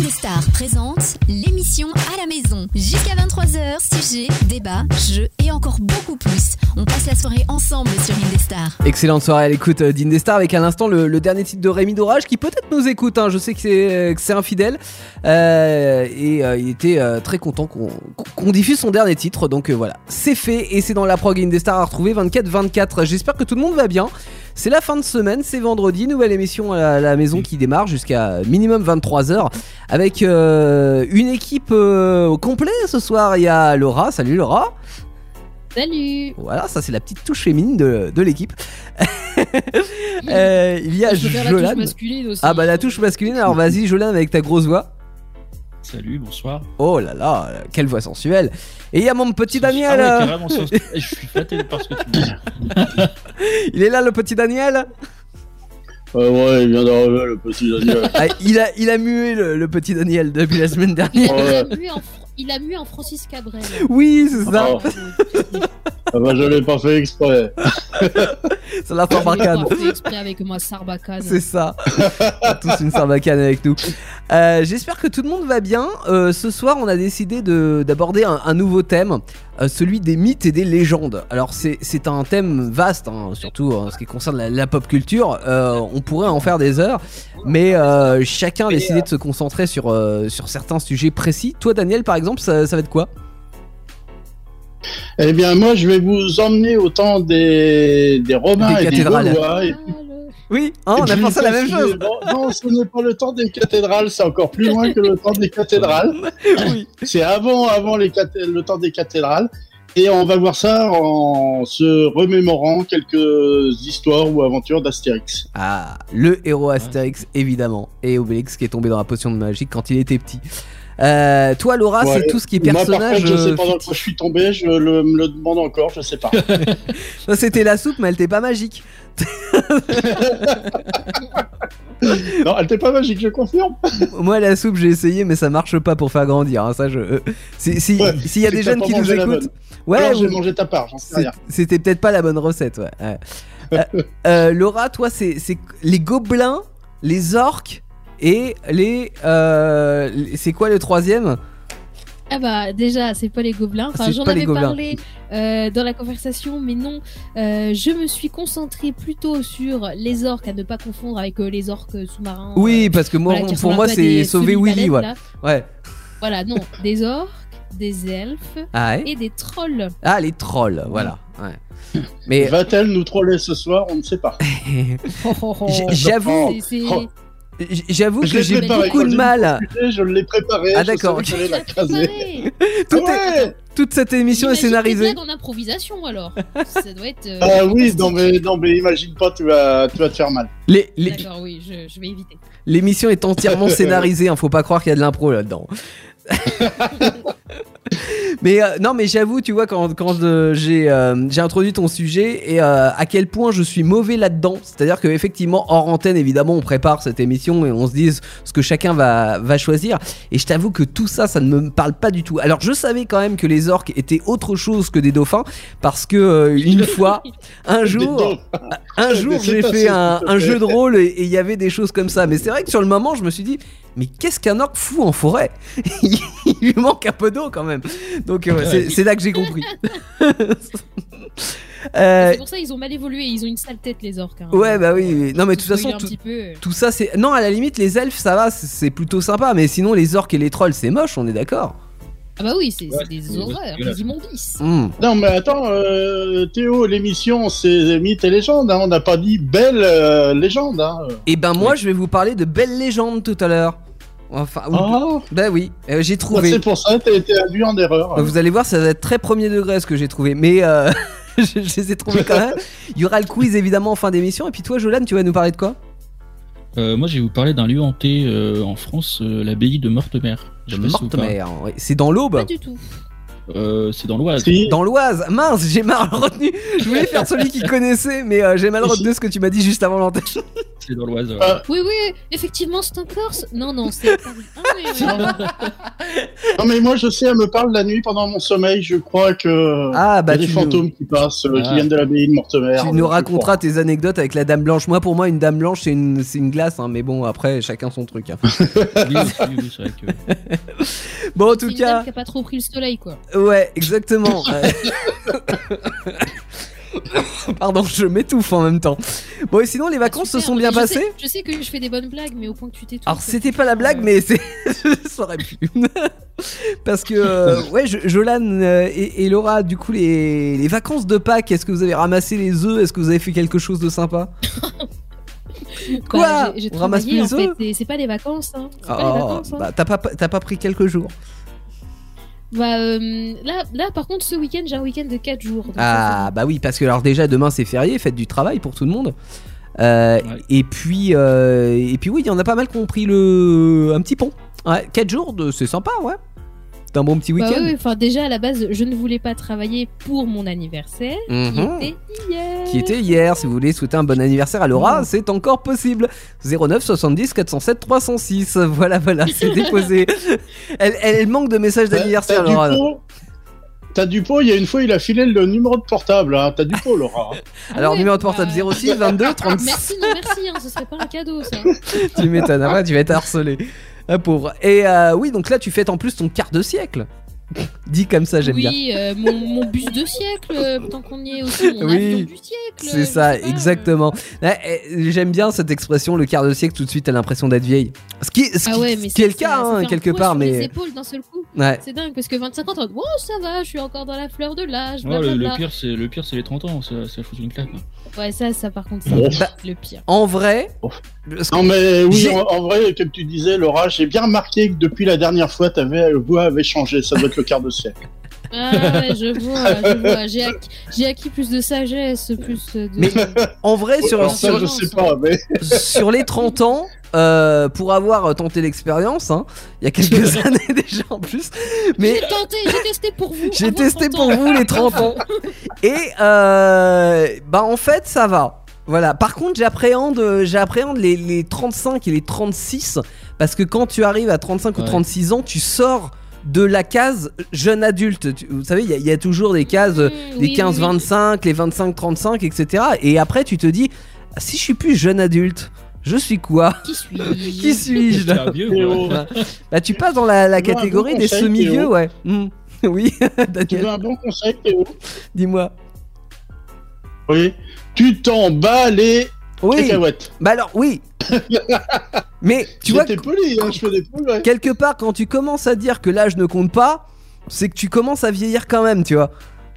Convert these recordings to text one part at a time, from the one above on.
Indestar présente l'émission à la maison. Jusqu'à 23h, sujets, débats, jeux et encore beaucoup plus. On passe la soirée ensemble sur Indestar. Excellente soirée à l'écoute d'Indestar avec à l'instant le dernier titre de Rémi d'Orage qui peut-être nous écoute, hein. Je sais que c'est infidèle il était très content qu'on diffuse son dernier titre, donc voilà, c'est fait et c'est dans la prog Indestar à retrouver 24-24. J'espère que tout le monde va bien. C'est la fin de semaine, c'est vendredi, nouvelle émission à la maison qui démarre jusqu'à minimum 23h avec une équipe au complet ce soir. Il y a Laura, salut Laura. Salut. Voilà, ça c'est la petite touche féminine de l'équipe. Il y a Jolan. La touche masculine aussi. Ah bah la touche masculine, alors vas-y Jolan avec ta grosse voix. Salut, bonsoir. Oh là là, quelle voix sensuelle. Et il y a mon petit Daniel. Ah ouais, carrément sensuel. Je suis flatté par ce que tu dis. Il est là le petit Daniel. Ouais, il vient d'arriver le petit Daniel. Ah, il a mué le petit Daniel depuis la semaine dernière. Il a mué en Francis Cabrel. Oui, c'est ça. Ah bah je l'ai pas fait exprès. C'est la Sarbacane. Il a fait exprès avec moi, Sarbacane. C'est ça. Tous une Sarbacane avec nous. J'espère que tout le monde va bien. Ce soir, on a décidé d'aborder un nouveau thème, celui des mythes et des légendes. Alors c'est un thème vaste, hein, surtout en ce qui concerne la pop culture. On pourrait en faire des heures, mais chacun a décidé de se concentrer sur certains sujets précis. Toi, Daniel, par exemple, ça va être quoi ? Eh bien, moi, je vais vous emmener au temps des Romains et des Gaulois. Oui, hein, on a pensé à la même chose. Non, ce n'est pas le temps des cathédrales, c'est encore plus loin que le temps des cathédrales. Oui. C'est avant le temps des cathédrales. Et on va voir ça en se remémorant quelques histoires ou aventures d'Astérix. Ah, le héros Astérix, évidemment. Et Obélix qui est tombé dans la potion de magie quand il était petit. Toi Laura, ouais, c'est tout ce qui est personnage. Moi, par contre, je sais pas dans quoi je suis tombé, je me le demande encore, je sais pas. Ça c'était la soupe, mais elle était pas magique. Non, elle était pas magique, je confirme. Moi la soupe j'ai essayé, mais ça marche pas pour faire grandir. Hein. Ça, s'il y a des jeunes qui nous écoutent, ouais, alors, j'ai mangé ta part, j'en sais rien. C'était peut-être pas la bonne recette, ouais. Laura, toi, c'est les gobelins, les orques. Et c'est quoi le troisième ? Ah bah déjà c'est pas les gobelins, enfin j'en avais parlé dans la conversation, mais non, je me suis concentrée plutôt sur les orques, à ne pas confondre avec les orques sous-marins. Oui, parce que moi, voilà, pour moi c'est sauver Willy, ouais. Voilà, non, des orques, des elfes et des trolls. Ah, les trolls, voilà. Ouais. Mais va-t-elle nous troller ce soir ? On ne sait pas. J'avoue. J'avoue que j'ai beaucoup de mal. Je l'ai préparé. Ah d'accord. Je l'ai caser. Toute cette émission est scénarisée. En improvisation alors. Ça doit être. Ah oui, non mais imagine pas, tu vas te faire mal. D'accord, oui, je vais éviter. L'émission est entièrement scénarisée. Hein, faut pas croire qu'il y a de l'impro là-dedans. Mais non, mais j'avoue, tu vois, quand j'ai introduit ton sujet et à quel point je suis mauvais là-dedans. C'est-à-dire que effectivement, hors antenne, évidemment, on prépare cette émission et on se dit ce que chacun va choisir. Et je t'avoue que tout ça, ça ne me parle pas du tout. Alors, je savais quand même que les orques étaient autre chose que des dauphins parce que une fois, un jour, j'ai fait un jeu de rôle et il y avait des choses comme ça. Mais c'est vrai que sur le moment, je me suis dit, mais qu'est-ce qu'un orque fout en forêt ? Il lui manque un peu d'eau quand même. Donc c'est là que j'ai compris. C'est pour ça ils ont mal évolué, ils ont une sale tête les orques. Hein. Ouais bah oui. Non mais de toute façon tout ça c'est... Non, à la limite les elfes ça va, c'est plutôt sympa. Mais sinon les orques et les trolls c'est moche, on est d'accord. Ah bah oui, c'est des horreurs, des immondices. Non mais attends, Théo, l'émission c'est mythes et légendes, hein. On n'a pas dit belle légende. Hein. Et ben moi je vais vous parler de belles légendes tout à l'heure. Enfin, bah oui, j'ai trouvé. C'est pour ça que t'as été induit en erreur. Vous allez voir, ça va être très premier degré ce que j'ai trouvé, mais je les ai trouvés quand même. Il y aura le quiz évidemment en fin d'émission. Et puis toi, Jolan, tu vas nous parler de quoi ? Moi, je vais vous parler d'un lieu hanté en France, l'abbaye de Mortemer. Mortemer, ouais. C'est dans l'Aube ? Pas du tout. C'est dans l'Oise. Dans l'Oise. Mince, j'ai mal retenu. Je voulais faire celui qui connaissait, mais j'ai mal retenu ce que tu m'as dit juste avant l'antenne. c'est dans l'Oise. Oui, effectivement, c'est en Corse. Non, c'est à Paris. Non, mais moi, je sais, elle me parle la nuit pendant mon sommeil. Je crois que il y a des fantômes qui passent, qui viennent de l'abbaye de Mortemer. Tu nous raconteras tes anecdotes avec la Dame Blanche. Moi, pour moi, une Dame Blanche, c'est une glace, hein, mais bon, après, chacun son truc. Hein. Oui, c'est vrai que... Bon, en tout une cas... dame qui a pas trop pris le soleil, quoi. Ouais, exactement. Pardon, je m'étouffe en même temps. Bon, et sinon, les vacances se sont bien passées. Je sais que je fais des bonnes blagues, mais au point que tu t'étouffes. Alors, c'était pas la blague, mais ça aurait pu. Parce que, ouais, Jolan et Laura, du coup, les vacances de Pâques, est-ce que vous avez ramassé les œufs? Est-ce que vous avez fait quelque chose de sympa? Quoi? J'ai On ramasse plus les œufs? en fait, c'est pas les vacances, hein. C'est pas les vacances, hein. Bah, t'as pas pris quelques jours? Bah là par contre ce week-end j'ai un week-end de 4 jours. Ah bah oui, parce que alors déjà demain c'est férié, fête du travail pour tout le monde. Ouais. Et puis oui, il y en a pas mal qui ont pris un petit pont. Ouais, 4 jours, c'est sympa, ouais. C'est un bon petit week-end. Oui, enfin déjà à la base je ne voulais pas travailler pour mon anniversaire, qui était hier. Si vous voulez souhaiter un bon anniversaire à Laura, c'est encore possible. 09 70 407 306. Voilà, c'est déposé. Elle manque de messages d'anniversaire, Laura. T'as du pot, il y a une fois il a filé le numéro de portable, hein. T'as du pot, Laura. Alors numéro de portable 06 22 36. Merci, hein, ce serait pas un cadeau ça. Tu m'étonnes, après tu vas être harcelé. Ah, pauvre. Et oui, donc là tu fêtes en plus ton quart de siècle. Dit comme ça, j'aime bien. Oui, mon bus de siècle, tant qu'on y est aussi, mon avion du siècle. C'est ça, exactement. J'aime bien cette expression, le quart de siècle, tout de suite t'as l'impression d'être vieille. Ce qui est le cas, hein, quelque part, mais... les épaules d'un seul coup. Ouais. C'est dingue, parce que 25 ans, t'es en mode, oh, ça va, je suis encore dans la fleur de l'âge. Ouais, le pire, c'est les 30 ans, ça fout une claque. Ouais, ça par contre, c'est le pire. En vrai... Non mais oui, en vrai, comme tu disais, Laura, j'ai bien remarqué que depuis la dernière fois, ta voix avait changé, ça doit être le quart de siècle. Ah ouais, je vois. J'ai acquis plus de sagesse, plus de... Mais en vrai, je sais pas, mais... sur les 30 ans, pour avoir tenté l'expérience, hein, il y a quelques années déjà en plus, mais j'ai testé pour vous. J'ai testé pour vous les 30 ans. Et bah en fait, ça va. Voilà. Par contre, j'appréhende les 35 et les 36 parce que quand tu arrives à 35 ou 36 ans, tu sors de la case jeune adulte. Vous savez, il y a toujours des cases, des 15-25, les 25-35, etc. Et après, tu te dis, si je suis plus jeune adulte, je suis quoi? Qui suis-je Bah, tu passes dans la catégorie des semi-vieux, ouais. Oui, Daniel. Tu veux un bon conseil, Théo? Dis-moi. Oui. Tu t'en bats les cacahuètes. Bah alors, oui. Mais tu vois, poli, hein, je fais des progrès. Quelque part, quand tu commences à dire que l'âge ne compte pas, c'est que tu commences à vieillir quand même, tu vois.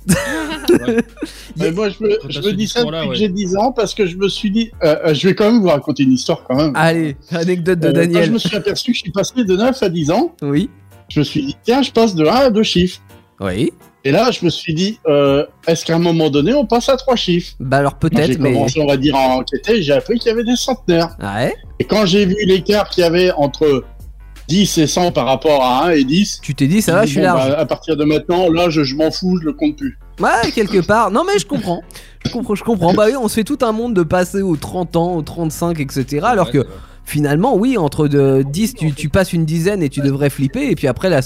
Mais moi, je me dis ça depuis que j'ai 10 ans parce que je me suis dit, je vais quand même vous raconter une histoire quand même. Allez, anecdote de Daniel. Quand je me suis aperçu que je suis passé de 9 à 10 ans, oui. Je me suis dit, tiens, je passe de 1 à 2 chiffres. Oui. Et là, je me suis dit, est-ce qu'à un moment donné, on passe à 3 chiffres? Bah alors peut-être, j'ai commencé, on va dire, à enquêter, j'ai appris qu'il y avait des centenaires. Ouais. Et quand j'ai vu l'écart qu'il y avait entre 10 et 100 par rapport à 1 et 10... Tu t'es dit, ça va, je suis large. Bah, à partir de maintenant, là, je m'en fous, je le compte plus. Ouais, quelque part. Non mais je comprends. Je comprends. Bah oui, on se fait tout un monde de passer aux 30 ans, aux 35, etc. Alors que... Finalement, oui, entre 10, tu passes une dizaine et tu devrais flipper. Et puis après, le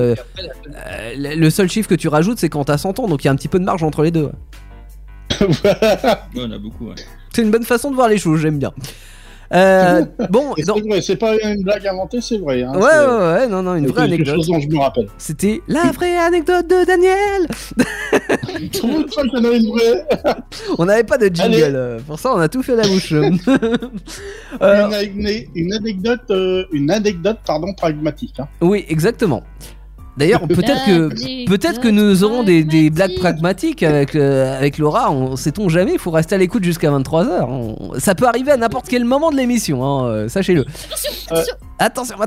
seul chiffre que tu rajoutes, c'est quand t'as 100 ans. Donc il y a un petit peu de marge entre les deux. Ouais, on a beaucoup, ouais. C'est une bonne façon de voir les choses, j'aime bien. Bon, c'est vrai, c'est pas une blague inventée, c'est vrai. Hein, ouais, non, une vraie anecdote. Quelque chose dont je me rappelle. C'était la vraie anecdote de Daniel. Tout le monde croit qu'il y en a une vraie. On n'avait pas de jingle, pour ça on a tout fait à la bouche. Une anecdote, pragmatique. Hein. Oui, exactement. D'ailleurs, peut-être que nous aurons des blagues pragmatiques avec Laura. Sait-on jamais, il faut rester à l'écoute jusqu'à 23h. Ça peut arriver à n'importe quel moment de l'émission, hein, sachez-le. Attention.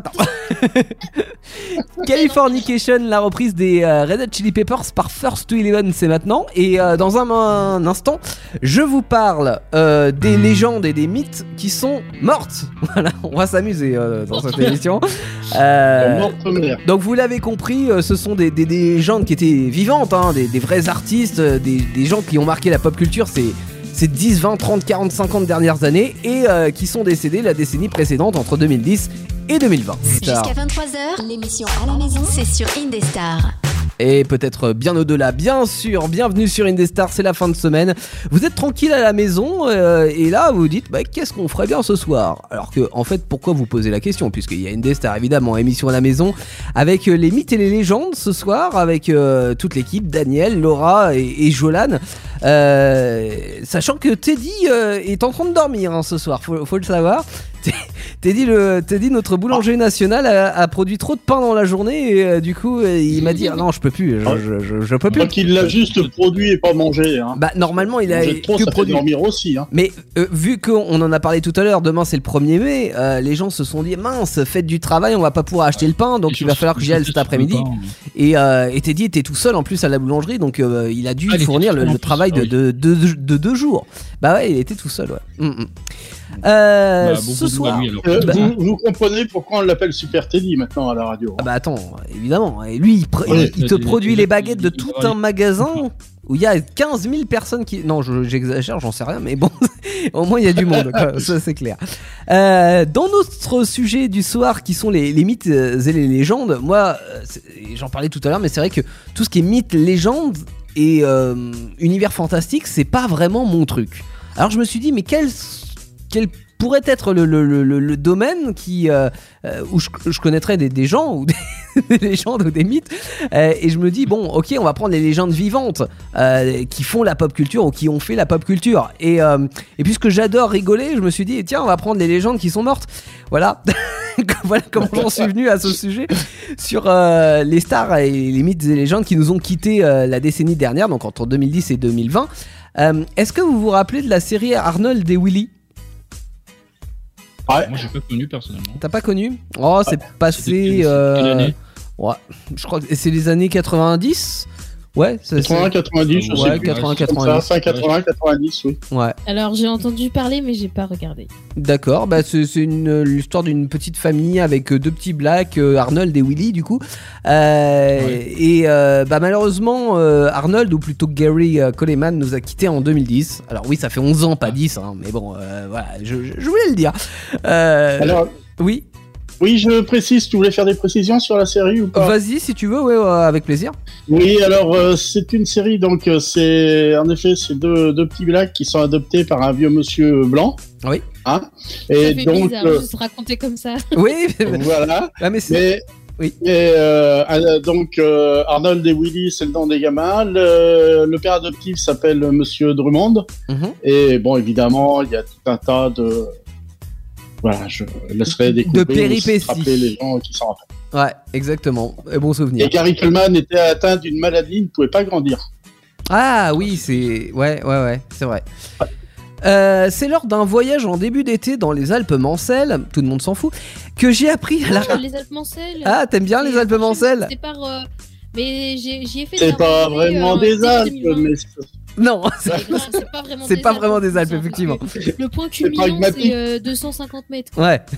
Californication, la reprise des Red Hot Chili Peppers par First to Eleven, c'est maintenant. Et dans un instant, je vous parle des légendes et des mythes qui sont mortes. Voilà, on va s'amuser dans cette émission. Donc vous l'avez compris, ce sont des légendes qui étaient vivantes, hein, des vrais artistes, des gens qui ont marqué la pop culture. ces 10, 20, 30, 40, 50 dernières années et qui sont décédés la décennie précédente entre 2010 et 2020. Jusqu'à 23h, l'émission à la maison, c'est sur Indestar. Et peut-être bien au-delà, bien sûr, bienvenue sur Indestar, c'est la fin de semaine. Vous êtes tranquille à la maison et là vous vous dites qu'est-ce qu'on ferait bien ce soir ? Alors que en fait pourquoi vous posez la question ? Puisqu'il y a Indestar évidemment, émission à la maison avec les mythes et les légendes ce soir, avec toute l'équipe, Daniel, Laura et Jolan. Sachant que Teddy est en train de dormir ce soir, faut le savoir. Teddy, notre boulanger national, a produit trop de pain dans la journée et du coup il m'a dit non je peux plus, je peux plus. Donc il l'a juste produit et pas mangé. Hein. Normalement il a trop, que ça produit. Fait dormir aussi. Hein. Mais vu qu'on en a parlé tout à l'heure, demain c'est le 1er mai, les gens se sont dit mince, fête du travail, on va pas pouvoir acheter le pain, donc il va falloir que j'y aille cet après-midi. Et Teddy était tout seul en plus à la boulangerie, donc il a dû fournir le travail de 2 jours. Bah ouais, il était tout seul, ouais. Ce soir, vous comprenez pourquoi on l'appelle Super Teddy maintenant à la radio. Ah bah attends, évidemment. Et lui, il te produit les baguettes de tout un magasin où il y a 15 000 personnes qui... Non, j'exagère, j'en sais rien, mais bon, au moins il y a du monde, quoi, ça c'est clair. Dans notre sujet du soir, qui sont les mythes et les légendes, moi, j'en parlais tout à l'heure, mais c'est vrai que tout ce qui est mythes, légendes et univers fantastique, c'est pas vraiment mon truc. Alors je me suis dit, mais quel pourrait être le domaine où je connaîtrais des gens ou des légendes ou des mythes, et je me dis bon ok, on va prendre les légendes vivantes qui font la pop culture ou qui ont fait la pop culture, et puisque j'adore rigoler, je me suis dit tiens, on va prendre les légendes qui sont mortes. Voilà. Voilà comment j'en suis venu à ce sujet sur les stars et les mythes et légendes qui nous ont quittés la décennie dernière, donc entre 2010 et 2020. Est-ce que vous vous rappelez de la série Arnold et Willy ? Ouais. Moi j'ai pas connu personnellement. T'as pas connu ? Oh, c'est passé. Quelle année ? Ouais, je crois que c'est les années 90. Ouais, 80, 90, je sais plus. 80, 90. 80, 90, oui. Ouais. Alors j'ai entendu parler, mais j'ai pas regardé. D'accord, c'est l'histoire d'une petite famille avec 2 petits blacks, Arnold et Willy du coup. Et malheureusement, Arnold, ou plutôt Gary Coleman, nous a quittés en 2010. Alors oui, ça fait 11 ans, pas 10, hein, mais bon, voilà, je voulais le dire. Alors, oui. Oui, je précise, tu voulais faire des précisions sur la série ou pas ? Vas-y, si tu veux, ouais, avec plaisir. Oui, alors c'est une série, donc c'est en effet c'est deux petits blacks qui sont adoptés par un vieux monsieur blanc. Oui. Hein ? Et ça fait donc bizarre, juste raconter comme ça. Oui. Voilà. Ah, mais c'est... Oui. Et donc Arnold et Willy, c'est le nom des gamins. Le père adoptif s'appelle Monsieur Drummond. Mm-hmm. Et bon, évidemment, il y a tout un tas de... Voilà, je laisserai découvrir de péripéties. Rappeler les gens qui s'en rappellent. Ouais, exactement. Bon souvenir. Et Gary Coleman était atteint d'une maladie, il ne pouvait pas grandir. Ah oui, c'est... Ouais, c'est vrai. C'est lors d'un voyage en début d'été dans les Alpes-Mancelles, tout le monde s'en fout, que j'ai appris à la... Les Alpes-Mancelles. Ah, t'aimes bien les Alpes-Mancelles ? C'est par... Mais j'y ai fait... C'est pas vraiment des Alpes, mais... Non, c'est pas vraiment des Alpes, effectivement. Le point culminant, c'est 250 mètres. Quoi. Ouais.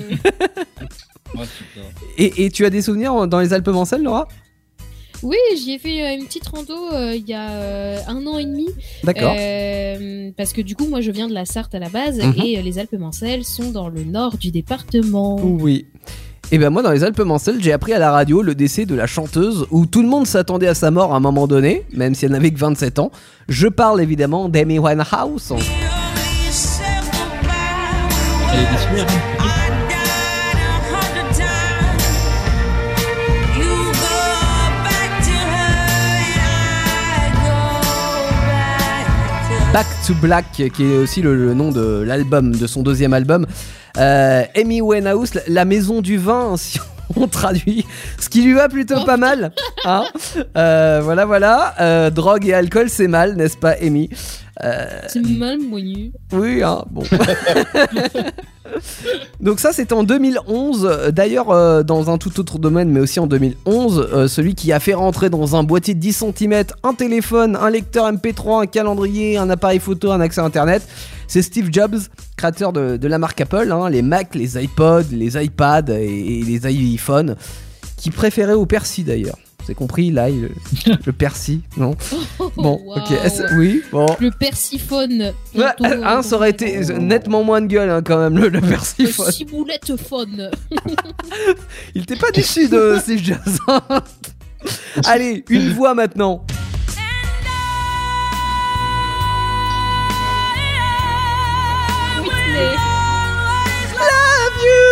Donc, et tu as des souvenirs dans les Alpes-Mancelles, Laura ? Oui, j'y ai fait une petite rando il y a 1 an et demi. D'accord. Parce que du coup, moi, je viens de la Sarthe à la base, et les Alpes-Mancelles sont dans le nord du département. Oui. Et ben moi dans les Alpes-Mancelles, j'ai appris à la radio le décès de la chanteuse où tout le monde s'attendait à sa mort à un moment donné, même si elle n'avait que 27 ans. Je parle évidemment d'Amy Winehouse. Elle est décédée. Back to Black, qui est aussi le nom de l'album, de son 2e album. Amy Winehouse, la maison du vin, si on traduit, ce qui lui va plutôt pas mal. Hein, voilà. Drogue et alcool, c'est mal, n'est-ce pas, Amy? C'est mal moyen. Oui, hein, bon. Donc ça, c'était en 2011. D'ailleurs, dans un tout autre domaine, mais aussi en 2011, celui qui a fait rentrer dans un boîtier de 10 cm un téléphone, un lecteur MP3, un calendrier, un appareil photo, un accès à Internet, c'est Steve Jobs, créateur de la marque Apple, hein, les Mac, les iPods, les iPads et les iPhones, qui préférait au persil d'ailleurs. C'est compris, l'ail, le persil, non? Bon, wow. ok, oui, bon. Le persiphone. Ouais, ça aurait été nettement moins de gueule quand même, le persiphone. Le ciboulette phone. Il était pas déçu de ces jazz. Allez, une voix maintenant. Whitney. Love you.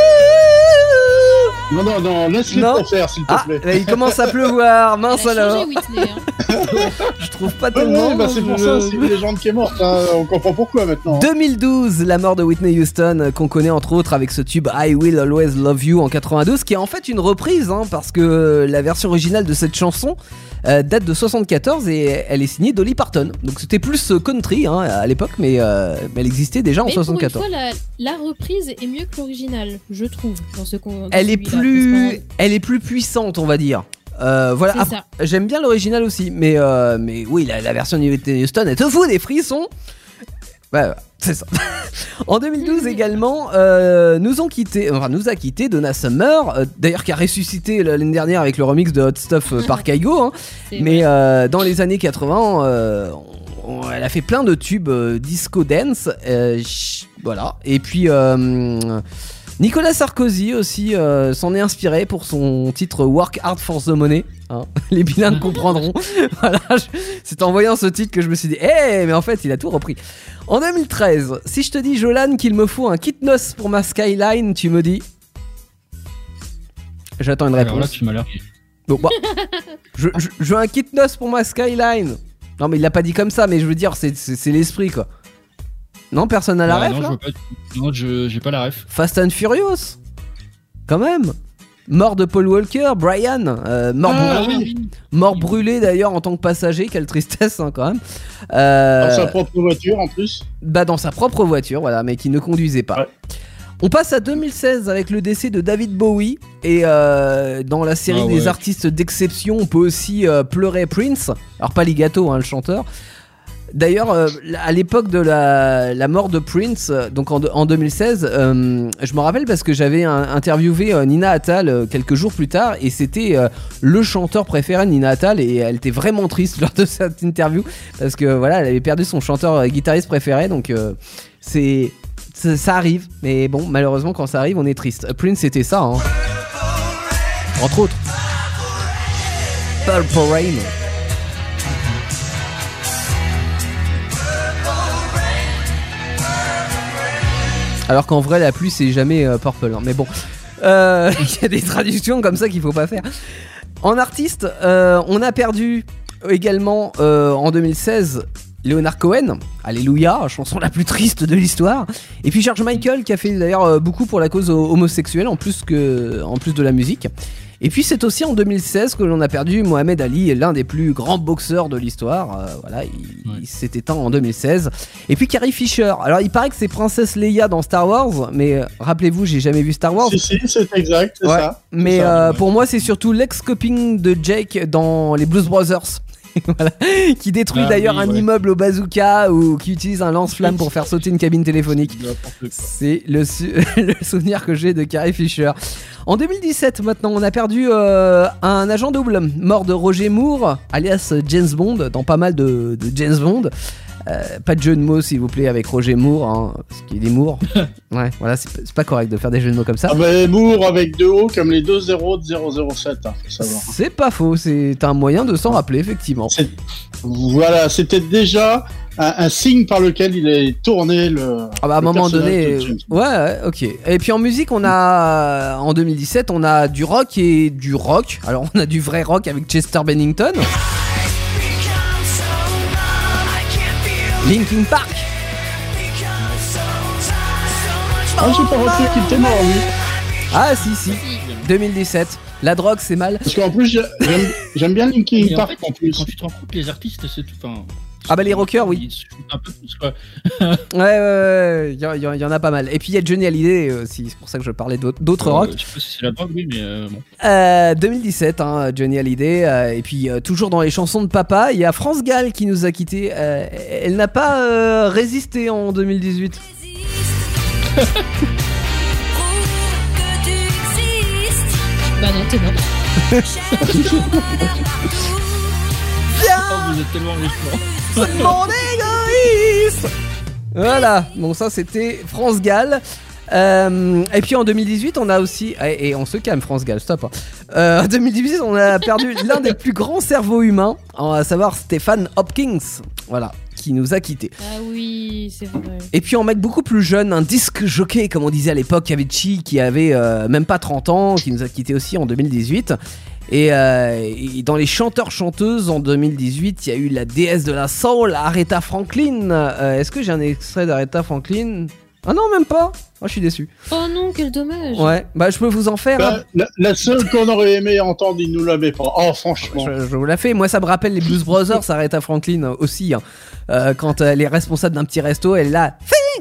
Non, laisse-les pour faire, s'il te plaît. Là, il commence à pleuvoir, mince alors. Whitney, hein. Je trouve pas tellement. Ouais, c'est pour ça, c'est une légende qui est morte. Hein. On comprend pourquoi maintenant. 2012, la mort de Whitney Houston, qu'on connaît entre autres avec ce tube I Will Always Love You en 92, qui est en fait une reprise, hein, parce que la version originale de cette chanson date de 74 et elle est signée Dolly Parton. Donc c'était plus country hein, à l'époque, mais elle existait déjà en 74. Pour une fois, la reprise est mieux que l'original, je trouve. Dans ce elle est plus puissante, on va dire. Voilà. Après, j'aime bien l'original aussi, mais oui, la version de Whitney Houston, elle te fout des frissons. Ouais, c'est ça. En 2012 également, nous a quitté Donna Summer, d'ailleurs qui a ressuscité l'année dernière avec le remix de Hot Stuff par Kygo. Hein. Mais dans les années 80, elle a fait plein de tubes disco dance, voilà. Et puis Nicolas Sarkozy aussi s'en est inspiré pour son titre Work Hard for the Money. Hein, les bilingues comprendront. Voilà, c'est en voyant ce titre que je me suis dit, mais en fait, il a tout repris. En 2013, si je te dis, Jolan, qu'il me faut un kit noce pour ma Skyline, tu me dis. J'attends une réponse. Alors là, tu m'as l'air. Bon, bah, je veux un kit noce pour ma Skyline. Non, mais il l'a pas dit comme ça, mais je veux dire, c'est l'esprit quoi. Non, personne n'a la ref là ? Non, j'ai pas la ref. Fast and Furious, quand même. Mort de Paul Walker, Brian, mort brûlé d'ailleurs en tant que passager, quelle tristesse hein, quand même. Dans sa propre voiture en plus. Bah dans sa propre voiture, voilà, mais qui ne conduisait pas. Ouais. On passe à 2016 avec le décès de David Bowie et dans la série des artistes d'exception, on peut aussi pleurer Prince. Alors pas Ligato, hein, le chanteur. D'ailleurs, à l'époque de la mort de Prince, donc en 2016, je me rappelle parce que j'avais interviewé Nina Attal quelques jours plus tard et c'était le chanteur préféré de Nina Attal et elle était vraiment triste lors de cette interview parce que voilà, elle avait perdu son chanteur guitariste préféré, donc ça arrive, mais bon, malheureusement quand ça arrive, on est triste. Prince c'était ça, hein. Entre autres. Purple Rain. Alors qu'en vrai la pluie c'est jamais purple hein. Mais bon il y a des traductions comme ça qu'il faut pas faire. En artiste on a perdu également en 2016 Leonard Cohen, Alléluia, chanson la plus triste de l'histoire. Et puis George Michael qui a fait d'ailleurs beaucoup pour la cause homosexuelle en plus de la musique. Et puis c'est aussi en 2016 que l'on a perdu Mohamed Ali, l'un des plus grands boxeurs de l'histoire. Voilà, il s'est éteint en 2016. Et puis Carrie Fisher. Alors il paraît que c'est Princesse Leia dans Star Wars, mais rappelez-vous, j'ai jamais vu Star Wars. Si, c'est exact, c'est ça. Mais pour moi, c'est surtout l'ex-copine de Jake dans les Blues Brothers. Voilà. Qui détruit d'ailleurs un immeuble au bazooka ou qui utilise un lance-flamme pour faire sauter une cabine téléphonique. C'est le souvenir que j'ai de Carrie Fisher. En 2017 maintenant, on a perdu un agent double, mort de Roger Moore, alias James Bond, dans pas mal de James Bond. Pas de jeu de mots s'il vous plaît avec Roger Moore, hein, parce qu'il est Moore. Ouais, voilà, c'est pas correct de faire des jeux de mots comme ça. Ah bah Moore avec 2 O comme les 2 0 de 007, hein, faut savoir. C'est pas faux, c'est un moyen de s'en rappeler effectivement. Voilà, c'était déjà un signe par lequel il est tourné le. Ah bah à un moment donné, ouais, ok. Et puis en musique, on a en 2017, on a du rock et du rock. Alors on a du vrai rock avec Chester Bennington. Linkin Park. Ah, j'ai pas retenu qu'il était mort, lui. Ah, si. 2017. La drogue, c'est mal. Parce qu'en plus, j'aime bien Linkin Park en plus. Quand tu te rends compte, les artistes, c'est tout. Enfin, ah bah les rockers, oui. Un peu plus, quoi. Ouais, il y en a pas mal. Et puis il y a Johnny Hallyday aussi, c'est pour ça que je parlais d'autres rock. Je sais pas si c'est la drogue, oui, mais bon. 2017, hein, Johnny Hallyday. Et puis toujours dans les chansons de papa, il y a France Gall qui nous a quittés. Elle n'a pas résisté en 2018. Bah non, t'es mort. Oh, vous êtes tellement méchants. C'est mon égoïsme. Voilà, bon ça c'était France Gall. Et puis en 2018 on a aussi, et on se calme France Gall, stop. En 2018 on a perdu l'un des plus grands cerveaux humains, à savoir Stephen Hopkins, voilà, qui nous a quittés. Ah oui, c'est vrai. Et puis en mec beaucoup plus jeune, un disque jockey comme on disait à l'époque, Avicii, qui avait même pas 30 ans, qui nous a quittés aussi en 2018. Et dans les chanteurs-chanteuses en 2018, il y a eu la déesse de la soul, Aretha Franklin. Est-ce que j'ai un extrait d'Aretha Franklin ? Ah non, même pas. Oh, je suis déçu. Oh non, quel dommage. Ouais, bah je peux vous en faire. La seule qu'on aurait aimé entendre, il nous l'avait pas. Oh, franchement. Je vous la fais. Moi, ça me rappelle les Blues Brothers, Aretha Franklin aussi. Hein. Quand elle est responsable d'un petit resto, elle est là.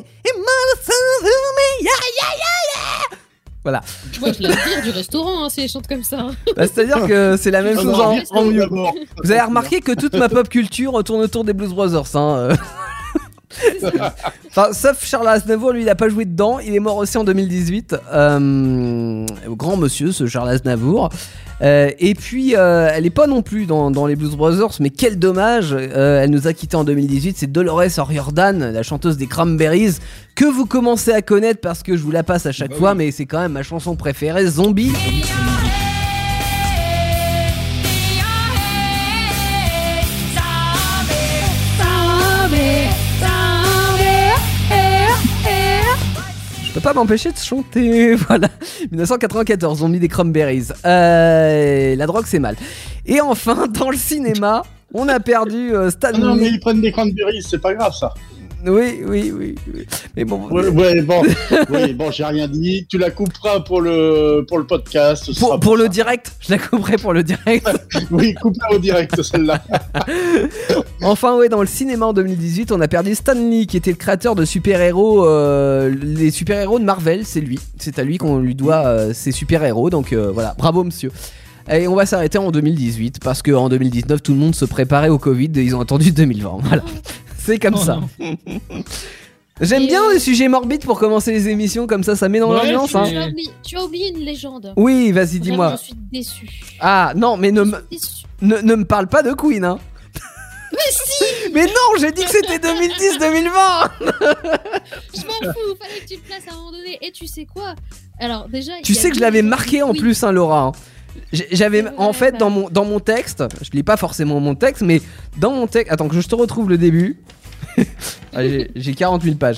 Voilà. Moi, je la vire du restaurant, si elle chante comme ça. Bah, c'est-à-dire que c'est la même chose en mieux. D'abord. Vous avez remarqué que toute ma pop culture tourne autour des Blues Brothers. Hein. Enfin, sauf Charles Aznavour, lui il a pas joué dedans, il est mort aussi en 2018. Grand monsieur ce Charles Aznavour. Et puis elle est pas non plus dans les Blues Brothers, mais quel dommage, elle nous a quitté en 2018. C'est Dolores O'Riordan, la chanteuse des Cranberries, que vous commencez à connaître parce que je vous la passe à chaque fois, mais c'est quand même ma chanson préférée, Zombie. Je peux pas m'empêcher de chanter, voilà. 1994, Zombie des Cranberries. La drogue c'est mal. Et enfin, dans le cinéma, on a perdu Stan Lee. Non mais ils prennent des cranberries, c'est pas grave ça. Oui. Mais bon. Ouais, bon, j'ai rien dit. Tu la couperas pour le podcast. Pour le direct, je la couperai pour le direct. Oui, coupe-la au direct celle-là. Enfin, ouais, dans le cinéma en 2018, on a perdu Stan Lee, qui était le créateur de super-héros, les super-héros de Marvel. C'est lui, c'est à lui qu'on lui doit ces super-héros. Donc voilà, bravo monsieur. Et on va s'arrêter en 2018 parce qu'en 2019, tout le monde se préparait au Covid et ils ont attendu 2020. Voilà. C'est comme ça. J'aime bien les sujets morbides pour commencer les émissions, comme ça met dans l'ambiance. Hein. Tu as oublié une légende. Oui, vas-y, dis-moi. Je suis déçu. Ah non, mais ne me parle pas de Queen, hein. Mais si. Mais non, j'ai dit que c'était 2010-2020. Je m'en fous, fallait que tu le places à un moment donné. Et tu sais quoi ? Alors déjà. Tu sais que je l'avais marqué en plus, hein, Laura. Hein. J'avais en fait dans mon texte, je lis pas forcément mon texte, mais dans mon texte, attends que je te retrouve le début. J'ai 40 000 pages.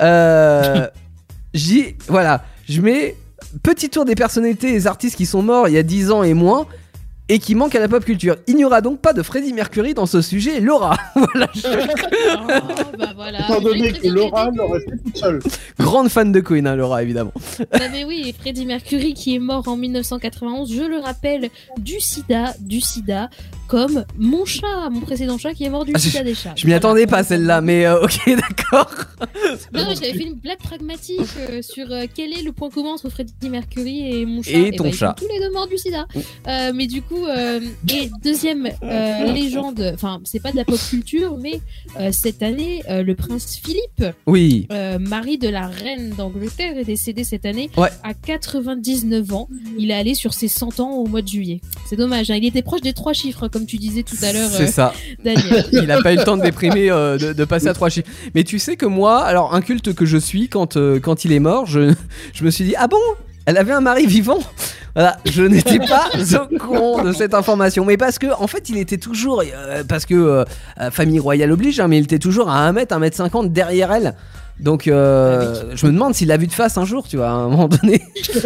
Voilà, je mets petit tour des personnalités et des artistes qui sont morts il y a 10 ans et moins et qui manquent à la pop culture. Il n'y aura donc pas de Freddie Mercury dans ce sujet, Laura. Voilà. Voilà. Étant donné que Laura l'aurait fait toute seule. Grande fan de Queen, hein, Laura, évidemment. Non mais oui, Freddie Mercury qui est mort en 1991, je le rappelle, du sida, comme mon précédent chat qui est mort du sida des chats. Je m'y attendais pas celle-là, mais ok, d'accord. Non, j'avais fait une blague pragmatique sur quel est le point commun entre Freddie Mercury et mon chat. Et ton chat. Ils sont tous les deux morts du sida. Mais du coup, et deuxième légende, enfin c'est pas de la pop culture, mais cette année, le prince Philippe, oui, mari de la reine d'Angleterre, est décédé cette année à 99 ans. Il est allé sur ses 100 ans au mois de juillet. C'est dommage, hein. Il était proche des 3 chiffres, comme tu disais tout à l'heure. C'est ça. Daniel. Il a pas eu le temps de déprimer, de passer à 3 chiffres. Mais tu sais que moi, alors un culte que je suis quand il est mort, je me suis dit, ah bon, elle avait un mari vivant. Voilà, je n'étais pas au courant de cette information, mais parce que en fait il était toujours, famille royale oblige, hein, mais il était toujours à 1 mètre, 1m50 derrière elle. Donc je me demande s'il l'a vu de face un jour, tu vois, à un moment donné.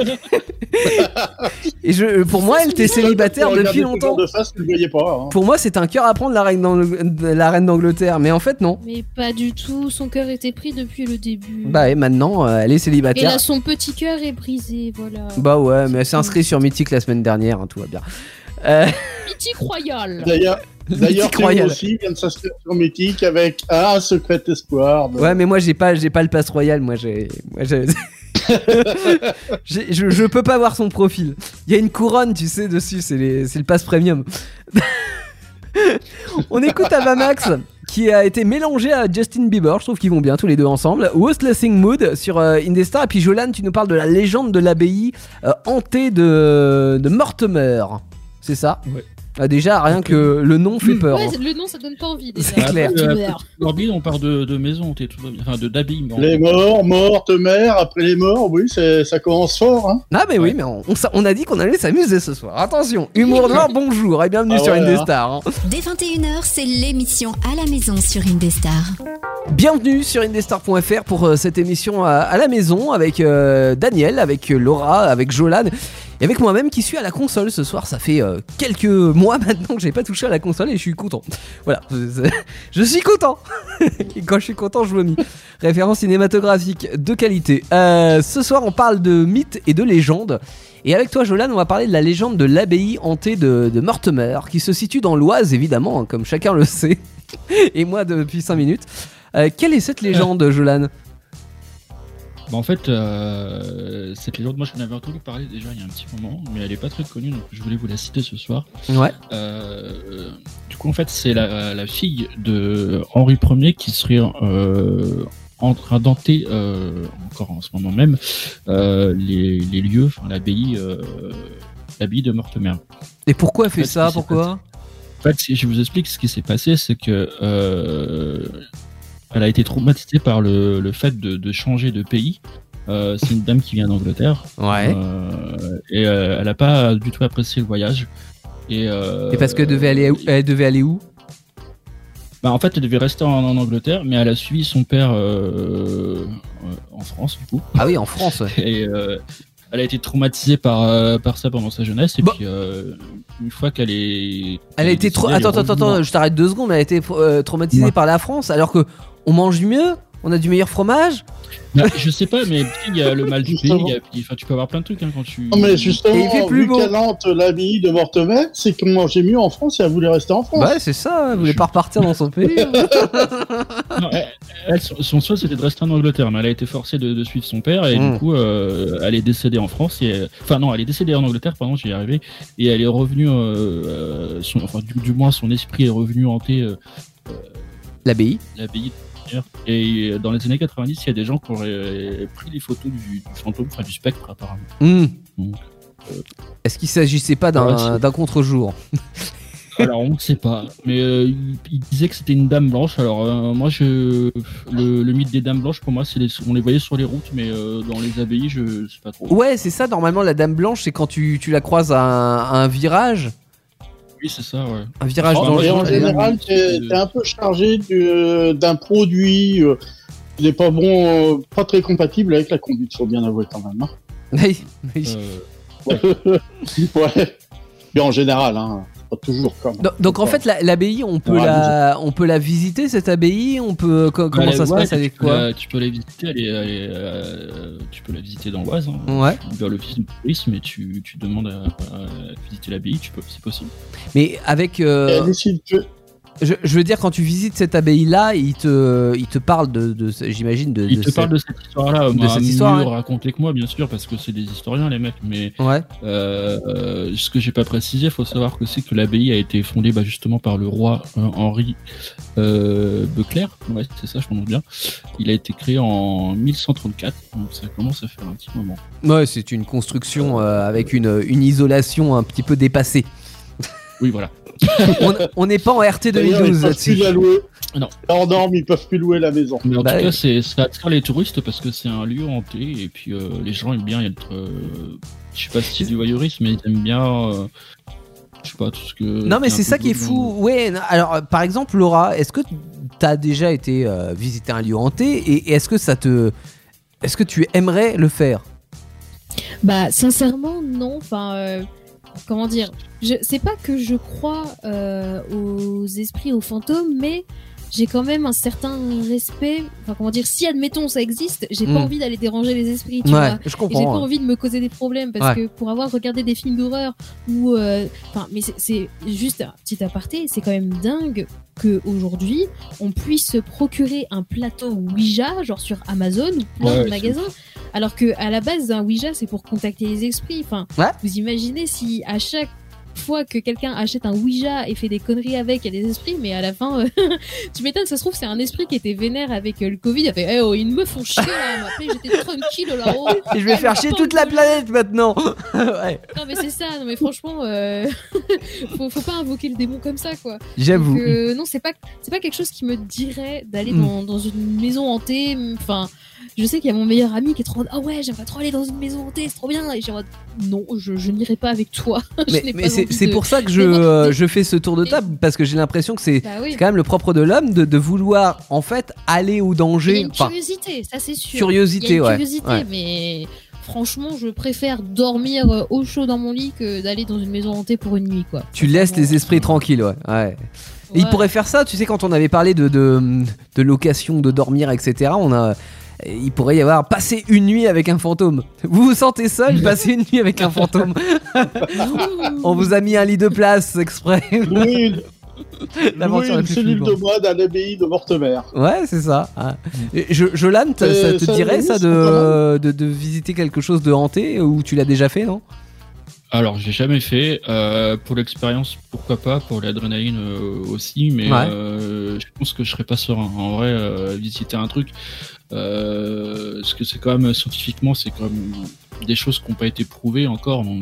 Et pour moi, elle était célibataire depuis longtemps. De face, tu le voyais pas, hein. Pour moi, c'était un cœur à prendre, la reine d'Angleterre, mais en fait non. Mais pas du tout, son cœur était pris depuis le début. Bah et maintenant, elle est célibataire. Et là, son petit cœur est brisé, voilà. Bah ouais, mais elle s'est inscrite sur Mythique la semaine dernière, hein, tout va bien. Mythique Royal. D'ailleurs, Théo aussi vient de s'inscrire sur Mythique avec un secret espoir. Ouais, mais moi j'ai pas le pass royal, je peux pas voir son profil. Il y a une couronne, tu sais, dessus, c'est le pass premium. On écoute Avamax qui a été mélangé à Justin Bieber. Je trouve qu'ils vont bien tous les deux ensemble. Wrestling Mood sur Indestar. Et puis Jolan, tu nous parles de la légende de l'abbaye hantée de Mortemer. C'est ça? Ouais. Ah, déjà, rien que le nom fait peur. Ouais, le nom, ça donne pas envie. Déjà. C'est clair. Morbide, on parle de maison hantée, tout va bien. Enfin, d'abbaye. Les Mortemer, après les morts, oui, ça commence fort. Hein. Ah, mais oui, mais on a dit qu'on allait s'amuser ce soir. Attention, humour noir, bonjour et bienvenue sur Indestar. Hein. Dès 21h, c'est l'émission à la maison sur Indestar. Bienvenue sur Indestar.fr pour cette émission à la maison avec Daniel, avec Laura, avec Jolan. Et avec moi-même qui suis à la console ce soir. Ça fait quelques mois maintenant que j'ai pas touché à la console et je suis content. Voilà, je suis content. Et quand je suis content, je vomis. Référence cinématographique de qualité. Ce soir, on parle de mythes et de légendes. Et avec toi, Jolan, on va parler de la légende de l'abbaye hantée de Mortemer, qui se situe dans l'Oise, évidemment, hein, comme chacun le sait. Et moi, depuis 5 minutes. Quelle est cette légende, Jolan ? En fait, cette légende, moi j'en avais entendu parler déjà il y a un petit moment, mais elle est pas très connue, donc je voulais vous la citer ce soir. Ouais. Du coup, en fait, c'est la fille de Henri Ier qui serait en train d'hanter, encore en ce moment même, les lieux, enfin l'abbaye de Mortemer. Et pourquoi elle fait ça ? Pourquoi ? En fait, si je vous explique ce qui s'est passé, c'est que elle a été traumatisée par le fait de changer de pays. C'est une dame qui vient d'Angleterre. Ouais. Et elle n'a pas du tout apprécié le voyage. Et parce qu'elle devait aller où ? Bah, en fait, elle devait rester en Angleterre, mais elle a suivi son père en France, du coup. Ah oui, en France. Et elle a été traumatisée par ça pendant sa jeunesse. Et puis, une fois qu'elle est... Elle a été Attends, je t'arrête 2 secondes. Elle a été traumatisée par la France, alors que on mange du mieux, on a du meilleur fromage. Bah, je sais pas, mais il y a le mal du pays. Tu peux avoir plein de trucs quand tu... Non, mais justement, il fait plus beau. Vu qu'elle hante l'abbaye de Mortemer, c'est qu'on mangeait mieux en France et elle voulait rester en France. Ouais, c'est ça, elle voulait pas repartir dans son pays. Non, son souhait c'était de rester en Angleterre, mais elle a été forcée de suivre son père et du coup elle est décédée en France. Enfin non, elle est décédée en Angleterre, pardon, j'y ai arrivé. Et elle est revenue, du moins son esprit est revenu hanter l'abbaye. Et dans les années 90, il y a des gens qui auraient pris des photos du fantôme, enfin du spectre apparemment. Donc, est-ce qu'il s'agissait pas d'un contre-jour? Alors on ne sait pas, mais il disait que c'était une dame blanche. Alors moi, le mythe des dames blanches, pour moi, on les voyait sur les routes, mais dans les abbayes, je sais pas trop. Ouais, c'est ça. Normalement, la dame blanche, c'est quand tu la croises à un virage. Oui, c'est ça, ouais. Un virage dangereux. Et en général, t'es un peu chargé d'un produit qui n'est pas bon, pas très compatible avec la conduite, faut bien avouer quand même. Hein. Oui. Ouais. Mais en général, hein. Pas toujours quand même. Donc en fait l'abbaye on peut la visiter, cette abbaye, on peut comment ça se passe avec quoi? Tu peux la visiter, tu peux la visiter dans l'Oise, hein, ouais. Vers l'office de tourisme, et tu demandes à visiter l'abbaye, c'est possible. Mais avec je veux dire, quand tu visites cette abbaye-là, il te parle de j'imagine parle de cette histoire-là, de cette histoire, mieux raconter que moi, bien sûr, parce que c'est des historiens, les mecs. Mais ouais. Ce que j'ai pas précisé, faut savoir que c'est que l'abbaye a été fondée justement par le roi Henri Beclerc. Ouais, c'est ça, je prononce bien. Il a été créé en 1134, donc ça commence à faire un petit moment. Ouais, c'est une construction avec une isolation un petit peu dépassée. Oui, voilà. On n'est pas en RT 2012 là-dessus. Non. Hors norme, ils peuvent plus louer la maison. Mais en tout cas, ça attire les touristes parce que c'est un lieu hanté et puis les gens aiment bien être. Je sais pas si c'est du voyeurisme, mais ils aiment bien. Je sais pas tout ce que. Non, mais c'est ça qui est fou. Ouais. Alors, par exemple, Laura, est-ce que t'as déjà été visiter un lieu hanté et est-ce que tu aimerais le faire? Bah, sincèrement, non. Enfin. Comment dire, c'est pas que je crois aux esprits, aux fantômes, mais j'ai quand même un certain respect. Enfin, comment dire, si admettons ça existe, j'ai pas envie d'aller déranger les esprits, tu vois. Je comprends. Et j'ai pas envie de me causer des problèmes parce que pour avoir regardé des films d'horreur où, mais c'est juste un petit aparté, c'est quand même dingue que aujourd'hui on puisse se procurer un plateau Ouija, genre sur Amazon ou plein de magasins. Alors que à la base un Ouija c'est pour contacter les esprits. Enfin, vous imaginez si à chaque fois que quelqu'un achète un Ouija et fait des conneries avec, il y a des esprits, mais à la fin, tu m'étonnes, ça se trouve, c'est un esprit qui était vénère avec le Covid. Il a fait, ils me font chier là, j'étais tranquille là-haut. Et je vais faire chier toute la planète maintenant. Ouais. Non, mais c'est ça, non, mais franchement, faut pas invoquer le démon comme ça, quoi. J'avoue. Donc, non, c'est pas quelque chose qui me dirait d'aller dans une maison hantée. Enfin, je sais qu'il y a mon meilleur ami qui est trop ah ouais, j'aimerais trop aller dans une maison hantée, c'est trop bien. Et j'ai non, je n'irai pas avec toi. Mais c'est pour ça que je fais ce tour de table, parce que j'ai l'impression que c'est quand même le propre de l'homme de vouloir en fait aller au danger. Il y a une curiosité, ça c'est sûr. Curiosité, il y a une curiosité, mais franchement, je préfère dormir au chaud dans mon lit que d'aller dans une maison hantée pour une nuit, quoi. Tu laisses les esprits tranquilles, ouais. Et il pourrait faire ça, tu sais, quand on avait parlé de location, de dormir, etc. Il pourrait y avoir passer une nuit avec un fantôme. Vous vous sentez seul, passer une nuit avec un fantôme. On vous a mis un lit de place exprès. Oui, une cellule de moine à l'abbaye de Mortemer. Ouais, c'est ça. Jolan, ça te dirait ça de visiter quelque chose de hanté, ou tu l'as déjà fait, non ? Alors, j'ai jamais fait. Pour l'expérience, pourquoi pas. Pour l'adrénaline aussi. Mais je pense que je serais pas serein. En vrai, visiter un truc. Parce que c'est quand même, scientifiquement, c'est quand même des choses qui n'ont pas été prouvées encore. Donc,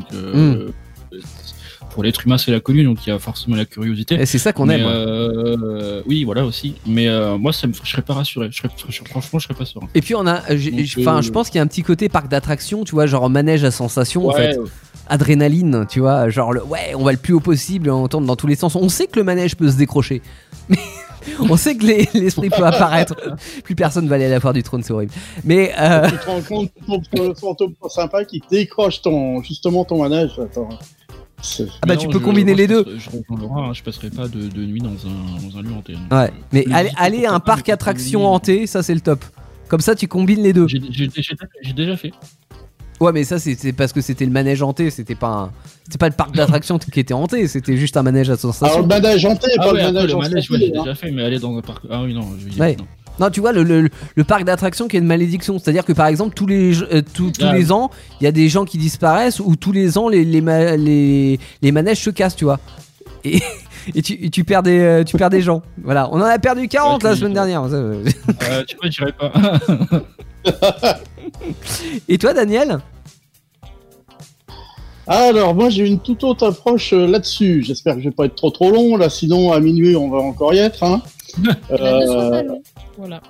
pour l'être humain, c'est l'inconnu. Donc, il y a forcément la curiosité. Et c'est ça qu'on aime. Oui, voilà aussi. Mais moi, je serais pas rassuré. Franchement, je serais pas serein. Et puis, je pense qu'il y a un petit côté parc d'attractions, tu vois, genre manège à sensations, en fait. Adrénaline, tu vois, genre on va le plus haut possible, on tourne dans tous les sens. On sait que le manège peut se décrocher, mais on sait que l'esprit peut apparaître. Plus personne va aller à la foire du trône, c'est horrible. Mais tu te rends compte ton fantôme sympa qui décroche ton manège. Attends. Tu peux combiner les deux. Je rejoins Laura, je passerai pas de nuit dans un lieu hanté. Ouais, mais aller à un parc attraction hanté, ça c'est le top. Comme ça, tu combines les deux. J'ai déjà fait. Ouais, mais ça c'est parce que c'était le manège hanté, c'était pas le parc d'attractions qui était hanté, c'était juste un manège à sensation. Alors le manège hanté, pas le manège hanté. J'ai déjà fait, mais aller dans un parc. Ah oui, non, je veux dire, non. Non, tu vois, le parc d'attractions qui est une malédiction, c'est-à-dire que par exemple tous les ans, il y a des gens qui disparaissent, ou tous les ans les manèges se cassent, tu vois. Et tu perds des gens. Voilà, on en a perdu 40 la semaine dernière. Tu vois, j'irai pas. Et toi, Daniel ? Alors, moi, j'ai une toute autre approche là-dessus. J'espère que je vais pas être trop long, là, sinon à minuit, on va encore y être. Hein. Voilà.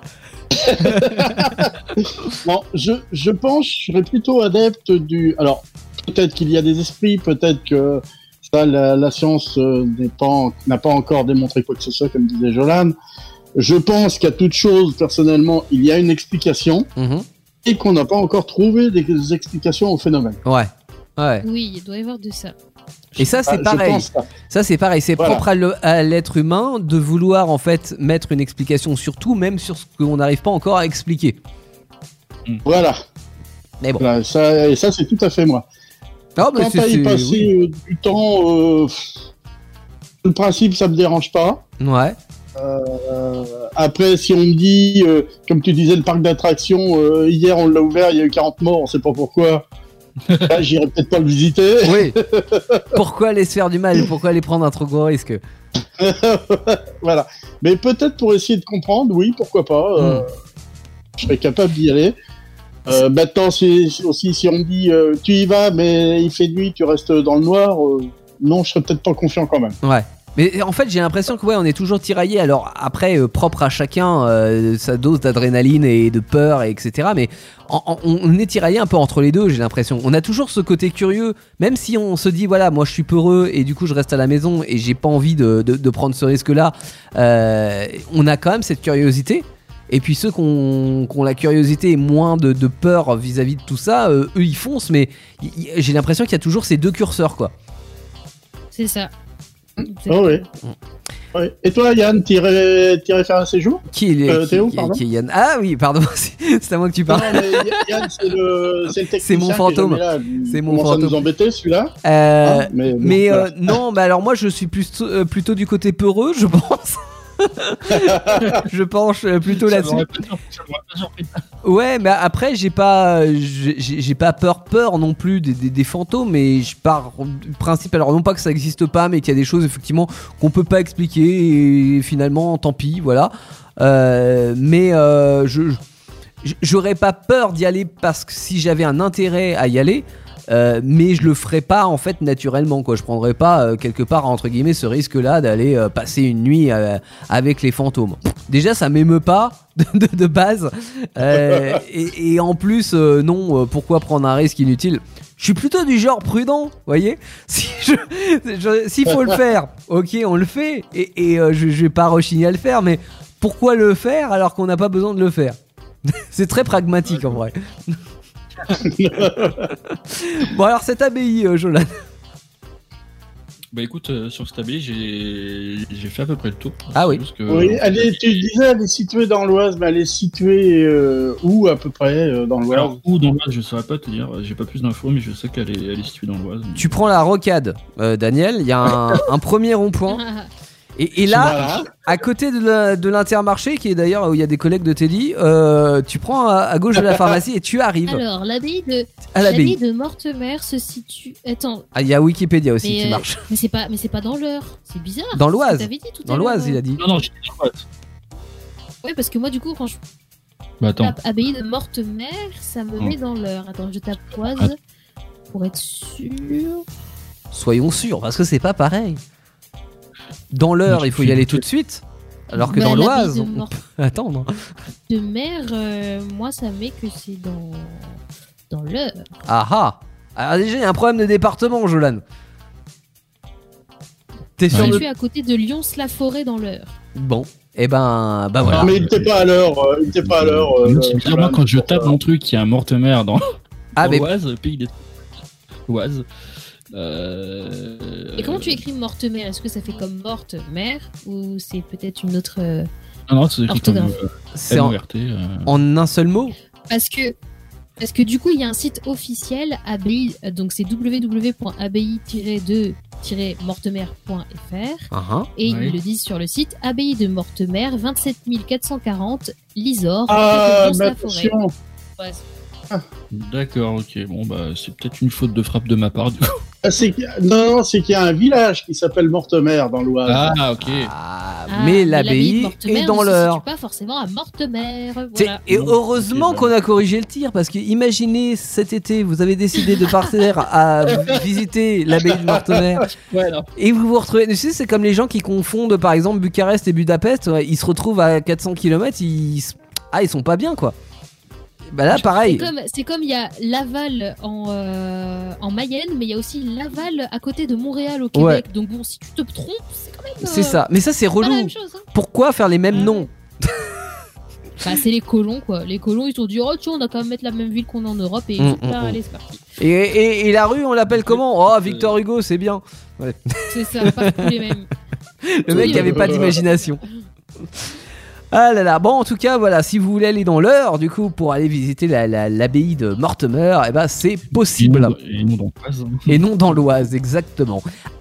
Bon, je pense que je serais plutôt adepte du... Alors, peut-être qu'il y a des esprits, peut-être que ça, la science n'a pas encore démontré quoi que ce soit, comme disait Jolan. Je pense qu'à toute chose, personnellement, il y a une explication. Et qu'on n'a pas encore trouvé des explications au phénomène. Ouais. Oui, il doit y avoir de ça. Et ça, c'est pareil. Ça, c'est pareil. C'est propre à l'être humain de vouloir en fait mettre une explication sur tout, même sur ce qu'on n'arrive pas encore à expliquer. Voilà. Mais bon. Voilà, ça, c'est tout à fait moi. Oh, quand t'as y passé du temps, le principe, ça me dérange pas. Ouais. Après, si on me dit, comme tu disais, le parc d'attractions, hier on l'a ouvert, il y a eu 40 morts, on sait pas pourquoi. Là, j'irai peut-être pas le visiter. Oui. Pourquoi aller se faire du mal ? Pourquoi aller prendre un trop gros risque ? Voilà. Mais peut-être pour essayer de comprendre, oui, pourquoi pas. Je serais capable d'y aller. Maintenant, c'est aussi si on me dit, tu y vas, mais il fait nuit, tu restes dans le noir. Non, je serais peut-être pas confiant quand même. Ouais. Mais en fait, j'ai l'impression que on est toujours tiraillé. Alors après, propre à chacun, sa dose d'adrénaline et de peur, etc. Mais on est tiraillé un peu entre les deux. J'ai l'impression. On a toujours ce côté curieux, même si on se dit voilà, moi je suis peureux et du coup je reste à la maison et j'ai pas envie de prendre ce risque-là. On a quand même cette curiosité. Et puis ceux qui ont la curiosité et moins de peur vis-à-vis de tout ça, eux ils foncent. Mais j'ai l'impression qu'il y a toujours ces deux curseurs, quoi. C'est ça. Oh oui. Ouais. Et toi, Yann, t'irais faire un séjour ? Théo, pardon. Qui est Yann ? Ah oui, pardon, c'est à moi que tu parles. Non, mais Yann, c'est le technicien. C'est mon fantôme. C'est mon fantôme. Ça nous embêter, celui-là. Voilà. Non, bah alors moi, je suis plutôt du côté peureux, je pense. Je penche plutôt là-dessus. Ouais, mais après j'ai pas peur non plus des fantômes, mais je pars du principe, alors non pas que ça existe pas, mais qu'il y a des choses effectivement qu'on peut pas expliquer et finalement tant pis, voilà. Mais j'aurais pas peur d'y aller parce que si j'avais un intérêt à y aller. Mais je le ferais pas en fait naturellement quoi. Je prendrais pas quelque part entre guillemets ce risque là d'aller passer une nuit avec les fantômes. Déjà ça m'émeut pas de base et en plus non, pourquoi prendre un risque inutile? Je suis plutôt du genre prudent, voyez. S'il faut le faire, ok on le fait et je vais pas rechigner à le faire, mais pourquoi le faire alors qu'on n'a pas besoin de le faire? C'est très pragmatique en vrai. Bon alors cette abbaye, Jolan. Bah écoute, sur cette abbaye, j'ai fait à peu près le tour. Ah oui. Oui, tu disais elle est située dans l'Oise, mais elle est située où à peu près dans l'Oise? Alors, où dans l'Oise, je saurais pas te dire, j'ai pas plus d'infos, mais je sais qu'elle est située dans l'Oise. Tu prends la rocade, Daniel, il y a un premier rond-point. Et là, voilà. À côté de l'Intermarché, qui est d'ailleurs où il y a des collègues de Teddy, tu prends à gauche de la pharmacie et tu arrives. Alors, l'abbaye de Mortemer se situe. Attends. Ah, il y a Wikipédia aussi qui marche. Mais c'est pas dans l'Eure. C'est bizarre. Dans l'Oise. Dans l'Oise, il a dit. Non, j'ai dit dans l'Oise. Ouais, parce que moi, du coup, quand je tape abbaye de Mortemer, ça me met dans l'Eure. Attends, je tape Oise pour être sûr. Soyons sûrs, parce que c'est pas pareil. Dans l'Eure, il faut y aller tout de suite. Alors que dans l'Oise, on peut attendre. De mer, moi, ça met que c'est dans l'Eure. Ah ah. Alors déjà, il y a un problème de département, Jolan. T'es sûr de... à côté de Lyons-la-Forêt dans l'Eure. Bon, et ben voilà. Non, mais il était pas à l'heure. Moi, quand je tape mon truc, il y a un Mortemer dans l'Oise, pays des Oise. Et comment tu écris Mortemer? Est-ce que ça fait comme morte mère ou c'est peut-être une autre non, c'est écrit comme c'est en un seul mot? Parce que du coup il y a un site officiel abbaye, donc c'est www.abbaye-de-mortemer.fr et ils le disent sur le site abbaye de Mortemer 27 440 Lisor, la forêt. D'accord, ok. Bon, bah, c'est peut-être une faute de frappe de ma part, du coup. C'est qu'il y a un village qui s'appelle Mortemer dans l'Oise. Ah, ok. Mais l'abbaye est dans l'Eure. Pas forcément à Mortemer. Voilà. Et heureusement qu'on a corrigé le tir, parce que imaginez cet été, vous avez décidé de partir à visiter l'abbaye de Mortemer. Ouais, et vous vous retrouvez. Tu sais, c'est comme les gens qui confondent par exemple Bucarest et Budapest. Ils se retrouvent à 400 km, ils sont pas bien, quoi. Bah là, pareil. C'est comme il y a Laval en Mayenne, mais il y a aussi Laval à côté de Montréal au Québec. Ouais. Donc bon, si tu te trompes, c'est quand même. C'est ça. Mais ça, c'est relou. Chose, hein. Pourquoi faire les mêmes noms? Bah, c'est les colons, quoi. Les colons, ils se sont dit, oh, tiens, on a quand même mettre la même ville qu'on a en Europe et allez, c'est parti. Et la rue, on l'appelle comment? Oh, Victor Hugo, c'est bien. Ouais. C'est ça, pas tous les mêmes. Le mec avait pas d'imagination. Ah là là, bon en tout cas voilà, si vous voulez aller dans l'Eure du coup pour aller visiter l'abbaye de Mortemer, eh ben c'est possible. Et non dans l'Oise. Et non dans l'Oise, exactement.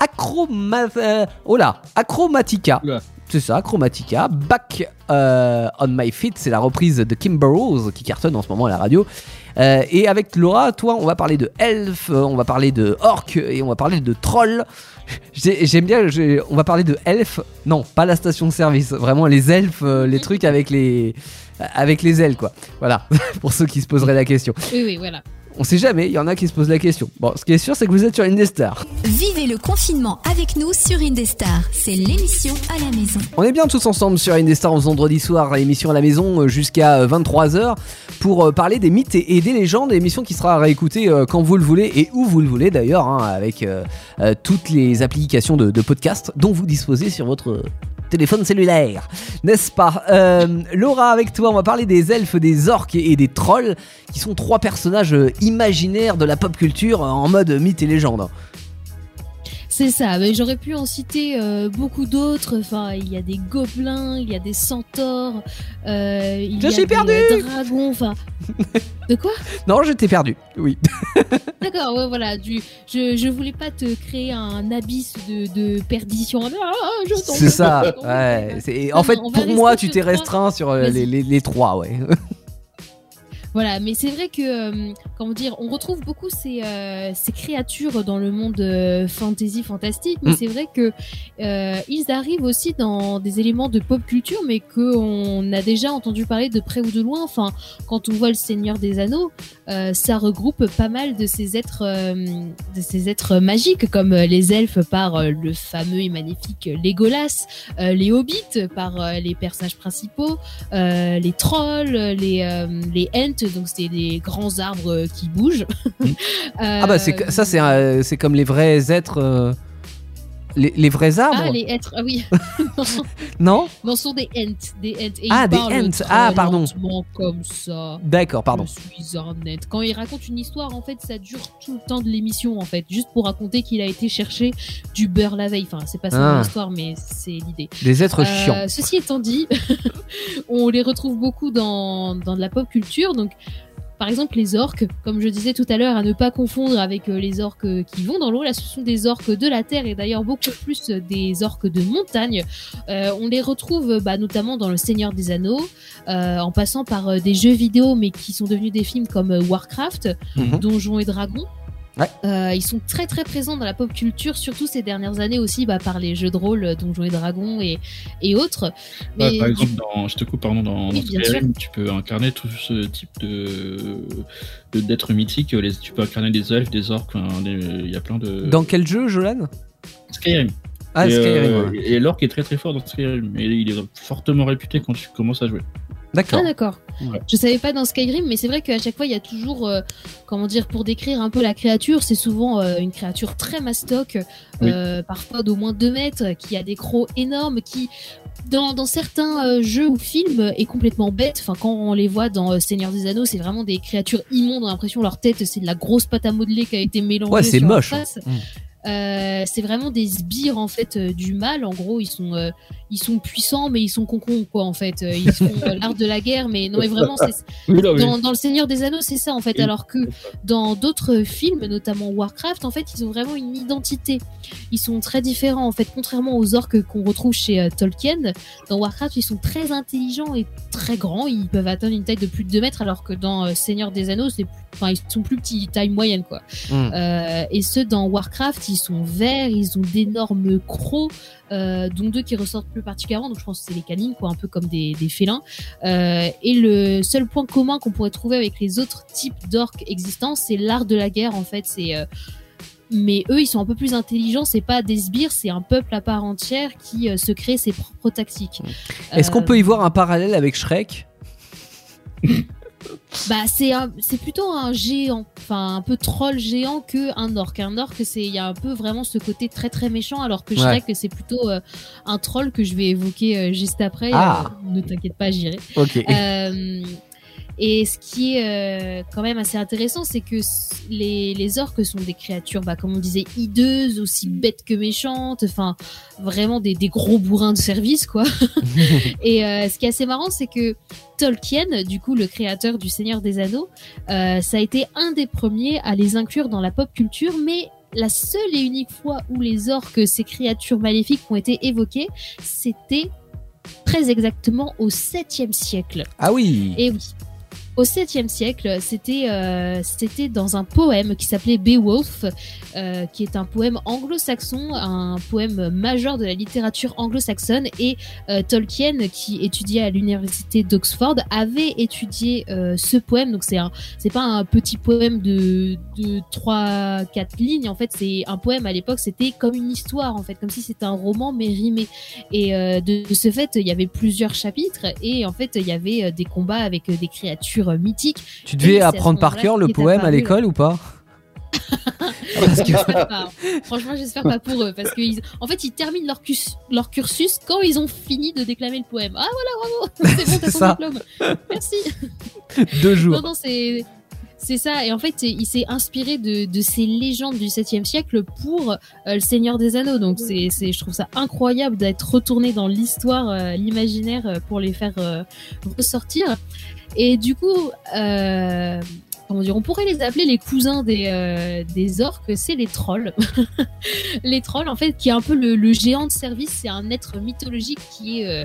Achromatica. Oula. C'est ça, Chromatica. Back on My Feet, c'est la reprise de Kim Burrows qui cartonne en ce moment à la radio. Et avec Laura, toi, on va parler de elfes, on va parler de orques et on va parler de trolls. J'aime bien, on va parler de elfes. Non, pas la station de service. Vraiment les elfes, les trucs avec les ailes, quoi. Voilà, pour ceux qui se poseraient la question. Oui, voilà. On sait jamais, il y en a qui se posent la question. Bon, ce qui est sûr, c'est que vous êtes sur Indestar. Vivez le confinement avec nous sur Indestar. C'est l'émission à la maison. On est bien tous ensemble sur Indestar en vendredi soir, l'émission à la maison jusqu'à 23h pour parler des mythes et des légendes, émission qui sera réécoutée quand vous le voulez et où vous le voulez d'ailleurs, hein, avec toutes les applications de podcast dont vous disposez sur votre téléphone cellulaire, n'est-ce pas? Laura, avec toi, on va parler des elfes, des orques et des trolls, qui sont 3 personnages imaginaires de la pop culture en mode mythe et légende. C'est ça, mais j'aurais pu en citer beaucoup d'autres. Enfin, il y a des gobelins, il y a des centaures, il y a des dragons, enfin... De quoi? Non, je t'ai perdu, oui. D'accord, ouais, voilà. Je voulais pas te créer un abysse de perdition. C'est ça, ouais. En fait, pour moi, tu t'es restreint sur les 3, ouais. Voilà, mais c'est vrai que, on retrouve beaucoup ces créatures dans le monde fantasy, fantastique, mais c'est vrai que ils arrivent aussi dans des éléments de pop culture, mais qu'on a déjà entendu parler de près ou de loin. Enfin, quand on voit le Seigneur des Anneaux, ça regroupe pas mal de ces êtres magiques, comme les elfes par le fameux et magnifique Legolas, les hobbits par les personnages principaux, les trolls, les ents, donc c'est des grands arbres qui bougent. C'est comme les vrais êtres. Les vrais arbres. Ah, les êtres, ah oui. Non. Non, ce sont des ents. Et des ents. Ah, pardon. Comme ça. D'accord, pardon. Je suis un ent. Quand il raconte une histoire, en fait, ça dure tout le temps de l'émission, en fait, juste pour raconter qu'il a été chercher du beurre la veille. Enfin, c'est pas ça l'histoire, mais c'est l'idée. Des êtres chiants. Ceci étant dit, on les retrouve beaucoup dans de la pop culture, donc. Par exemple, les orques, comme je disais tout à l'heure, à ne pas confondre avec les orques qui vont dans l'eau. Là, ce sont des orques de la terre et d'ailleurs beaucoup plus des orques de montagne. On les retrouve notamment dans Le Seigneur des Anneaux, en passant par des jeux vidéo, mais qui sont devenus des films comme Warcraft, Donjons et Dragons. Ouais. Ils sont très très présents dans la pop culture, surtout ces dernières années aussi, par les jeux de rôle, Donjons et Dragons et autres. Mais par exemple, je te coupe, pardon, dans Skyrim, tu peux incarner tout ce type d'êtres mythiques. Tu peux incarner des elfes, des orques, il y a plein de. Dans quel jeu, Jolan? Skyrim. Ah, Skyrim. Ouais. Et l'orque est très très fort dans Skyrim, et il est fortement réputé quand tu commences à jouer. D'accord. Ah d'accord. Ouais. Je savais pas dans Skyrim, mais c'est vrai qu'à chaque fois il y a toujours, pour décrire un peu la créature, c'est souvent une créature très mastoc, parfois d'au moins 2 mètres, qui a des crocs énormes, qui dans certains jeux ou films est complètement bête. Enfin, quand on les voit dans Seigneur des Anneaux, c'est vraiment des créatures immondes. On a l'impression leur tête c'est de la grosse pâte à modeler qui a été mélangée. Ouais, c'est sur moche. Leur face. C'est vraiment des sbires en fait du mal. En gros, ils sont puissants, mais ils sont concons quoi en fait. Ils sont l'art de la guerre, mais non mais vraiment dans le Seigneur des Anneaux c'est ça en fait. Alors que dans d'autres films, notamment Warcraft, en fait ils ont vraiment une identité. Ils sont très différents en fait, contrairement aux orques qu'on retrouve chez Tolkien. Dans Warcraft, ils sont très intelligents et très grands. Ils peuvent atteindre une taille de plus de 2 mètres, alors que dans Seigneur des Anneaux, ils sont plus petits, taille moyenne quoi. Et ceux dans Warcraft, ils sont verts, ils ont d'énormes crocs, dont 2 qui ressortent plus particulièrement, donc je pense que c'est les canines quoi, un peu comme des félins. Et le seul point commun qu'on pourrait trouver avec les autres types d'orques existants, c'est l'art de la guerre en fait. Mais eux, ils sont un peu plus intelligents. C'est pas des sbires, c'est un peuple à part entière qui se crée ses propres tactiques. Est-ce qu'on peut y voir un parallèle avec Shrek? C'est plutôt un géant, enfin un peu troll géant que un orque. Un orque, il y a un peu vraiment ce côté très très méchant, alors que Shrek c'est plutôt un troll que je vais évoquer juste après. Ne t'inquiète pas, j'irai. Ok. Et ce qui est quand même assez intéressant, c'est que les orques sont des créatures, comme on disait, hideuses, aussi bêtes que méchantes, enfin vraiment des gros bourrins de service quoi. Et ce qui est assez marrant, c'est que Tolkien, du coup le créateur du Seigneur des Anneaux, ça a été un des premiers à les inclure dans la pop culture, mais la seule et unique fois où les orques, ces créatures maléfiques, ont été évoquées, c'était très exactement au 7e siècle. Ah oui. Et oui. Au 7e siècle, c'était dans un poème qui s'appelait Beowulf, qui est un poème anglo-saxon, un poème majeur de la littérature anglo-saxonne. Et Tolkien, qui étudiait à l'université d'Oxford, avait étudié ce poème. Donc c'est pas un petit poème de 3-4 lignes. En fait, c'est un poème à l'époque, c'était comme une histoire en fait, comme si c'était un roman mais rimé. Et de ce fait, il y avait plusieurs chapitres et en fait, il y avait des combats avec des créatures mythique. Tu devais apprendre par cœur le poème à l'école ou pas? J'espère pas. Franchement, j'espère pas pour eux, parce qu'en fait, ils terminent leur cursus quand ils ont fini de déclamer le poème. Ah voilà, bravo, c'est bon, t'as ton diplôme. Merci. 2 jours. Non, c'est ça. Et en fait, il s'est inspiré de ces légendes du 7e siècle pour le Seigneur des Anneaux. Donc, je trouve ça incroyable d'être retourné dans l'histoire, l'imaginaire, pour les faire ressortir. Et du coup, on pourrait les appeler les cousins des orques, c'est les trolls. Les trolls, en fait, qui est un peu le géant de service. C'est un être mythologique qui est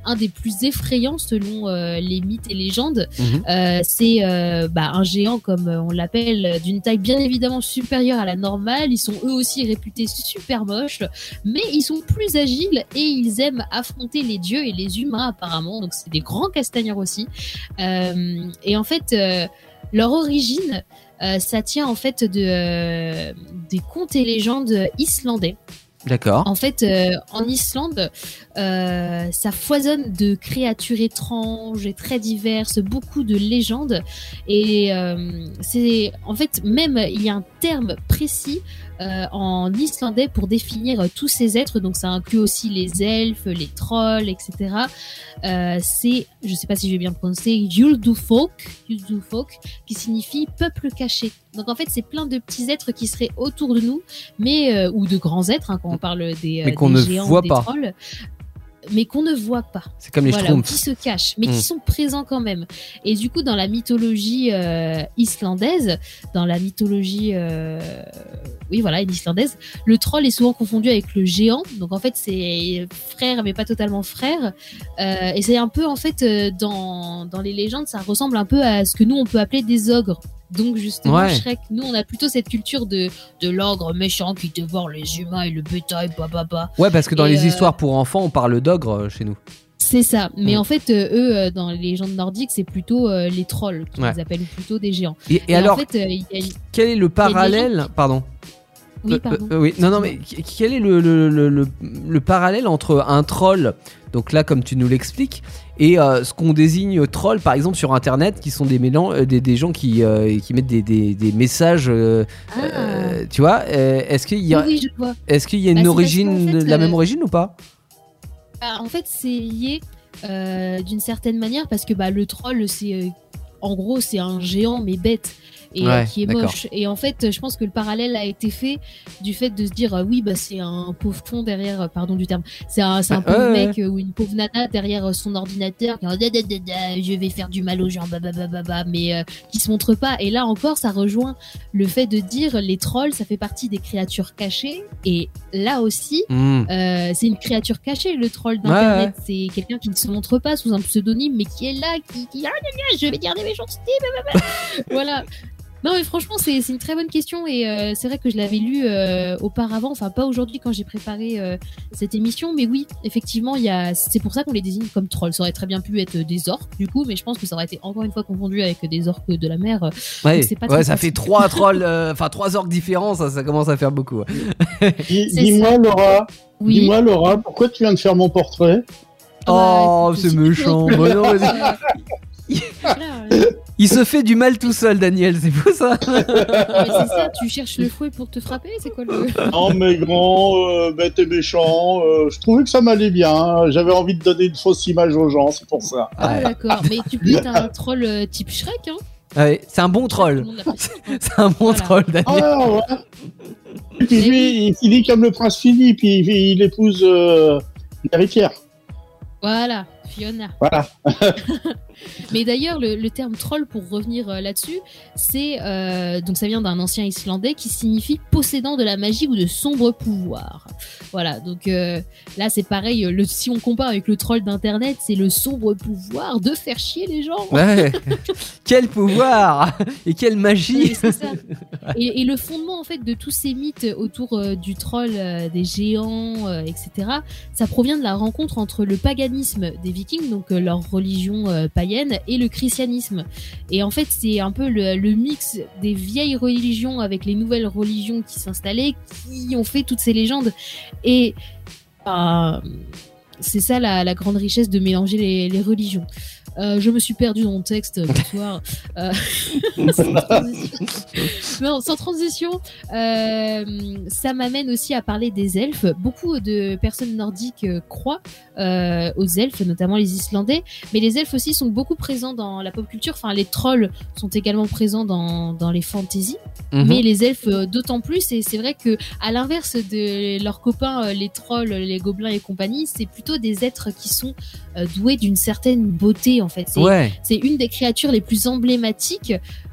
un des plus effrayants selon les mythes et légendes. C'est un géant, comme on l'appelle, d'une taille bien évidemment supérieure à la normale. Ils sont eux aussi réputés super moches, mais ils sont plus agiles et ils aiment affronter les dieux et les humains apparemment. Donc c'est des grands castagnards aussi. Et en fait, leur origine, ça tient en fait des contes et légendes islandais. D'accord. En fait, en Islande, ça foisonne de créatures étranges et très diverses, beaucoup de légendes. Et c'est en fait même il y a un terme précis en islandais pour définir tous ces êtres. Donc ça inclut aussi les elfes, les trolls, etc. C'est, je sais pas si je vais bien le prononcer, Yuldufólk, qui signifie peuple caché. Donc en fait c'est plein de petits êtres qui seraient autour de nous, mais ou de grands êtres quand on parle des géants, des trolls. Mais qu'on ne voit pas. C'est comme les Schtroumpfs. Qui se cachent, mais qui sont présents quand même. Et du coup, dans la mythologie islandaise, islandaise, le troll est souvent confondu avec le géant. Donc en fait, c'est frère, mais pas totalement frère. Et c'est un peu, en fait, dans les légendes, ça ressemble un peu à ce que nous, on peut appeler des ogres. Donc justement, Shrek, nous on a plutôt cette culture de l'ogre méchant qui dévore les humains et le bétail, Ouais, parce que dans les histoires pour enfants, on parle d'ogre chez nous. C'est ça, mais en fait, eux, dans les légendes nordiques, c'est plutôt les trolls qui les appellent, ou plutôt des géants. Et alors, en fait, quel est le parallèle, pardon? Oui, pardon. Mais quel est le parallèle entre un troll, donc là comme tu nous l'expliques, et ce qu'on désigne troll par exemple sur internet, qui sont des gens qui mettent des messages, tu vois, est-ce qu'il y a, oui, je vois. Est-ce qu'il y a une origine, la même origine ou pas? En fait c'est lié d'une certaine manière, parce que le troll c'est en gros c'est un géant mais bête. Et qui est moche. Et en fait, je pense que le parallèle a été fait du fait de se dire c'est un pauvre con derrière, pardon du terme, c'est un pauvre mec ou une pauvre nana derrière son ordinateur qui je vais faire du mal aux gens, mais qui se montre pas. Et là encore, ça rejoint le fait de dire les trolls, ça fait partie des créatures cachées. Et là aussi, c'est une créature cachée, le troll d'internet. C'est quelqu'un qui ne se montre pas sous un pseudonyme, mais qui est là, qui je vais dire des méchancetés, voilà. Non mais franchement c'est une très bonne question, et c'est vrai que je l'avais lu auparavant, enfin pas aujourd'hui quand j'ai préparé cette émission, mais oui effectivement c'est pour ça qu'on les désigne comme trolls. Ça aurait très bien pu être des orques du coup, mais je pense que ça aurait été encore une fois confondu avec des orques de la mer. Ça fait 3 trolls, 3 orques différents, ça commence à faire beaucoup. Dis-moi Laura, dis-moi Laura, pourquoi tu viens de faire mon portrait? C'est méchant. Il se fait du mal tout seul, Daniel, c'est fou ça. Mais c'est ça, tu cherches le fouet pour te frapper, c'est quoi le... Non mais grand, bête et méchant, je trouvais que ça m'allait bien, j'avais envie de donner une fausse image aux gens, c'est pour ça. Ah d'accord, mais tu peux être un troll type Shrek, hein. Ouais, c'est un bon troll. C'est un bon troll, Daniel. Et puis lui, il finit comme le prince Philippe, il épouse l'héritière. Voilà, Fiona. Voilà. Mais d'ailleurs, le terme troll, pour revenir là-dessus, c'est donc ça vient d'un ancien islandais qui signifie possédant de la magie ou de sombres pouvoirs. Voilà, donc là c'est pareil. Si on compare avec le troll d'internet, c'est le sombre pouvoir de faire chier les gens. Ouais. Quel pouvoir et quelle magie. C'est ça. Et le fondement en fait de tous ces mythes autour du troll, des géants, etc. Ça provient de la rencontre entre le paganisme des Vikings, donc leur religion païenne, et le christianisme. Et en fait, c'est un peu le mix des vieilles religions avec les nouvelles religions qui s'installaient, qui ont fait toutes ces légendes. Et c'est ça la grande richesse de mélanger les religions. Je me suis perdue dans mon texte, bonsoir. Sans transition, ça m'amène aussi à parler des elfes. Beaucoup de personnes nordiques croient aux elfes, notamment les Islandais, mais les elfes aussi sont beaucoup présents dans la pop culture. Enfin, les trolls sont également présents dans les fantaisies, mais les elfes d'autant plus. Et c'est vrai que, à l'inverse de leurs copains, les trolls, les gobelins et compagnie, c'est plutôt des êtres qui sont doués d'une certaine beauté, en fait. Ouais. C'est une des créatures les plus emblématiques.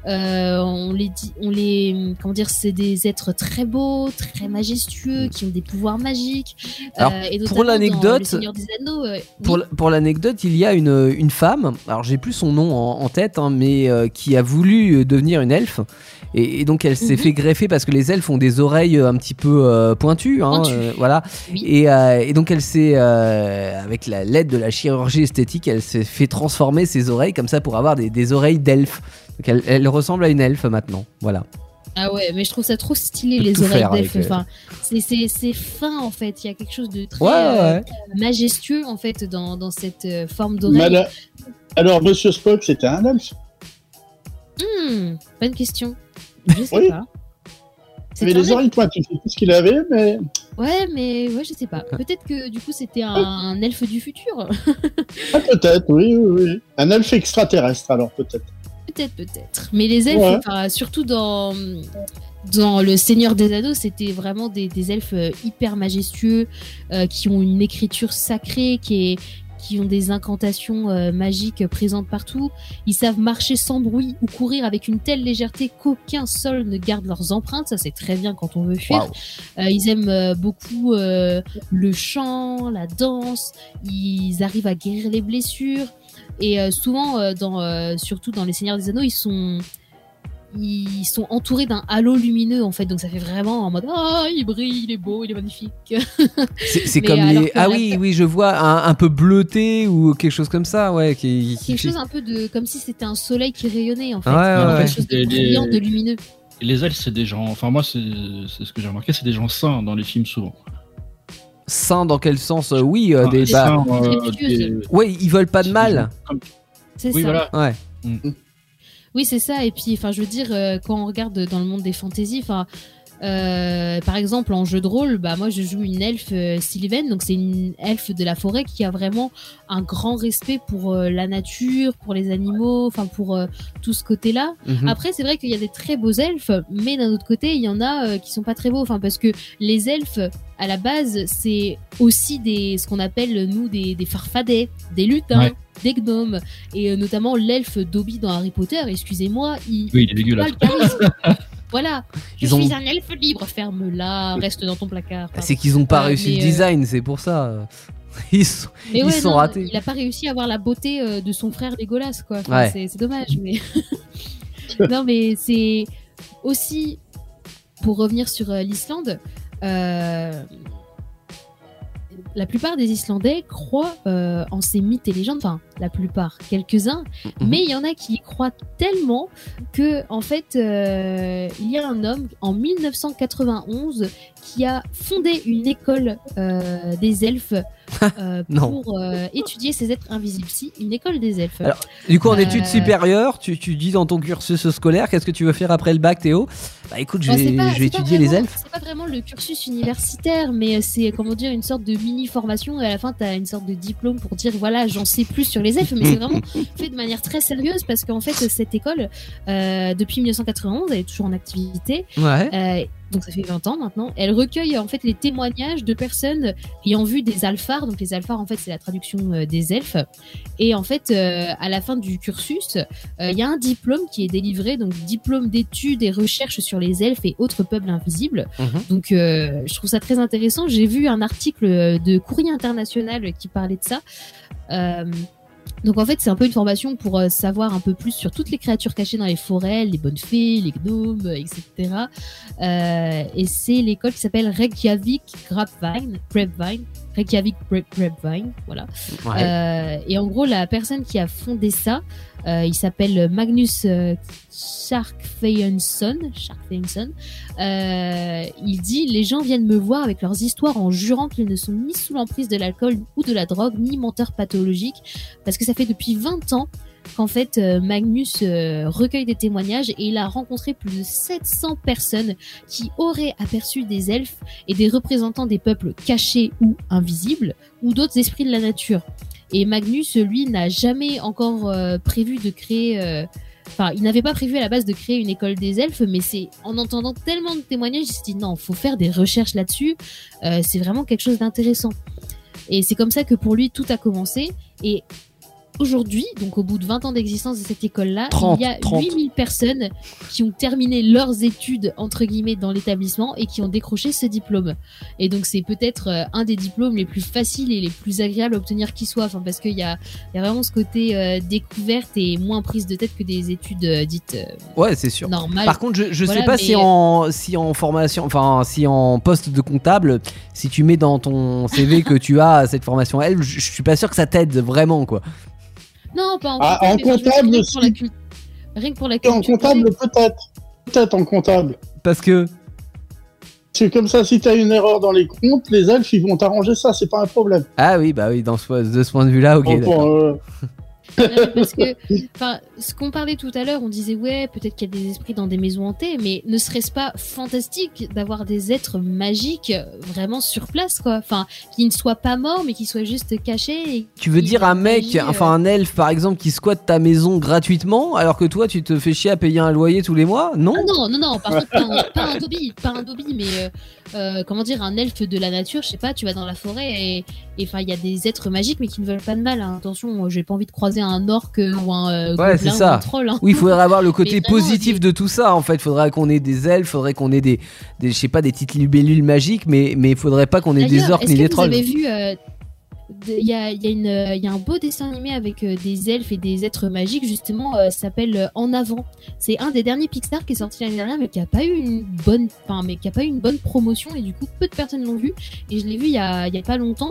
Comment dire, c'est des êtres très beaux, très majestueux, qui ont des pouvoirs magiques. Alors, et pour l'anecdote, Le Seigneur des Anneaux, pour l'anecdote, il y a une femme, alors j'ai plus son nom en tête, hein, mais qui a voulu devenir une elfe. Et donc elle s'est fait greffer parce que les elfes ont des oreilles un petit peu pointues, hein, voilà. Oui. Et donc elle s'est, avec l'aide de la chirurgie esthétique, elle s'est fait transformer ses oreilles comme ça pour avoir des oreilles d'elfe. Donc elle ressemble à une elfe maintenant, voilà. Ah ouais, mais je trouve ça trop stylé les oreilles d'elfe. Enfin, c'est fin en fait. Il y a quelque chose de très majestueux en fait dans cette forme d'oreille. Alors Monsieur Spock, c'était un elfe? Bonne question. Je sais pas. Mais les oreilles pointues, c'est tout ce qu'il avait, mais. Ouais, je sais pas. Peut-être que du coup c'était un elfe du futur. Peut-être, oui. Un elfe extraterrestre, alors peut-être. Peut-être. Mais les elfes, surtout dans Le Seigneur des Anneaux, c'était vraiment des elfes hyper majestueux, qui ont une écriture sacrée, qui ont des incantations magiques présentes partout. Ils savent marcher sans bruit ou courir avec une telle légèreté qu'aucun sol ne garde leurs empreintes. Ça, c'est très bien quand on veut fuir. Wow. Ils aiment beaucoup le chant, la danse. Ils arrivent à guérir les blessures. Et souvent, surtout dans Les Seigneurs des Anneaux, ils sont entourés d'un halo lumineux en fait, donc ça fait vraiment en mode il brille, il est beau, il est magnifique. C'est comme les oui je vois un peu bleuté ou quelque chose comme ça, ouais, quelque chose un peu de comme si c'était un soleil qui rayonnait en fait, quelque chose de brillant, de lumineux. Et les elfes, c'est des gens, enfin moi c'est ce que j'ai remarqué, c'est des gens sains dans les films souvent. Sains dans quel sens? Oui, ils veulent pas de mal. C'est ça. Voilà. Ouais. Oui, c'est ça. Et puis, je veux dire, quand on regarde dans le monde des fantaisies, par exemple, en jeu de rôle, moi, je joue une elfe Sylvaine, donc c'est une elfe de la forêt qui a vraiment un grand respect pour la nature, pour les animaux, pour tout ce côté-là. Après, c'est vrai qu'il y a des très beaux elfes, mais d'un autre côté, il y en a qui sont pas très beaux, parce que les elfes, à la base, c'est aussi ce qu'on appelle, nous, des farfadets, des lutins. Ouais. Des gnomes, et notamment l'elfe Dobby dans Harry Potter, excusez-moi, il est dégueulasse. Voilà, je suis un elfe libre, ferme-la, reste dans ton placard. C'est qu'ils ont pas réussi le design, c'est pour ça. Ils sont ratés. Il a pas réussi à avoir la beauté de son frère Legolas, quoi. C'est dommage, mais non, mais c'est aussi pour revenir sur l'Islande. La plupart des Islandais croient en ces mythes et légendes, la plupart, quelques-uns, mais il y en a qui y croient tellement que, en fait, il y a un homme en 1991 qui a fondé une école des elfes pour étudier ces êtres invisibles. Si, une école des elfes. Alors, du coup, en études supérieures, tu dis dans ton cursus scolaire, qu'est-ce que tu veux faire après le bac, Théo? Écoute, je vais étudier les elfes. C'est pas vraiment le cursus universitaire, mais c'est, comment dire, une sorte de mini-formation, et à la fin, t'as une sorte de diplôme pour dire, voilà, j'en sais plus sur les elfes, mais c'est vraiment fait de manière très sérieuse, parce qu'en fait, cette école, depuis 1991, elle est toujours en activité. Ouais. Donc ça fait 20 ans maintenant. Elle recueille en fait les témoignages de personnes ayant vu des alphars. Donc les alphars, en fait, c'est la traduction des elfes. Et en fait, à la fin du cursus, il y a un diplôme qui est délivré, donc diplôme d'études et recherches sur les elfes et autres peuples invisibles. Donc je trouve ça très intéressant. J'ai vu un article de Courrier International qui parlait de ça. Donc en fait, c'est un peu une formation pour savoir un peu plus sur toutes les créatures cachées dans les forêts, les bonnes fées, les gnomes, etc. Et c'est l'école qui s'appelle Reykjavik Grapevine, voilà. Ouais. Et en gros, la personne qui a fondé ça, il s'appelle Magnus Sharkfeyenson. Il dit: les gens viennent me voir avec leurs histoires en jurant qu'ils ne sont ni sous l'emprise de l'alcool ou de la drogue, ni menteurs pathologiques, parce que ça fait depuis 20 ans qu'en fait Magnus recueille des témoignages, et il a rencontré plus de 700 personnes qui auraient aperçu des elfes et des représentants des peuples cachés ou invisibles, ou d'autres esprits de la nature. Et Magnus, lui, n'a jamais encore prévu de créer... il n'avait pas prévu à la base de créer une école des elfes, mais c'est en entendant tellement de témoignages, il s'est dit non, faut faire des recherches là-dessus, c'est vraiment quelque chose d'intéressant. Et c'est comme ça que pour lui, tout a commencé. Et aujourd'hui, donc au bout de 20 ans d'existence de cette école-là, il y a 8000 personnes qui ont terminé leurs études, entre guillemets, dans l'établissement et qui ont décroché ce diplôme. Et donc, c'est peut-être un des diplômes les plus faciles et les plus agréables à obtenir qui soit. Enfin, parce qu'il y a vraiment ce côté découverte et moins prise de tête que des études dites ouais, c'est sûr. Normales. Par contre, je sais pas si en formation, enfin, si en poste de comptable, si tu mets dans ton CV que tu as cette formation ELF, je suis pas sûr que ça t'aide vraiment, quoi. Non, pas en comptable. En comptable, rien que pour la culture. En comptable, peut-être en comptable. Parce que comme ça, si t'as une erreur dans les comptes, les elfes, ils vont t'arranger ça, c'est pas un problème. Ah oui, bah oui, de ce point de vue-là, ok, d'accord. Parce que, ce qu'on parlait tout à l'heure, on disait ouais, peut-être qu'il y a des esprits dans des maisons hantées, mais ne serait-ce pas fantastique d'avoir des êtres magiques vraiment sur place, quoi. Enfin, qui ne soient pas morts, mais qui soient juste cachés. Et tu veux dire un mec, un elfe par exemple, qui squatte ta maison gratuitement, alors que toi tu te fais chier à payer un loyer tous les mois, non? Non, par contre, pas un Dobby, mais comment dire, un elfe de la nature, je sais pas, tu vas dans la forêt et enfin, il y a des êtres magiques, mais qui ne veulent pas de mal, hein. Attention, j'ai pas envie de croiser un orc ou un gobelin ou un troll, hein. Oui, il faudrait avoir le côté positif de tout ça, en fait. Il faudrait qu'on ait des elfes, il faudrait qu'on ait des je sais pas, des petites libellules magiques, mais il faudrait pas qu'on ait des orques ni des trolls. Vous avez vu il y a un beau dessin animé avec des elfes et des êtres magiques, justement, s'appelle En Avant. C'est un des derniers Pixar qui est sorti l'année dernière, mais qui a pas eu une bonne promotion, et du coup peu de personnes l'ont vu, et je l'ai vu il y a pas longtemps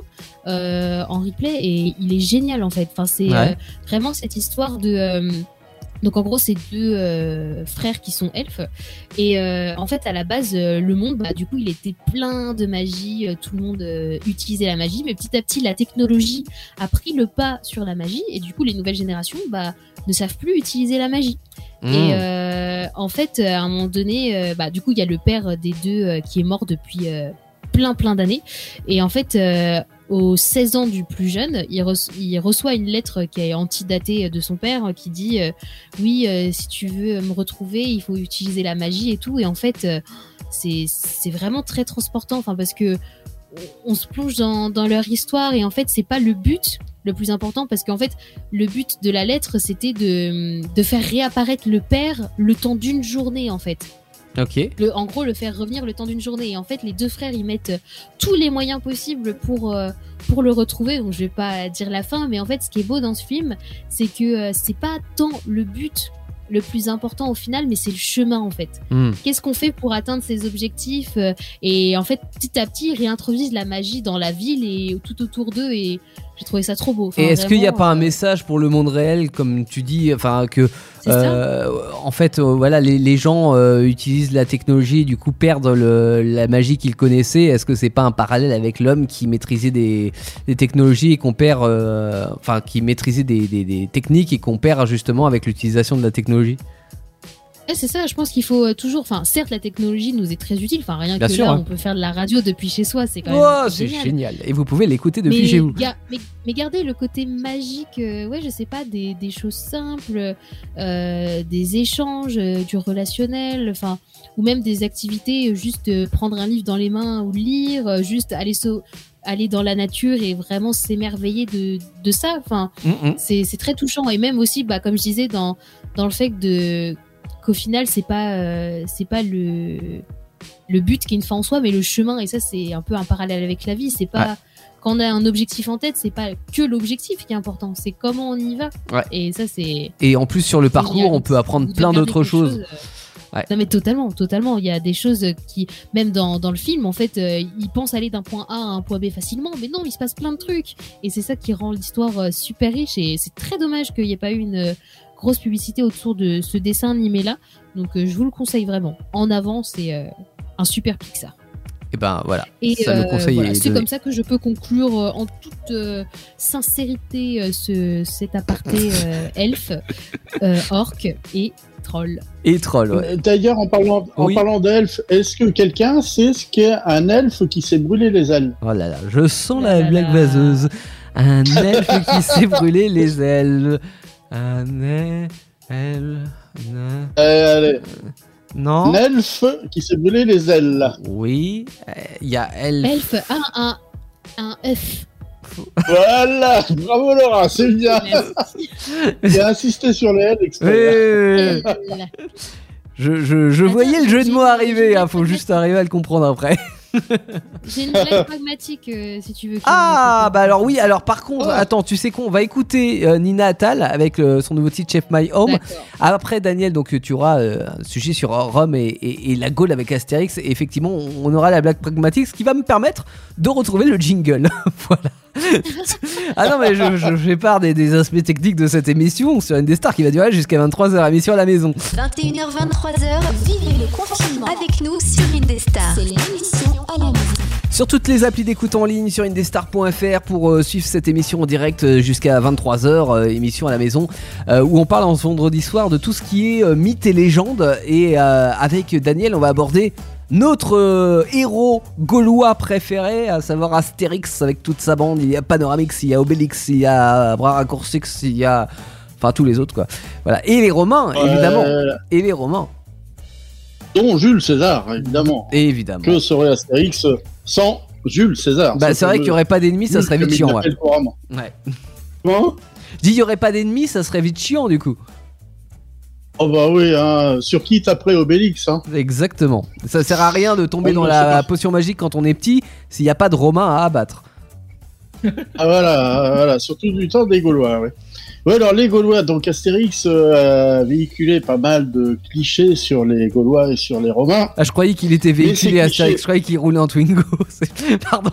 en replay, et il est génial en fait. Enfin, c'est vraiment cette histoire de donc en gros, c'est deux frères qui sont elfes, et en fait à la base le monde, bah du coup il était plein de magie, tout le monde utilisait la magie, mais petit à petit la technologie a pris le pas sur la magie, et du coup les nouvelles générations ne savent plus utiliser la magie. Et en fait à un moment donné, du coup il y a le père des deux qui est mort depuis plein d'années, et en fait aux 16 ans du plus jeune, il reçoit une lettre qui est antidatée de son père, qui dit oui, si tu veux me retrouver, il faut utiliser la magie et tout. Et en fait, c'est vraiment très transportant, enfin, parce que on se plonge dans leur histoire, et en fait, c'est pas le but le plus important, parce qu'en fait, le but de la lettre, c'était de faire réapparaître le père le temps d'une journée, en fait. Ok. En gros, le faire revenir le temps d'une journée. Et en fait, les deux frères, ils mettent tous les moyens possibles pour le retrouver. Donc, je vais pas dire la fin, mais en fait, ce qui est beau dans ce film, c'est que c'est pas tant le but le plus important au final, mais c'est le chemin, en fait. Qu'est-ce qu'on fait pour atteindre ces objectifs? Et en fait, petit à petit, ils réintroduisent la magie dans la ville et tout autour d'eux, et j'ai trouvé ça trop beau. Enfin, et est-ce qu'il n'y a pas un message pour le monde réel, comme tu dis, enfin que en fait, voilà, les gens utilisent la technologie et du coup perdent la magie qu'ils connaissaient. Est-ce que c'est pas un parallèle avec l'homme qui maîtrisait des technologies et qu'on perd, enfin qui maîtrisait des techniques et qu'on perd justement avec l'utilisation de la technologie? C'est ça, je pense qu'il faut toujours, enfin, certes la technologie nous est très utile, enfin rien bien que sûr, là on peut faire de la radio depuis chez soi, c'est quand même c'est génial, et vous pouvez l'écouter depuis chez vous. Mais gardez le côté magique, je sais pas, des choses simples, des échanges, du relationnel, enfin, ou même des activités, juste prendre un livre dans les mains ou lire, juste aller dans la nature et vraiment s'émerveiller de ça, enfin, c'est très touchant. Et même aussi, comme je disais, dans le fait qu'au final c'est pas le but qui est une fin en soi, mais le chemin, et ça c'est un peu un parallèle avec la vie. C'est pas quand on a un objectif en tête, c'est pas que l'objectif qui est important, c'est comment on y va. Et ça c'est, et en plus sur le parcours on peut apprendre plein d'autres choses. Non mais totalement, il y a des choses qui, même dans le film, en fait, ils pensent aller d'un point A à un point B facilement, mais non, il se passe plein de trucs, et c'est ça qui rend l'histoire super riche, et c'est très dommage qu'il n'y ait pas eu une grosse publicité autour de ce dessin animé là, donc je vous le conseille vraiment. En Avant, c'est un super Pixar. Et ben voilà, ça le conseil voilà, c'est comme ça que je peux conclure en toute sincérité cet aparté elfe, orc et troll. Et troll, ouais. D'ailleurs, en parlant d'elfe, est-ce que quelqu'un sait ce qu'est un elfe qui s'est brûlé les ailes? Oh là là, je sens la blague vaseuse. Un elfe qui s'est brûlé les ailes. Allez. Non. Un elfe qui s'est brûlé les ailes. Oui, il y a elfe. Elfe, un F. Voilà, bravo Laura, c'est bien. J'ai insisté sur les L exprès. Je voyais le jeu de mots arriver, faut juste arriver à le comprendre après. J'ai une blague pragmatique si tu veux. Ah bah alors oui, alors par contre, attends, tu sais quoi, on va écouter Nina Attal avec son nouveau titre Chef My Home. Après Daniel, donc tu auras un sujet sur Rome et la Gaule avec Astérix. Et effectivement, on aura la blague pragmatique, ce qui va me permettre de retrouver le jingle. Voilà. Ah non mais je fais part des aspects techniques de cette émission sur Indestar qui va durer jusqu'à 23h, émission à la maison. 21h, 23h, vivez le confinement avec nous sur Indestar. C'est l'émission à la maison. Sur toutes les applis d'écoute en ligne, sur indestar.fr pour suivre cette émission en direct jusqu'à 23h, émission à la maison, où on parle en ce vendredi soir de tout ce qui est mythe et légende. Et avec Daniel, on va aborder notre héros gaulois préféré, à savoir Astérix avec toute sa bande. Il y a Panoramix, il y a Obélix, il y a Bras Raccourcis, il y a... Enfin tous les autres quoi. Voilà. Et les Romains, évidemment. Et les Romains. Dont Jules César, évidemment. Évidemment. Que serait Astérix sans Jules César? Bah c'est vrai qu'il n'y aurait pas d'ennemis, ça serait vite chiant. Ouais. Comment? Je dis il n'y aurait pas d'ennemis, ça serait vite chiant du coup. Oh bah oui, hein. Sur qui taperait Obélix hein. Exactement. Ça sert à rien de tomber dans la potion magique quand on est petit s'il n'y a pas de Romains à abattre. Ah voilà, surtout du temps des Gaulois, ouais. Ouais, alors les Gaulois, donc Astérix a véhiculé pas mal de clichés sur les Gaulois et sur les Romains. Ah, je croyais qu'il était véhiculé Astérix, je croyais qu'il roulait en Twingo. Pardon.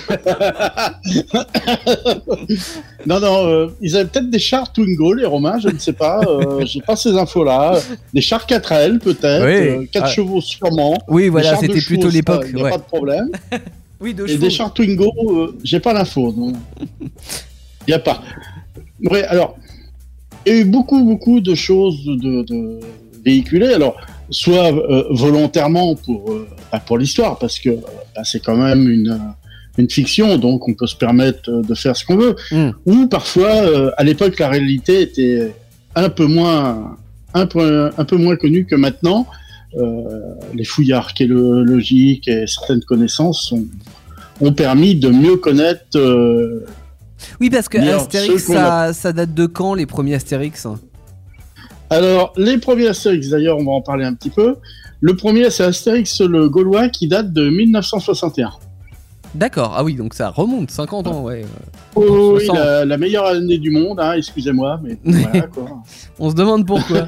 Non, ils avaient peut-être des chars Twingo, les Romains, je ne sais pas. J'ai pas ces infos-là. Des chars 4L peut-être, oui. 4 chevaux sûrement. Oui, voilà, c'était plutôt l'époque. Il n'y a pas de problème. Oui, et des chars Twingo, j'ai pas l'info. Il n'y a pas. Ouais, alors, il y a eu beaucoup de choses de véhiculées, alors, soit volontairement pour l'histoire, parce que c'est quand même une fiction, donc on peut se permettre de faire ce qu'on veut, ou parfois, à l'époque, la réalité était un peu moins connue que maintenant. Les fouilles archéologiques et certaines connaissances ont permis de mieux connaître... Oui, parce que Astérix, ça date de quand, les premiers Astérix? Alors, les premiers Astérix, d'ailleurs, on va en parler un petit peu. Le premier, c'est Astérix le Gaulois, qui date de 1961. D'accord, ah oui, donc ça remonte, 50 ans, ouais. Oui, la meilleure année du monde, hein, excusez-moi, mais voilà, quoi. On se demande pourquoi.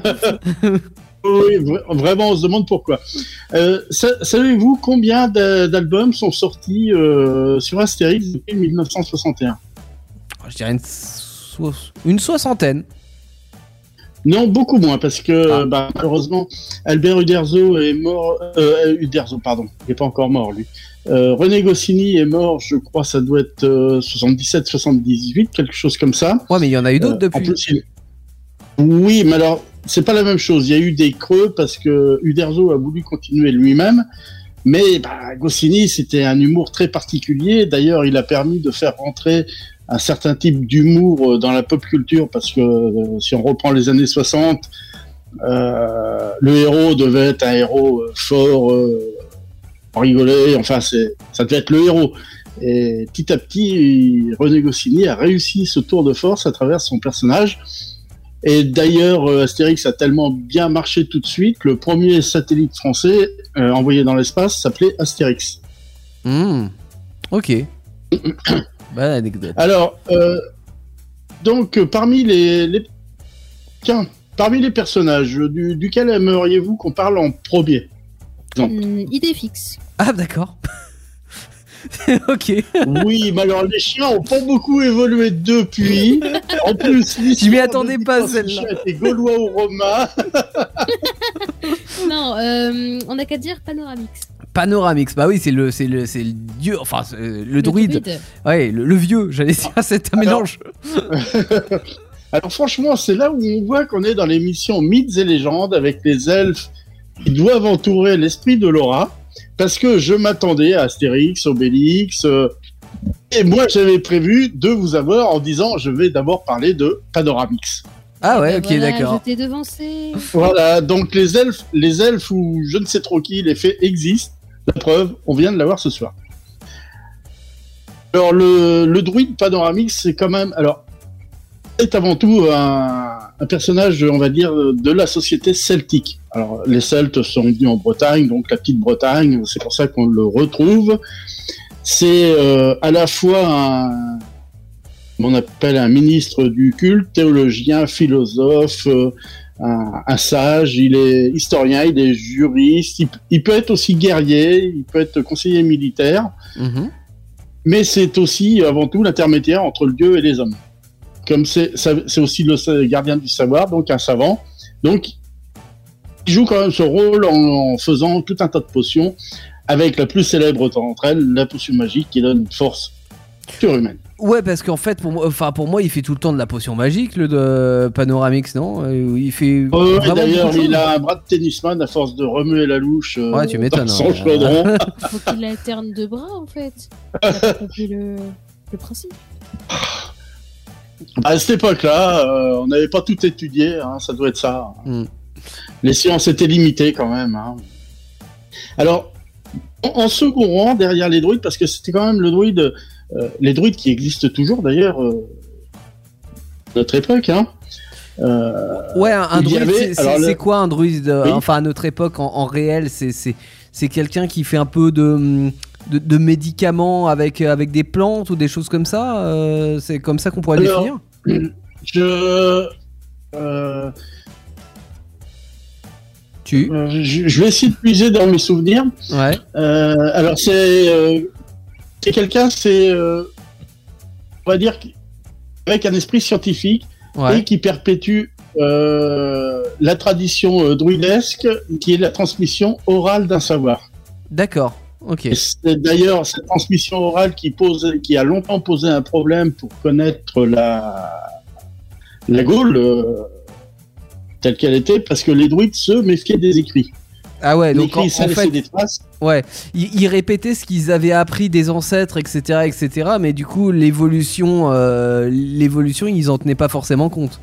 Oui, vraiment, on se demande pourquoi. Savez-vous combien d'albums sont sortis sur Astérix depuis 1961? Je dirais une soixantaine. Non, beaucoup moins, parce que malheureusement, Albert Uderzo est mort. Uderzo, pardon, il n'est pas encore mort, lui. René Goscinny est mort, je crois, ça doit être 77-78, quelque chose comme ça. Ouais, mais il y en a eu d'autres depuis. En plus, oui, mais alors, c'est pas la même chose. Il y a eu des creux parce que Uderzo a voulu continuer lui-même. Mais Goscinny, c'était un humour très particulier. D'ailleurs, il a permis de faire rentrer un certain type d'humour dans la pop culture, parce que si on reprend les années 60, le héros devait être un héros fort, rigoler, enfin ça devait être le héros. Et petit à petit, René Goscinny a réussi ce tour de force à travers son personnage. Et d'ailleurs, Astérix a tellement bien marché tout de suite, le premier satellite français envoyé dans l'espace s'appelait Astérix. Ok. Bonne anecdote. Alors, donc, parmi les personnages, duquel aimeriez-vous qu'on parle en premier? Idée fixe. Ah, d'accord. Ok. Oui, mais alors les chiens ont pas beaucoup évolué depuis. En plus, je m'y attendais pas, celle-là. Les chiens étaient gaulois ou romains. Non, on n'a qu'à dire Panoramix. Panoramix, bah oui, c'est le dieu, enfin le druide. Ouais, le vieux, j'allais dire, c'est un mélange. Alors franchement, c'est là où on voit qu'on est dans l'émission Mythes et légendes avec les elfes qui doivent entourer l'esprit de Laura. Parce que je m'attendais à Astérix, Obélix, et moi j'avais prévu de vous avoir en disant je vais d'abord parler de Panoramix. Ah ouais, ok, voilà, d'accord. Je t'ai devancé. Voilà, donc les elfes ou je ne sais trop qui, les faits existent. La preuve, on vient de l'avoir ce soir. Alors le druide Panoramix, c'est quand même, alors c'est avant tout un personnage, on va dire, de la société celtique. Alors les Celtes sont venus en Bretagne, donc la petite Bretagne, c'est pour ça qu'on le retrouve. C'est à la fois on appelle un ministre du culte, théologien, philosophe, un sage, il est historien, il est juriste, il peut être aussi guerrier, il peut être conseiller militaire. Mais c'est aussi, avant tout, l'intermédiaire entre le dieu et les hommes. Comme c'est aussi le gardien du savoir, donc un savant. Donc, il joue quand même ce rôle en faisant tout un tas de potions, avec la plus célèbre d'entre elles, la potion magique, qui donne une force surhumaine. Ouais, parce qu'en fait, pour moi, il fait tout le temps de la potion magique, le de Panoramix, non ? Il fait. D'ailleurs, il a un bras de tennisman à force de remuer la louche tu m'étonnes, dans son chaudron. Faut qu'il alterne deux bras, en fait. Il a pas compris le principe. À cette époque-là, on n'avait pas tout étudié, hein, ça doit être ça. Les sciences étaient limitées quand même. Hein. Alors, en second rang, derrière les druides, parce que c'était quand même le druide. Les druides qui existent toujours d'ailleurs à notre époque. Hein. Ouais, un druide, c'est quoi un druide Enfin, à notre époque, en réel, c'est quelqu'un qui fait un peu de médicaments avec des plantes ou des choses comme ça. C'est comme ça qu'on pourrait le définir. Je vais essayer de puiser dans mes souvenirs. Ouais. Alors c'est quelqu'un, on va dire, avec un esprit scientifique et qui perpétue la tradition druidesque, qui est la transmission orale d'un savoir. D'accord, ok. Et c'est d'ailleurs cette transmission orale qui a longtemps posé un problème pour connaître la Gaule telle qu'elle était, parce que les druides se méfiaient des écrits. Ah ouais, donc en fait, des traces. Ouais, ils répétaient ce qu'ils avaient appris des ancêtres, etc., mais du coup, l'évolution, ils en tenaient pas forcément compte.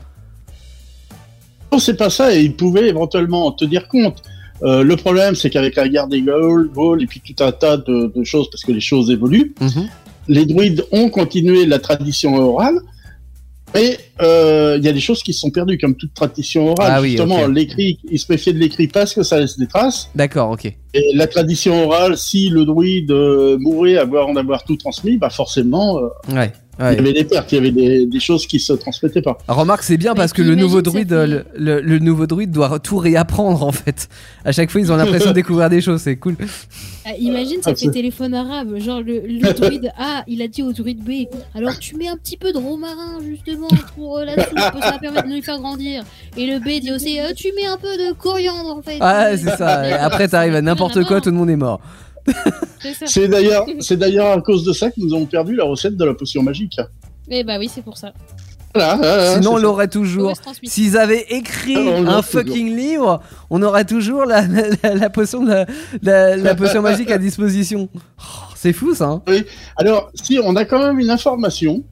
Non, c'est pas ça, et ils pouvaient éventuellement en tenir compte. Le problème, c'est qu'avec la guerre des Gaules, et puis tout un tas de choses, parce que les choses évoluent, les druides ont continué la tradition orale, et il y a des choses qui se sont perdues, comme toute tradition orale. Ah oui, justement, l'écrit, ils se méfiaient de l'écrit parce que ça laisse des traces. D'accord, ok. Et la tradition orale, si le druide mourait avant en avoir tout transmis, bah forcément, il y avait des pertes, il y avait des choses qui se transmettaient pas. Remarque, c'est bien parce que le nouveau druide, le nouveau druide doit tout réapprendre en fait. À chaque fois, ils ont l'impression de découvrir des choses, c'est cool. Imagine, ça fait téléphone arabe. Genre, le druide A, il a dit au druide B, alors tu mets un petit peu de romarin justement pour la soupe, ça va permettre de nous faire grandir. Et le B dit aussi, tu mets un peu de coriandre en fait. Ah, c'est ça. Et après, t'arrives à n'importe quoi, tout le monde est mort. C'est d'ailleurs à cause de ça que nous avons perdu la recette de la potion magique. Eh bah oui, c'est pour ça. Voilà, sinon on l'aurait toujours. S'ils avaient écrit un fucking livre, on aurait toujours la potion la potion magique à disposition. C'est fou ça. Hein. Oui. Alors si on a quand même une information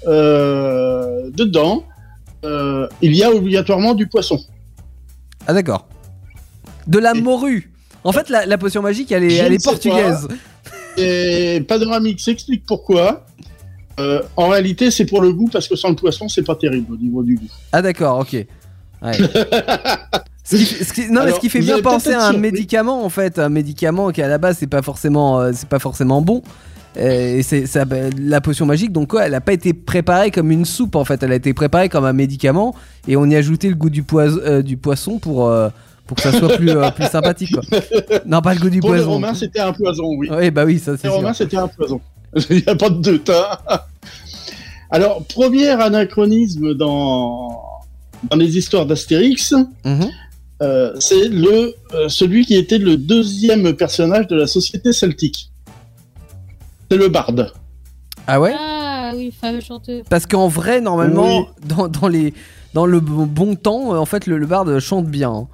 dedans, il y a obligatoirement du poisson. Ah d'accord. De la morue. En fait, la potion magique, elle est portugaise. Et Panoramix explique pourquoi. En réalité, c'est pour le goût, parce que sans le poisson, c'est pas terrible au niveau du goût. Ah d'accord, ok. Ouais. Ce qui fait bien penser à un médicament, en fait, un médicament qui à la base c'est pas forcément bon. Et la potion magique, donc quoi, elle a pas été préparée comme une soupe en fait, elle a été préparée comme un médicament et on y a ajouté le goût du poisson pour que ça soit plus sympathique quoi. Non, pas le goût du poison. Pour les Romains, c'était un poison, oui. Oui, bah oui, ça c'est sûr. Les Romains, c'était un poison. Il n'y a pas de doute. Hein. Alors, premier anachronisme dans les histoires d'Astérix, c'est celui qui était le deuxième personnage de la société celtique. C'est le barde. Ah ouais ? Ah oui, fameux chanteur. Parce qu'en vrai, normalement, oui. dans le bon temps, en fait, le barde chante bien. Hein.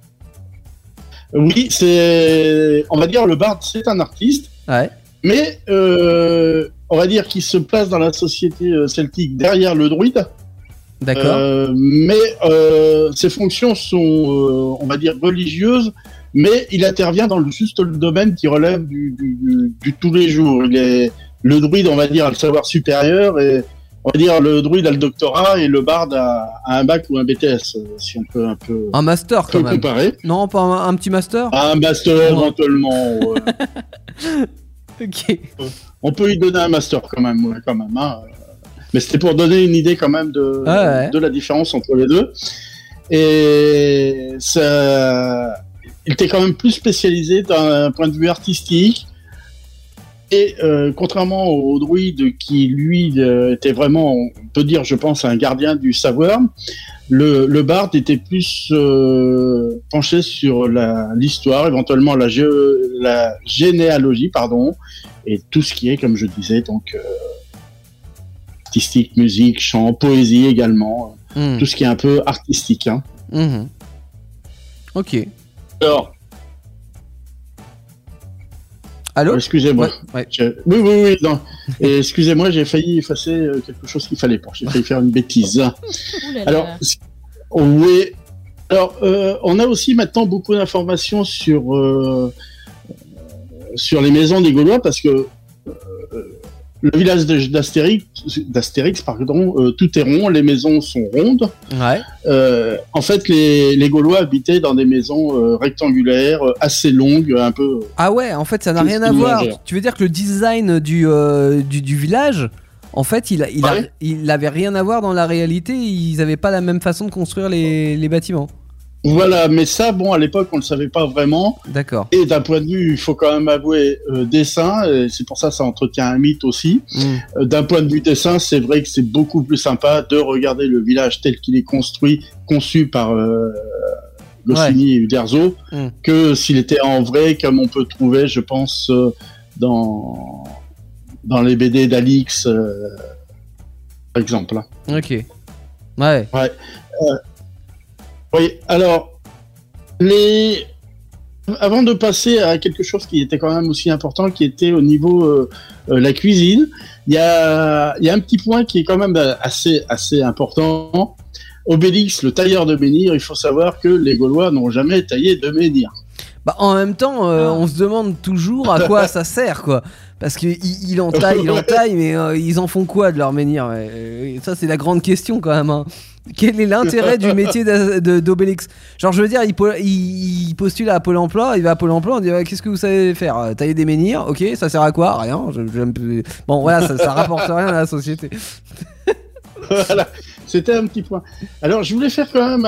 Oui, on va dire, le barde, c'est un artiste. Ouais. Mais on va dire qu'il se place dans la société celtique derrière le druide. D'accord. Mais ses fonctions sont, on va dire, religieuses, mais il intervient dans juste le domaine qui relève du tous les jours. Il le druide, on va dire, a le savoir supérieur, et on va dire le druide a le doctorat et le barde a un bac ou un BTS, si on peut un peu. Un master quand même. Comparer. Non, pas un petit master. Un master éventuellement. Ouais. Ok. On peut lui donner un master quand même, hein. Mais c'était pour donner une idée quand même de la différence entre les deux. Et ça, il était quand même plus spécialisé d'un point de vue artistique. Et contrairement au druide qui, lui, était vraiment, on peut dire, je pense, un gardien du savoir, le barde était plus penché sur l'histoire, éventuellement la généalogie, pardon, et tout ce qui est, comme je disais, donc artistique, musique, chant, poésie également, tout ce qui est un peu artistique. Hein. Ok. Alors... Allô ? Excusez-moi. Ouais. Oui. Non. Et excusez-moi, j'ai failli effacer quelque chose qu'il fallait pas. J'ai failli faire une bêtise. Alors, oui. Alors, on a aussi maintenant beaucoup d'informations sur les maisons des Gaulois parce que le village d'Astérix, pardon, tout est rond, les maisons sont rondes. Ouais. En fait, les Gaulois habitaient dans des maisons rectangulaires, assez longues, un peu. Ah ouais, en fait, ça n'a rien à voir. Tu veux dire que le design du village, en fait, il avait rien à voir dans la réalité. Ils n'avaient pas la même façon de construire les bâtiments. Voilà, mais ça, bon, à l'époque, on ne le savait pas vraiment. D'accord. Et d'un point de vue, il faut quand même avouer, dessin, et c'est pour ça que ça entretient un mythe aussi. D'un point de vue dessin, c'est vrai que c'est beaucoup plus sympa de regarder le village tel qu'il est conçu par Goscinny et Uderzo, que s'il était en vrai, comme on peut trouver, je pense, dans les BD d'Alix, par exemple. Ok. Ouais. Oui, alors, avant de passer à quelque chose qui était quand même aussi important, qui était au niveau la cuisine, il y a un petit point qui est quand même assez important. Obélix, le tailleur de menhir, il faut savoir que les Gaulois n'ont jamais taillé de menhir. Bah, en même temps, on se demande toujours à quoi ça sert, quoi. Parce qu'ils en taillent, mais ils en font quoi de leur menhir? Ça, c'est la grande question quand même. Hein. Quel est l'intérêt du métier d'Obélix? Genre, je veux dire, il postule à Pôle emploi, il va à Pôle emploi, on dit qu'est-ce que vous savez faire? Tailler des menhirs, ok, ça sert à quoi? Rien. Bon, voilà, ça rapporte rien à la société. Voilà, c'était un petit point. Alors, je voulais faire quand même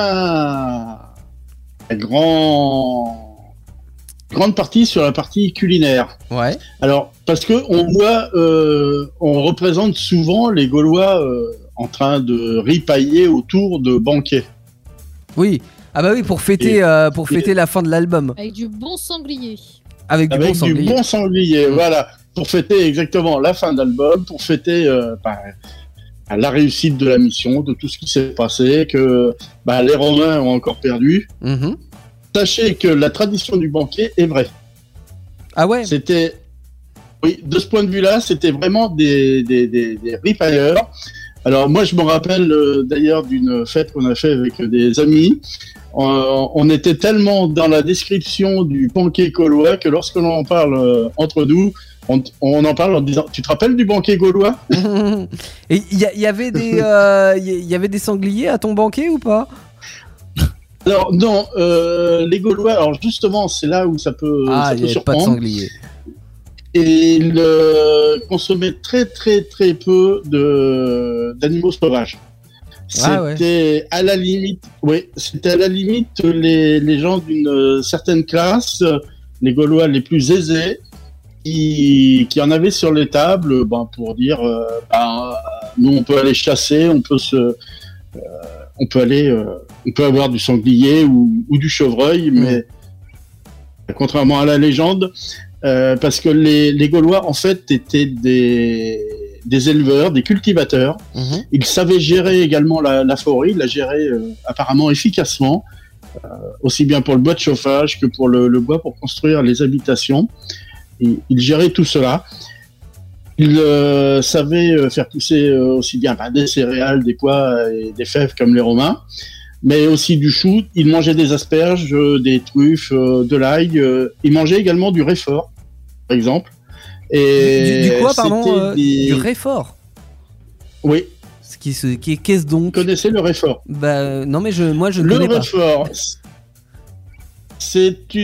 grande partie sur la partie culinaire. Ouais. Alors, parce que on voit, on représente souvent les Gaulois en train de ripailler autour de banquets. Oui. Ah bah oui, pour fêter la fin de l'album. Avec du bon sanglier. Avec du bon sanglier, voilà. Pour fêter exactement la fin d'album, pour fêter la réussite de la mission, de tout ce qui s'est passé, que les Romains ont encore perdu. Sachez que la tradition du banquet est vraie. Ah ouais. Oui, de ce point de vue-là, c'était vraiment des ripailleurs. Alors moi, je me rappelle d'ailleurs d'une fête qu'on a fait avec des amis. On était tellement dans la description du banquet gaulois que lorsque l'on en parle entre nous, on en parle en disant « Tu te rappelles du banquet gaulois ?» Et il y avait des sangliers à ton banquet ou pas? Alors non, les Gaulois, alors justement, c'est là où ça peut surprendre. Pas de sangliers. Et ils consommaient très très très peu d'animaux sauvages. C'était à la limite, les gens d'une certaine classe, les Gaulois les plus aisés, qui en avaient sur les tables, pour dire, nous on peut aller chasser, on peut avoir du sanglier ou du chevreuil, mais contrairement à la légende, parce que les Gaulois en fait étaient des éleveurs, des cultivateurs. Ils savaient gérer également la forêt, ils la géraient apparemment efficacement, aussi bien pour le bois de chauffage que pour le bois pour construire les habitations. Ils géraient tout cela. Ils savaient faire pousser aussi bien des céréales, des pois et des fèves comme les Romains, mais aussi du chou. Ils mangeaient des asperges, des truffes, de l'ail. Ils mangeaient également du réfort, par exemple. Et du quoi, pardon des... Du Réfort. Oui. Qu'est-ce donc? Vous connaissez le Réfort? Bah non, mais moi je ne connais pas. Le Réfort, c'est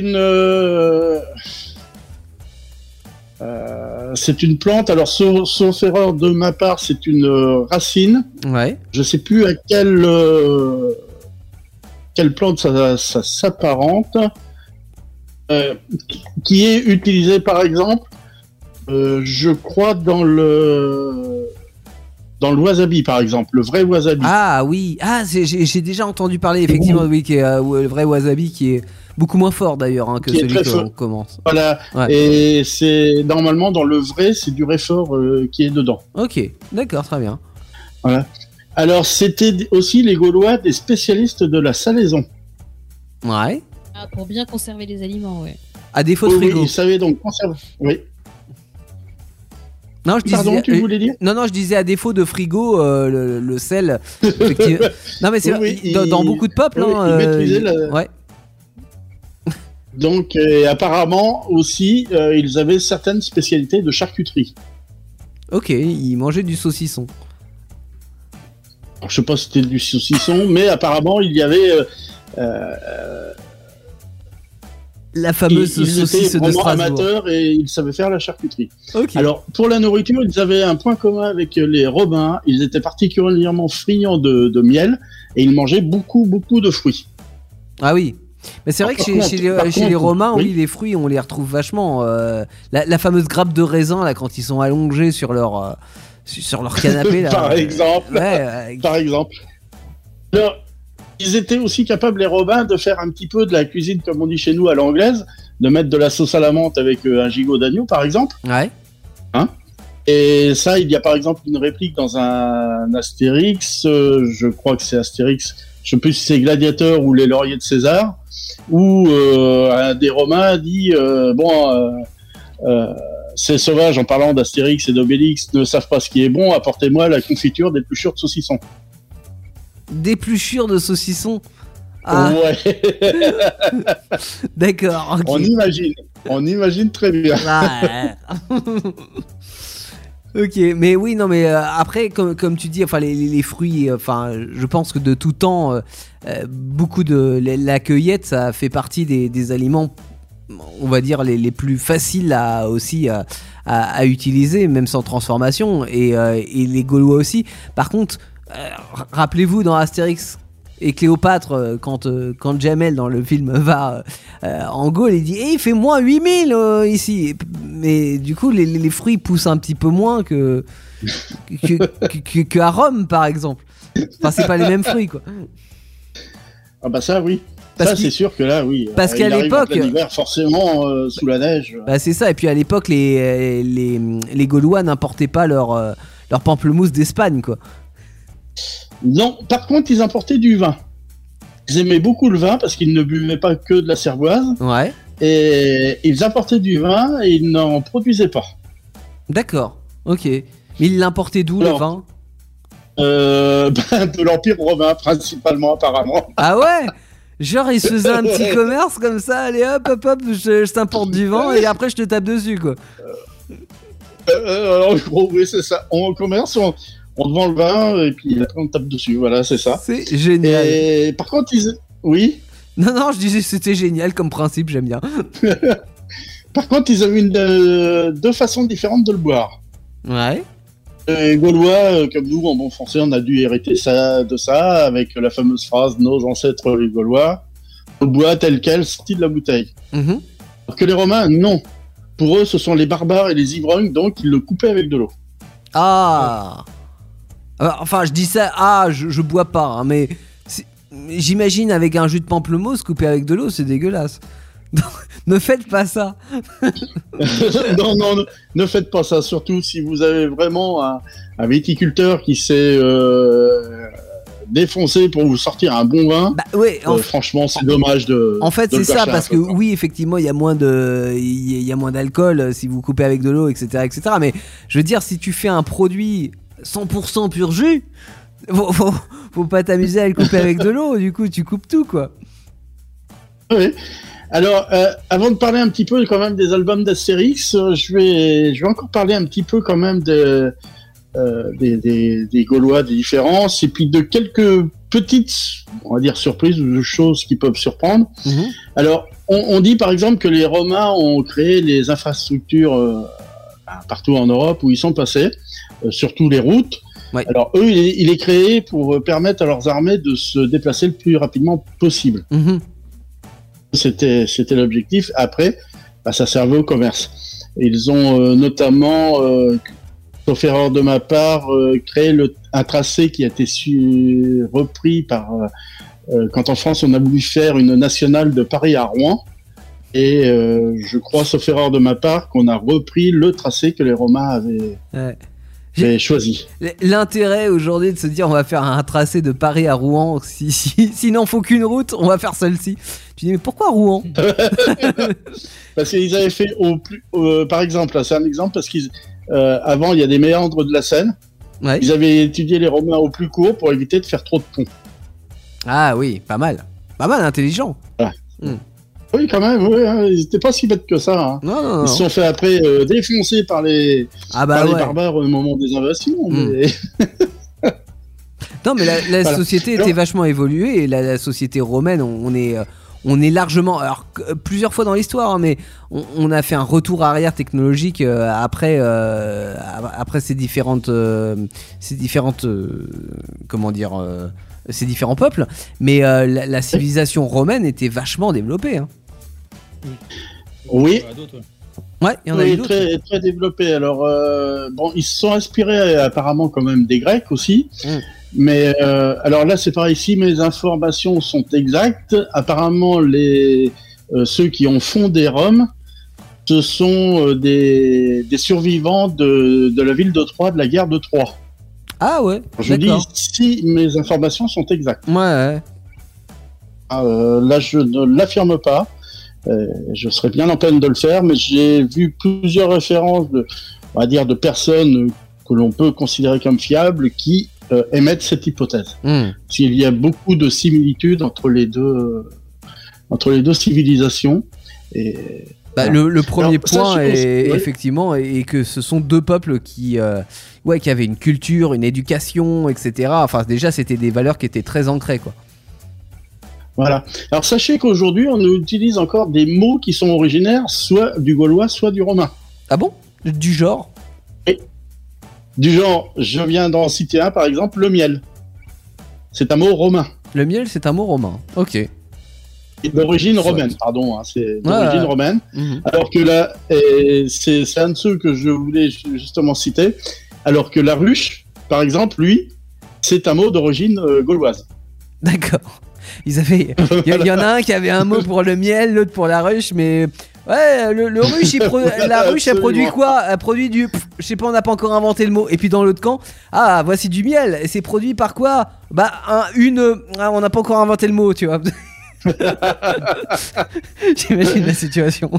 une plante. Alors sauf erreur de ma part, c'est une racine. Ouais. Je sais plus à quelle plante ça s'apparente. Qui est utilisée par exemple, je crois dans le wasabi par exemple, le vrai wasabi. Ah oui, j'ai déjà entendu parler effectivement, oui, qui est le vrai wasabi qui est beaucoup moins fort d'ailleurs que celui qu'on commence. Voilà, ouais. Et c'est normalement dans le vrai, c'est du Réfort qui est dedans. Ok, d'accord, très bien. Voilà. Alors c'était aussi les Gaulois des spécialistes de la salaison. Ouais. Pour bien conserver les aliments, ouais. À défaut de frigo. Oui, ils savaient donc conserver. Oui. Non, Pardon, tu voulais dire ? Non, je disais à défaut de frigo, le sel. Effectivement. Non, mais c'est dans beaucoup de peuples. Ils maîtrisaient la... Ouais. Donc, apparemment aussi, ils avaient certaines spécialités de charcuterie. Ok, ils mangeaient du saucisson. Alors, je sais pas si c'était du saucisson, mais apparemment il y avait. La fameuse saucisse de Strasbourg. Amateurs et ils savaient faire la charcuterie. Okay. Alors, pour la nourriture, ils avaient un point commun avec les Romains. Ils étaient particulièrement friands de miel et ils mangeaient beaucoup de fruits. Ah oui. Mais c'est vrai que chez les Romains, oui, les fruits, on les retrouve vachement. La fameuse grappe de raisin, là, quand ils sont allongés sur leur canapé. Là, Par exemple. Par exemple. Alors, ils étaient aussi capables, les Romains, de faire un petit peu de la cuisine, comme on dit chez nous, à l'anglaise, de mettre de la sauce à la menthe avec un gigot d'agneau, par exemple. Ouais. Hein ? Et ça, il y a par exemple une réplique dans un Astérix, je crois que c'est Astérix, je ne sais plus si c'est Gladiateur ou les Lauriers de César, où un des Romains dit ces sauvages, en parlant d'Astérix et d'Obélix, ne savent pas ce qui est bon, apportez-moi la confiture d'épluchures de saucisson. D'épluchures de saucisson. Ah. Ouais. D'accord. Okay. On imagine très bien. Ah, ok, mais oui, non, mais après, comme tu dis, enfin les fruits, enfin, je pense que de tout temps, beaucoup de la cueillette, ça fait partie des aliments, on va dire les plus faciles à utiliser, même sans transformation, et les Gaulois aussi. Par contre, rappelez-vous dans Astérix et Cléopâtre, quand Jamel dans le film va en Gaule, il dit il fait moins 8000 ici. Mais du coup, les fruits poussent un petit peu moins que à Rome, par exemple. Enfin, c'est pas les mêmes fruits, quoi. Ah bah ça, oui. Ça, c'est sûr que là, oui. Parce qu'à l'époque, l'hiver, forcément, sous la neige. Bah c'est ça. Et puis à l'époque, les Gaulois n'importaient pas leur pamplemousse d'Espagne, quoi. Non, par contre, ils importaient du vin. Ils aimaient beaucoup le vin parce qu'ils ne buvaient pas que de la cervoise. Ouais. Et ils importaient du vin et ils n'en produisaient pas. D'accord, ok. Mais ils l'importaient d'où, le vin ? De l'Empire romain, principalement, apparemment. Ah ouais ? Genre, ils se faisaient un petit commerce comme ça, allez hop, je t'importe du vin et après je te tape dessus, quoi. En gros, oui, c'est ça. On commerce, on vend le vin et puis après on tape dessus, voilà, c'est ça. C'est génial. Et par contre, oui. Non, je disais c'était génial comme principe, j'aime bien. Par contre, ils avaient deux façons différentes de le boire. Ouais. Les Gaulois, comme nous, en bon français, on a dû hériter ça avec la fameuse phrase « Nos ancêtres les Gaulois, on boit tel quel, sorti de la bouteille ». Alors que les Romains, non. Pour eux, ce sont les barbares et les ivrognes, donc ils le coupaient avec de l'eau. Ah. Enfin, je dis ça, je bois pas, hein, mais j'imagine avec un jus de pamplemousse coupé avec de l'eau, c'est dégueulasse. Donc, ne faites pas ça. Non, ne faites pas ça. Surtout si vous avez vraiment un viticulteur qui s'est défoncé pour vous sortir un bon vin. Bah, ouais, franchement, c'est dommage de. En fait, c'est ça, parce que oui, effectivement, il y a moins d'alcool si vous coupez avec de l'eau, etc., etc. Mais je veux dire, si tu fais un produit 100% pur jus, faut pas t'amuser à le couper avec de l'eau. Du coup, tu coupes tout, quoi. Oui. Alors, avant de parler un petit peu quand même des albums d'Astérix, je vais encore parler un petit peu quand même des Gaulois, des différences, et puis de quelques petites, on va dire, surprises ou choses qui peuvent surprendre. Alors, on dit par exemple que les Romains ont créé les infrastructures partout en Europe où ils sont passés, surtout les routes. Ouais. Alors eux, il est créé pour permettre à leurs armées de se déplacer le plus rapidement possible. C'était l'objectif. Après, ça servait au commerce. Ils ont notamment, sauf erreur de ma part, créé un tracé qui a été repris par quand en France on a voulu faire une nationale de Paris à Rouen. Et je crois, sauf erreur de ma part, qu'on a repris le tracé que les Romains avaient choisi. L'intérêt aujourd'hui de se dire on va faire un tracé de Paris à Rouen, s'il n'en faut qu'une route, on va faire celle-ci. Tu dis mais pourquoi Rouen? Parce qu'ils avaient fait par exemple, c'est un exemple parce qu'avant il y a des méandres de la Seine. Ouais. Ils avaient étudié les Romains au plus court pour éviter de faire trop de ponts. Ah oui, pas mal, intelligent. Voilà. Oui, quand même, oui, hein, ils n'étaient pas si bêtes que ça. Hein. Non. Ils se sont fait après défoncer par les barbares au moment des invasions. Mais... non, mais la société était vachement évoluée, et la société romaine, on est largement, alors plusieurs fois dans l'histoire, hein, mais on a fait un retour arrière technologique après ces différentes ces différents peuples, mais la civilisation romaine était vachement développée. Hein. Oui. Ouais, il y en a eu d'autres. Très, très développée. Alors, ils se sont inspirés apparemment quand même des Grecs aussi. Mais alors là, c'est pareil. Si mes informations sont exactes, apparemment ceux qui ont fondé Rome, ce sont des survivants de la ville de Troie, de la guerre de Troie. Ah ouais. Je dis si mes informations sont exactes. Ouais. Là, je ne l'affirme pas. Je serais bien en peine de le faire, mais j'ai vu plusieurs références de personnes que l'on peut considérer comme fiables qui émettent cette hypothèse. Il y a beaucoup de similitudes entre les deux civilisations. Et le premier point est effectivement est que ce sont deux peuples qui avaient une culture, une éducation, etc. Enfin, déjà, c'était des valeurs qui étaient très ancrées, quoi. Voilà. Alors, sachez qu'aujourd'hui, on utilise encore des mots qui sont originaires soit du gaulois, soit du romain. Ah bon? Du genre? Et du genre, je viens d'en citer un, par exemple, le miel. C'est un mot romain. Le miel, c'est un mot romain. Ok. D'origine romaine, pardon, hein, c'est d'origine romaine. Alors que là, c'est un de ceux que je voulais justement citer. Alors que la ruche, par exemple, lui, c'est un mot d'origine gauloise. D'accord. Il y en a un qui avait un mot pour le miel, l'autre pour la ruche, mais ouais, le ruche, la ruche, elle produit quoi? Elle produit du, je sais pas, on n'a pas encore inventé le mot. Et puis dans l'autre camp, voici du miel. Et c'est produit par quoi? On n'a pas encore inventé le mot, tu vois. J'imagine la situation.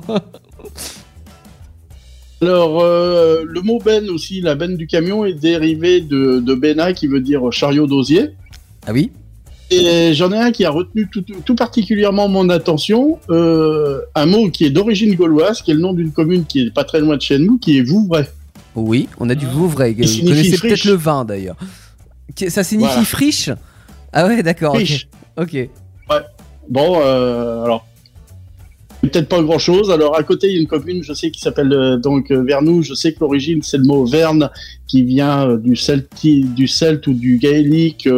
Alors, le mot benne aussi, la benne du camion, est dérivé de benna, qui veut dire chariot d'osier. Ah oui. Et j'en ai un qui a retenu tout particulièrement mon attention, un mot qui est d'origine gauloise, qui est le nom d'une commune qui est pas très loin de chez nous, qui est Vouvray. Oui, on a du Vouvray. Vous connaissez peut-être le vin d'ailleurs. Ça signifie friche? Ah ouais, d'accord. Friche. Ok. Ouais. Bon, alors peut-être pas grand-chose. Alors à côté, il y a une commune, je sais, qui s'appelle Vernou. Je sais que l'origine, c'est le mot verne, qui vient du celte ou du gaélique.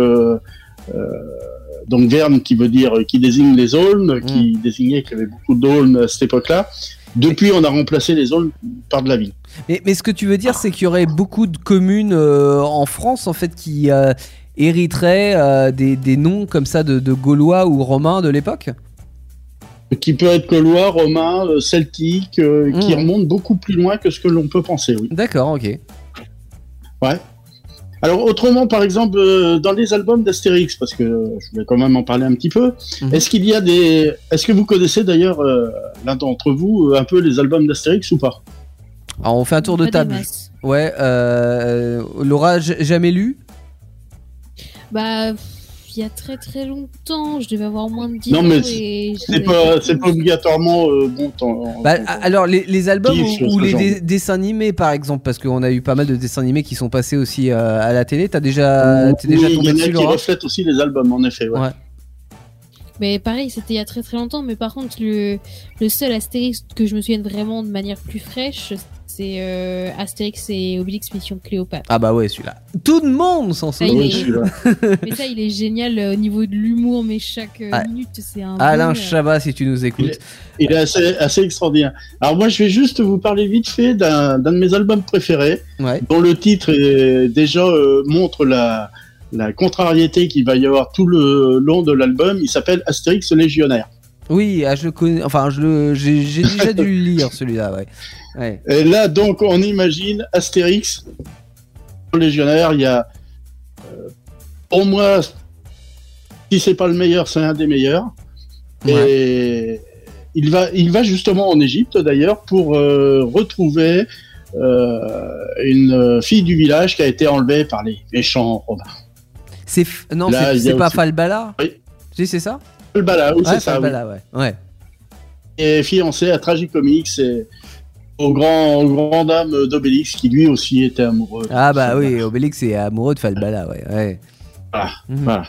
Donc Verne qui désigne les aulnes, qui désignait qu'il y avait beaucoup d'aulnes à cette époque-là. Depuis, on a remplacé les aulnes par de la vigne. Mais ce que tu veux dire, c'est qu'il y aurait beaucoup de communes en France, en fait, qui hériteraient des noms comme ça de Gaulois ou Romains de l'époque? Qui peut être Gaulois, Romain, celtique, qui remonte beaucoup plus loin que ce que l'on peut penser, oui. D'accord, ok. Ouais. Alors autrement, par exemple, dans les albums d'Astérix, parce que je voulais quand même en parler un petit peu, est-ce que vous connaissez d'ailleurs, l'un d'entre vous, un peu les albums d'Astérix ou pas? Alors on fait un tour de table. Ouais, Laura, jamais lu? Bah, depuis il y a très très longtemps. Je devais avoir moins de 10 ans. Non, mais c'est pas obligatoirement bon. Alors, les albums ou les dessins animés, par exemple, parce qu'on a eu pas mal de dessins animés qui sont passés aussi à la télé. T'es déjà tombé dessus, Laura ? Il y en a qui reflètent aussi les albums, en effet. Ouais. Mais pareil, c'était il y a très très longtemps. Mais par contre, le seul Astérix que je me souvienne vraiment de manière plus fraîche, c'est Astérix et Obélix Mission Cléopâtre. Ah bah ouais, celui-là. Tout le monde s'en souvient. Mais ça, il est génial au niveau de l'humour, mais chaque minute, c'est un... Alain Chabat, si tu nous écoutes. Il est assez extraordinaire. Alors moi, je vais juste vous parler vite fait d'un de mes albums préférés, dont le titre déjà montre la contrariété qu'il va y avoir tout le long de l'album. Il s'appelle Astérix Légionnaire. Oui, je le connais. Enfin, j'ai déjà dû le lire, celui-là, ouais. Et là, donc, on imagine Astérix Légionnaire. Il y a, pour moi, si c'est pas le meilleur, c'est un des meilleurs. Ouais. Et il va justement en Égypte, d'ailleurs, pour retrouver une fille du village qui a été enlevée par les méchants romains. C'est pas Falbala. Oui. Si, c'est ça. Falbala, oui, c'est ça. Falbala, oui. Ouais. Et fiancé à Tragicomics et au grand dame d'Obélix qui lui aussi était amoureux. Ah bah oui, Obélix est amoureux de Falbala, ouais. Voilà.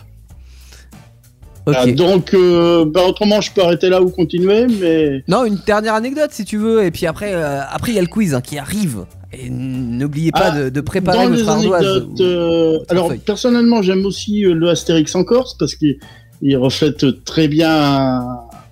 Okay. Donc, autrement, je peux arrêter là ou continuer, mais... Non, une dernière anecdote si tu veux, et puis après, il y a le quiz qui arrive. Et n'oubliez pas de préparer votre ardoise. Alors, personnellement, j'aime aussi le Astérix en Corse, parce qu'il reflète très bien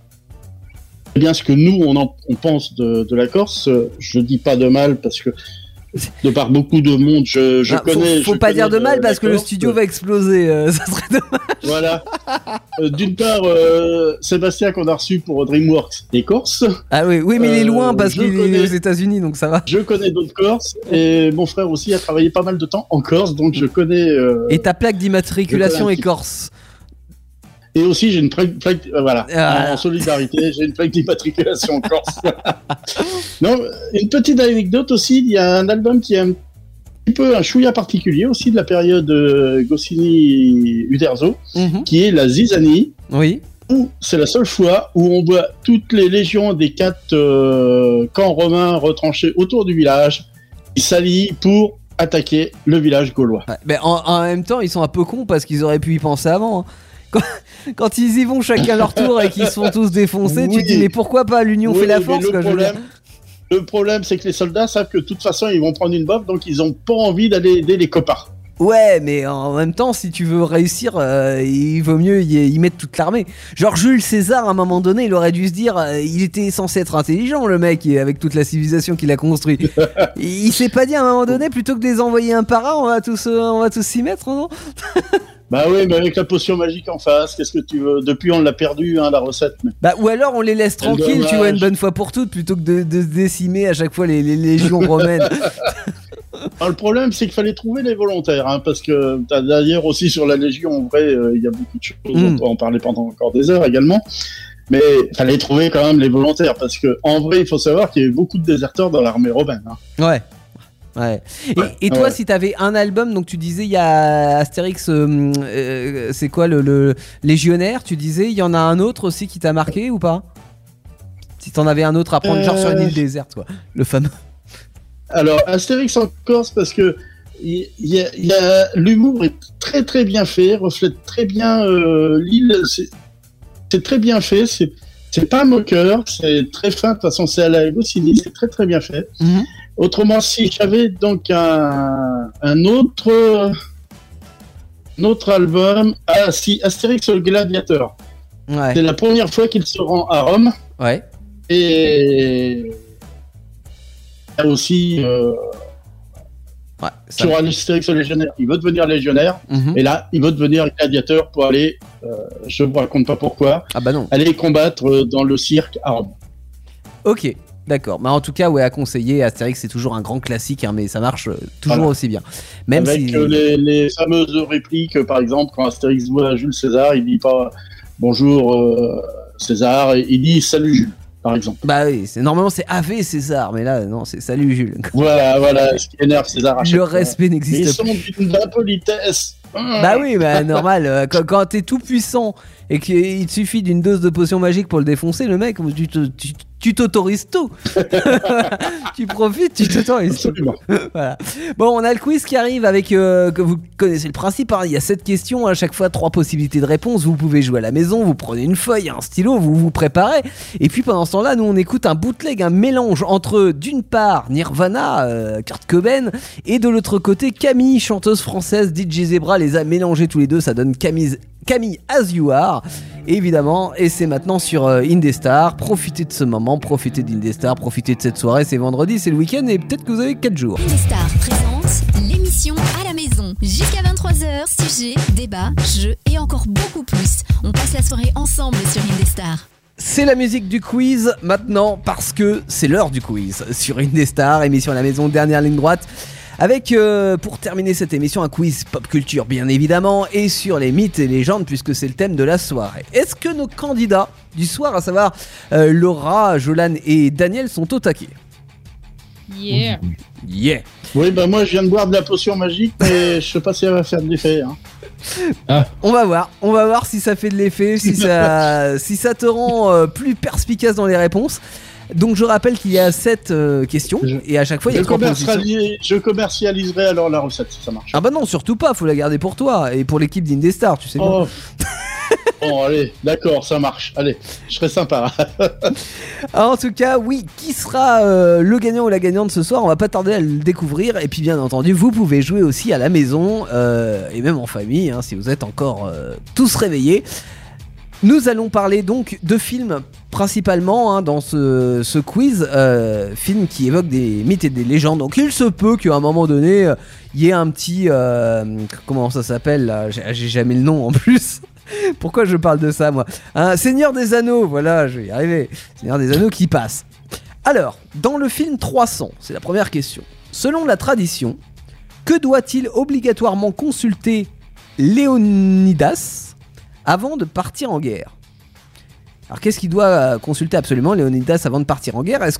ce que nous, on pense de la Corse. Je dis pas de mal, parce que de par beaucoup de monde, je connais... Faut pas dire de mal, parce que le studio va exploser, ça serait dommage. Voilà. D'une part, Sébastien qu'on a reçu pour DreamWorks est corse. Ah oui, mais il est loin parce qu'il est aux États-Unis, donc ça va. Je connais d'autres Corses et mon frère aussi a travaillé pas mal de temps en Corse, donc je connais. Et ta plaque d'immatriculation est corse. Et aussi, j'ai une plaque, en solidarité, j'ai une plaque d'immatriculation en Corse. Non, une petite anecdote aussi, il y a un album qui est un petit peu un chouïa particulier aussi de la période Goscinny-Uderzo, qui est la Zizanie. Oui. Où c'est la seule fois où on voit toutes les légions des 4 camps romains retranchés autour du village qui s'allient pour attaquer le village gaulois. Ouais, mais en même temps, ils sont un peu cons parce qu'ils auraient pu y penser avant. Quand ils y vont chacun leur tour et qu'ils se font tous défoncer, tu te dis mais pourquoi pas l'union fait la force Le problème, c'est que les soldats savent que de toute façon ils vont prendre une baffe, donc ils ont pas envie d'aller aider les copains. Ouais, mais en même temps, si tu veux réussir, il vaut mieux y mettre toute l'armée. Genre Jules César, à un moment donné, il aurait dû se dire, il était censé être intelligent, le mec, avec toute la civilisation qu'il a construite. Il s'est pas dit à un moment donné, plutôt que de les envoyer un par un, on va tous s'y mettre, non? Bah oui, mais avec la potion magique en face, qu'est-ce que tu veux? Depuis, on l'a perdu, la recette. Mais... Bah, ou alors on les laisse tranquilles, tu vois, une bonne fois pour toutes, plutôt que de se décimer à chaque fois les légions romaines. Alors, le problème, c'est qu'il fallait trouver les volontaires, parce que d'ailleurs aussi sur la Légion, en vrai, il y a beaucoup de choses, on peut en parler pendant encore des heures également. Mais il fallait trouver quand même les volontaires, parce que en vrai, il faut savoir qu'il y avait beaucoup de déserteurs dans l'armée romaine. Ouais. Et toi, si t'avais un album, donc tu disais il y a Astérix, c'est quoi le Légionnaire, tu disais, il y en a un autre aussi qui t'a marqué ou pas? Si t'en avais un autre à prendre, genre sur une île déserte, quoi, le fameux. Alors Astérix en Corse, parce que l'humour est très très bien fait, reflète très bien l'île, c'est très bien fait, c'est pas moqueur, c'est très fin, de toute façon c'est à la Goscinny, c'est très très bien fait. Autrement, si j'avais donc un autre album, Astérix le Gladiateur. Ouais. C'est la première fois qu'il se rend à Rome. Ouais. Et il y a aussi sur Astérix le Légionnaire, il veut devenir légionnaire, et là, il veut devenir gladiateur pour aller, je vous raconte pas pourquoi, aller combattre dans le cirque à Rome. Ok. D'accord, mais en tout cas, à conseiller, Astérix c'est toujours un grand classique, mais ça marche toujours aussi bien. Même avec les fameuses répliques, par exemple, quand Astérix voit Jules César, il dit pas bonjour César, il dit salut Jules, par exemple. Bah oui, normalement c'est Ave César, mais là non, c'est salut Jules. Voilà, ce qui énerve César à chaque fois. Le respect n'existe pas. Ils sont d'une impolitesse Bah oui, bah normal. Quand t'es tout puissant et qu'il te suffit d'une dose de potion magique pour le défoncer, le mec, tu t'autorises tout. Tu profites, tu t'autorises tout. Voilà. Bon, on a le quiz qui arrive avec, que vous connaissez le principe, hein, il y a 7 questions, à chaque fois 3 possibilités de réponse, vous pouvez jouer à la maison, vous prenez une feuille, un stylo, vous vous préparez, et puis pendant ce temps-là, nous on écoute un bootleg, un mélange entre d'une part Nirvana, Kurt Cobain, et de l'autre côté Camille, chanteuse française, DJ Zebra, les a mélangés tous les deux, ça donne Camille As You Are, évidemment, et c'est maintenant sur Indestar. Profitez de ce moment, profitez d'Indestar, profitez de cette soirée, c'est vendredi, c'est le week-end et peut-être que vous avez 4 jours. Indestar présente l'émission à la maison. Jusqu'à 23h, sujets, débats, jeux et encore beaucoup plus. On passe la soirée ensemble sur Indestar. C'est la musique du quiz maintenant parce que c'est l'heure du quiz sur Indestar, émission à la maison, dernière ligne droite. Avec, pour terminer cette émission, un quiz pop culture bien évidemment, et sur les mythes et légendes puisque c'est le thème de la soirée. Est-ce que nos candidats du soir, à savoir Laura, Jolan et Daniel, sont au taquet ? Yeah. Oui, bah moi je viens de boire de la potion magique, mais je sais pas si elle va faire de l'effet. Hein. Ah. On va voir si ça fait de l'effet, si ça te rend plus perspicace dans les réponses. Donc je rappelle qu'il y a 7 questions et à chaque fois il y a 3 propositions. Je commercialiserai alors la recette si ça marche. Ah bah non, surtout pas, faut la garder pour toi et pour l'équipe d'Indestar, tu sais bien. Bon allez, d'accord, ça marche. Allez, je serai sympa. En tout cas, oui, qui sera le gagnant ou la gagnante ce soir, on va pas tarder à le découvrir. Et puis bien entendu, vous pouvez jouer aussi à la maison et même en famille, hein, si vous êtes encore tous réveillés. Nous allons parler donc de films principalement hein, dans ce quiz, films qui évoquent des mythes et des légendes. Donc il se peut qu'à un moment donné, il y ait un petit... comment ça s'appelle là ? J'ai jamais le nom en plus. Pourquoi je parle de ça moi ? Un Seigneur des Anneaux, voilà, je vais y arriver. Seigneur des Anneaux qui passe. Alors, dans le film 300, c'est la première question. Selon la tradition, que doit-il obligatoirement consulter Léonidas avant de partir en guerre ? Alors qu'est-ce qu'il doit consulter absolument Léonidas avant de partir en guerre ? Est-ce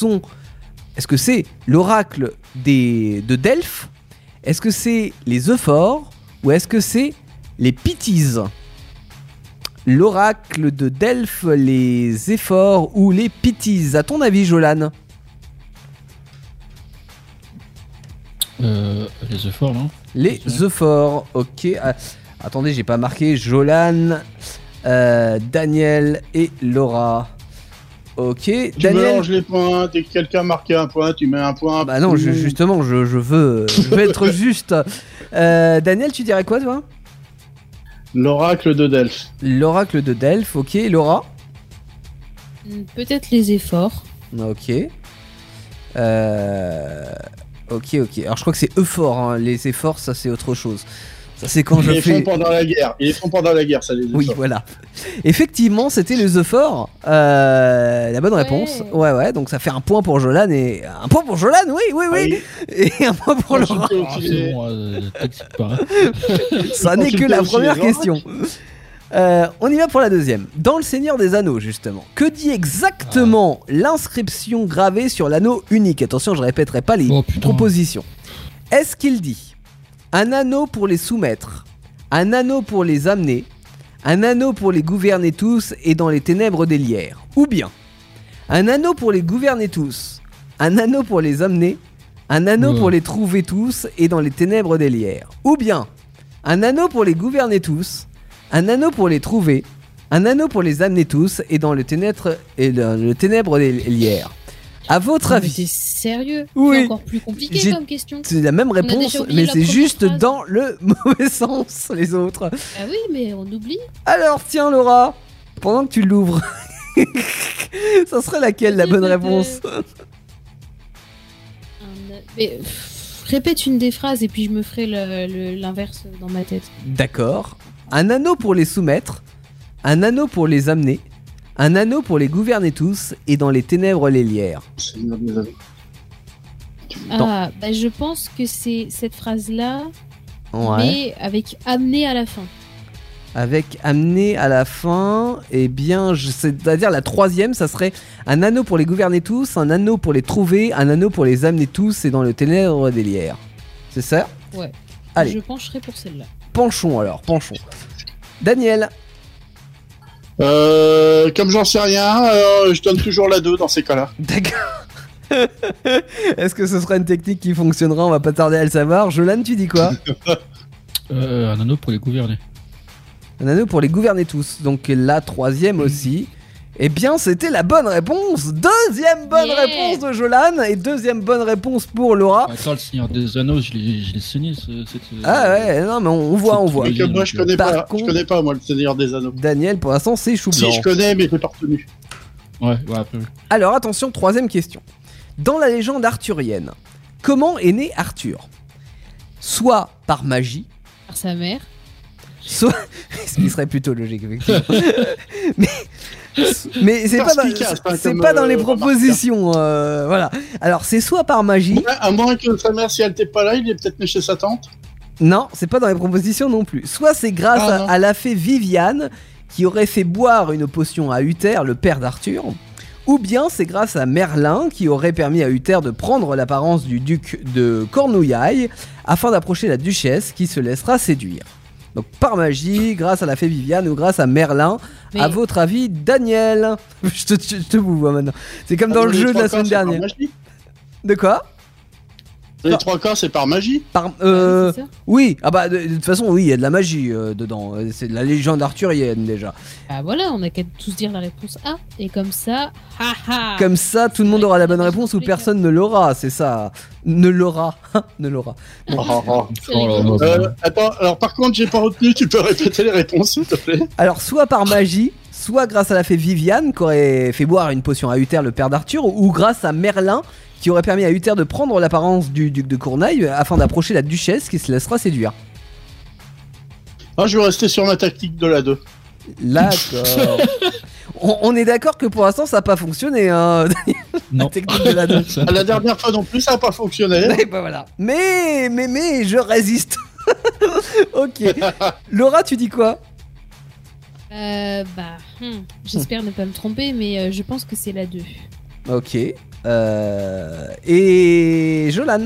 que c'est l'oracle de Delphes ? Est-ce que c'est les Euphores ? Ou est-ce que c'est les Pythises ? L'oracle de Delphes, les Éphores ou les Pythises ? À ton avis, Jolan ? Les Euphores, non ? Les Euphores, ok. Attendez, j'ai pas marqué Jolan, Daniel et Laura. Ok, tu Daniel. mélanges les points, dès que quelqu'un marque un point, tu mets un point. Bah non, justement, je veux être juste. Daniel, tu dirais quoi, toi ? L'oracle de Delphes. L'oracle de Delphes, ok. Laura ? Peut-être les efforts. Ok. Ok. Alors je crois que c'est Euphore, hein. Les efforts, ça c'est autre chose. Ça c'est quand Ils les font pendant la guerre. Ils les font pendant la guerre, ça les efforts. Oui, voilà. Effectivement, c'était les Euphores. La bonne réponse. Ouais. Donc ça fait un point pour Jolan et un point pour Jolan, oui. Et un point pour Laura. Ça n'est que la première question. On y va pour la deuxième. Dans le Seigneur des Anneaux, justement, que dit exactement l'inscription gravée sur l'anneau unique ? Attention, je répéterai pas les propositions. Est-ce qu'il dit un anneau pour les soumettre, un anneau pour les amener, un anneau pour les gouverner tous et dans les ténèbres des lierres ? Ou bien un anneau pour les gouverner tous, un anneau pour les amener, un anneau pour les trouver tous et dans les ténèbres des lierres ? Ou bien un anneau pour les gouverner tous, un anneau pour les trouver, un anneau pour les amener tous et dans le ténèbre des lierres. À votre avis ? T'es sérieux ? Oui. C'est encore plus compliqué comme question. C'est la même réponse, mais c'est juste phrase. dans le mauvais sens, les autres. Ah oui, mais on oublie. Alors tiens Laura, pendant que tu l'ouvres, ça serait laquelle la bonne réponse ? Mais répète une des phrases et puis je me ferai l'inverse dans ma tête. D'accord. Un anneau pour les soumettre, un anneau pour les amener, un anneau pour les gouverner tous et dans les ténèbres les lierres. Ah, bah je pense que c'est cette phrase-là, Ouais. mais avec amener à la fin. Avec amener à la fin, eh bien, c'est-à-dire la troisième, ça serait un anneau pour les gouverner tous, un anneau pour les trouver, un anneau pour les amener tous et dans le ténèbre des lierres. C'est ça ? Ouais. Allez. Je pencherai pour celle-là. Penchons. Daniel. Comme j'en sais rien, je donne toujours la 2 dans ces cas-là. D'accord. Est-ce que ce sera une technique qui fonctionnera? On va pas tarder à le savoir. Jolan, tu dis quoi? Un anneau pour les gouverner. Un anneau pour les gouverner tous. Donc la 3e aussi. Eh bien, c'était la bonne réponse. 2e bonne réponse de Jolan et 2e bonne réponse pour Laura. Attends, le Seigneur des Anneaux, je l'ai saigné. Ah ouais, non, mais on voit. Mais que moi, je connais pas. contre, Je connais pas, moi, le Seigneur des Anneaux. Daniel, pour l'instant, c'est chou blanc. Si, je connais, mais je l'ai pas retenu. Ouais, après. Alors, attention, 3e question. Dans la légende arthurienne, comment est né Arthur? Soit par magie, Par sa mère. soit... ce qui serait plutôt logique, effectivement. mais c'est pas dans les propositions, voilà. Alors, c'est soit par magie... Ouais, à moins que sa mère, si elle n'était pas là, il est peut-être né chez sa tante. Non, c'est pas dans les propositions non plus. Soit c'est grâce à la fée Viviane, qui aurait fait boire une potion à Uther, le père d'Arthur... Ou bien c'est grâce à Merlin qui aurait permis à Uther de prendre l'apparence du duc de Cornouailles afin d'approcher la duchesse qui se laissera séduire. Donc par magie, grâce à la fée Viviane ou grâce à Merlin. Mais... À votre avis, Daniel? Je te vous vois maintenant. C'est comme dans le jeu de la semaine dernière. De quoi? Les 3 cas, c'est par magie. Oui, ah bah de toute façon, oui, il y a de la magie dedans. C'est de la légende arthurienne déjà. Ah voilà, on a qu'à tous dire la réponse A. Et comme ça, Comme ça, tout le monde aura la bonne réponse ou personne ne l'aura, c'est ça. Ne l'aura. Bon. Attends, alors par contre, j'ai pas retenu, tu peux répéter les réponses, s'il te plaît. Alors, soit par magie, soit grâce à la fée Viviane qui aurait fait boire une potion à Uther, le père d'Arthur, ou grâce à Merlin qui aurait permis à Uther de prendre l'apparence du duc de Cornouailles afin d'approcher la duchesse qui se laissera séduire. Ah, je vais rester sur ma tactique de la 2. D'accord. on est d'accord que pour l'instant ça n'a pas fonctionné, hein. Non. La technique de la 2. La dernière fois non plus, ça n'a pas fonctionné. Et bah voilà. Mais je résiste. Ok. Laura, tu dis quoi? J'espère ne pas me tromper, mais je pense que c'est la 2. Ok. Et Jolan?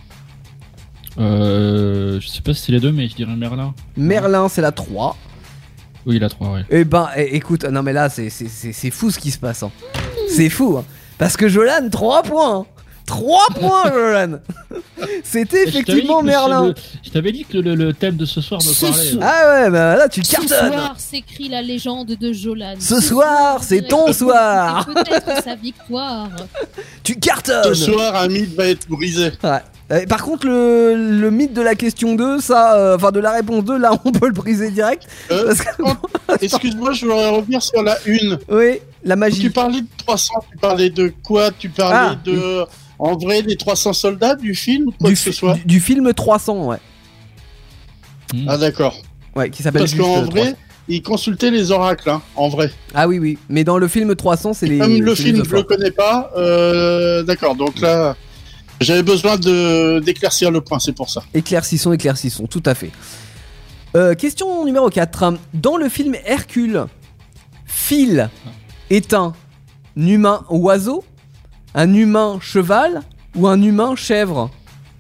Je sais pas si c'est les 2, mais je dirais Merlin. Merlin, c'est la 3. Oui, la 3, ouais. Eh ben, écoute, non mais là, c'est fou ce qui se passe. Hein. C'est fou. Hein. Parce que Jolan, 3 points. 3 points, Jolan. C'était effectivement Merlin. Je t'avais dit que le thème de ce soir me parlait. Ah ouais, bah là, tu cartonnes. Ce soir s'écrit la légende de Jolan. Ce soir, c'est ton soir. Peut-être sa victoire. Tu cartonnes. Ce soir, un mythe va être brisé. Ouais. Par contre, le mythe de la question 2, ça, enfin de la réponse 2, là, on peut le briser direct. Parce que... Excuse-moi, je voudrais revenir sur la 1. Oui, la magie. Tu parlais de 300, tu parlais de quoi? Tu parlais de... En vrai, les 300 soldats du film ou de quoi que ce soit? Du film 300, ouais. Ah d'accord. Ouais, qui s'appelle juste... Parce qu'en vrai, ils consultaient les oracles, hein, en vrai. Ah oui. Mais dans le film 300, c'est les... Comme le film, je le connais pas, d'accord, donc là... J'avais besoin d'éclaircir le point, c'est pour ça. Éclaircissons, tout à fait. Question numéro 4. Dans le film Hercule, Phil est un humain oiseau, un humain cheval ou un humain chèvre?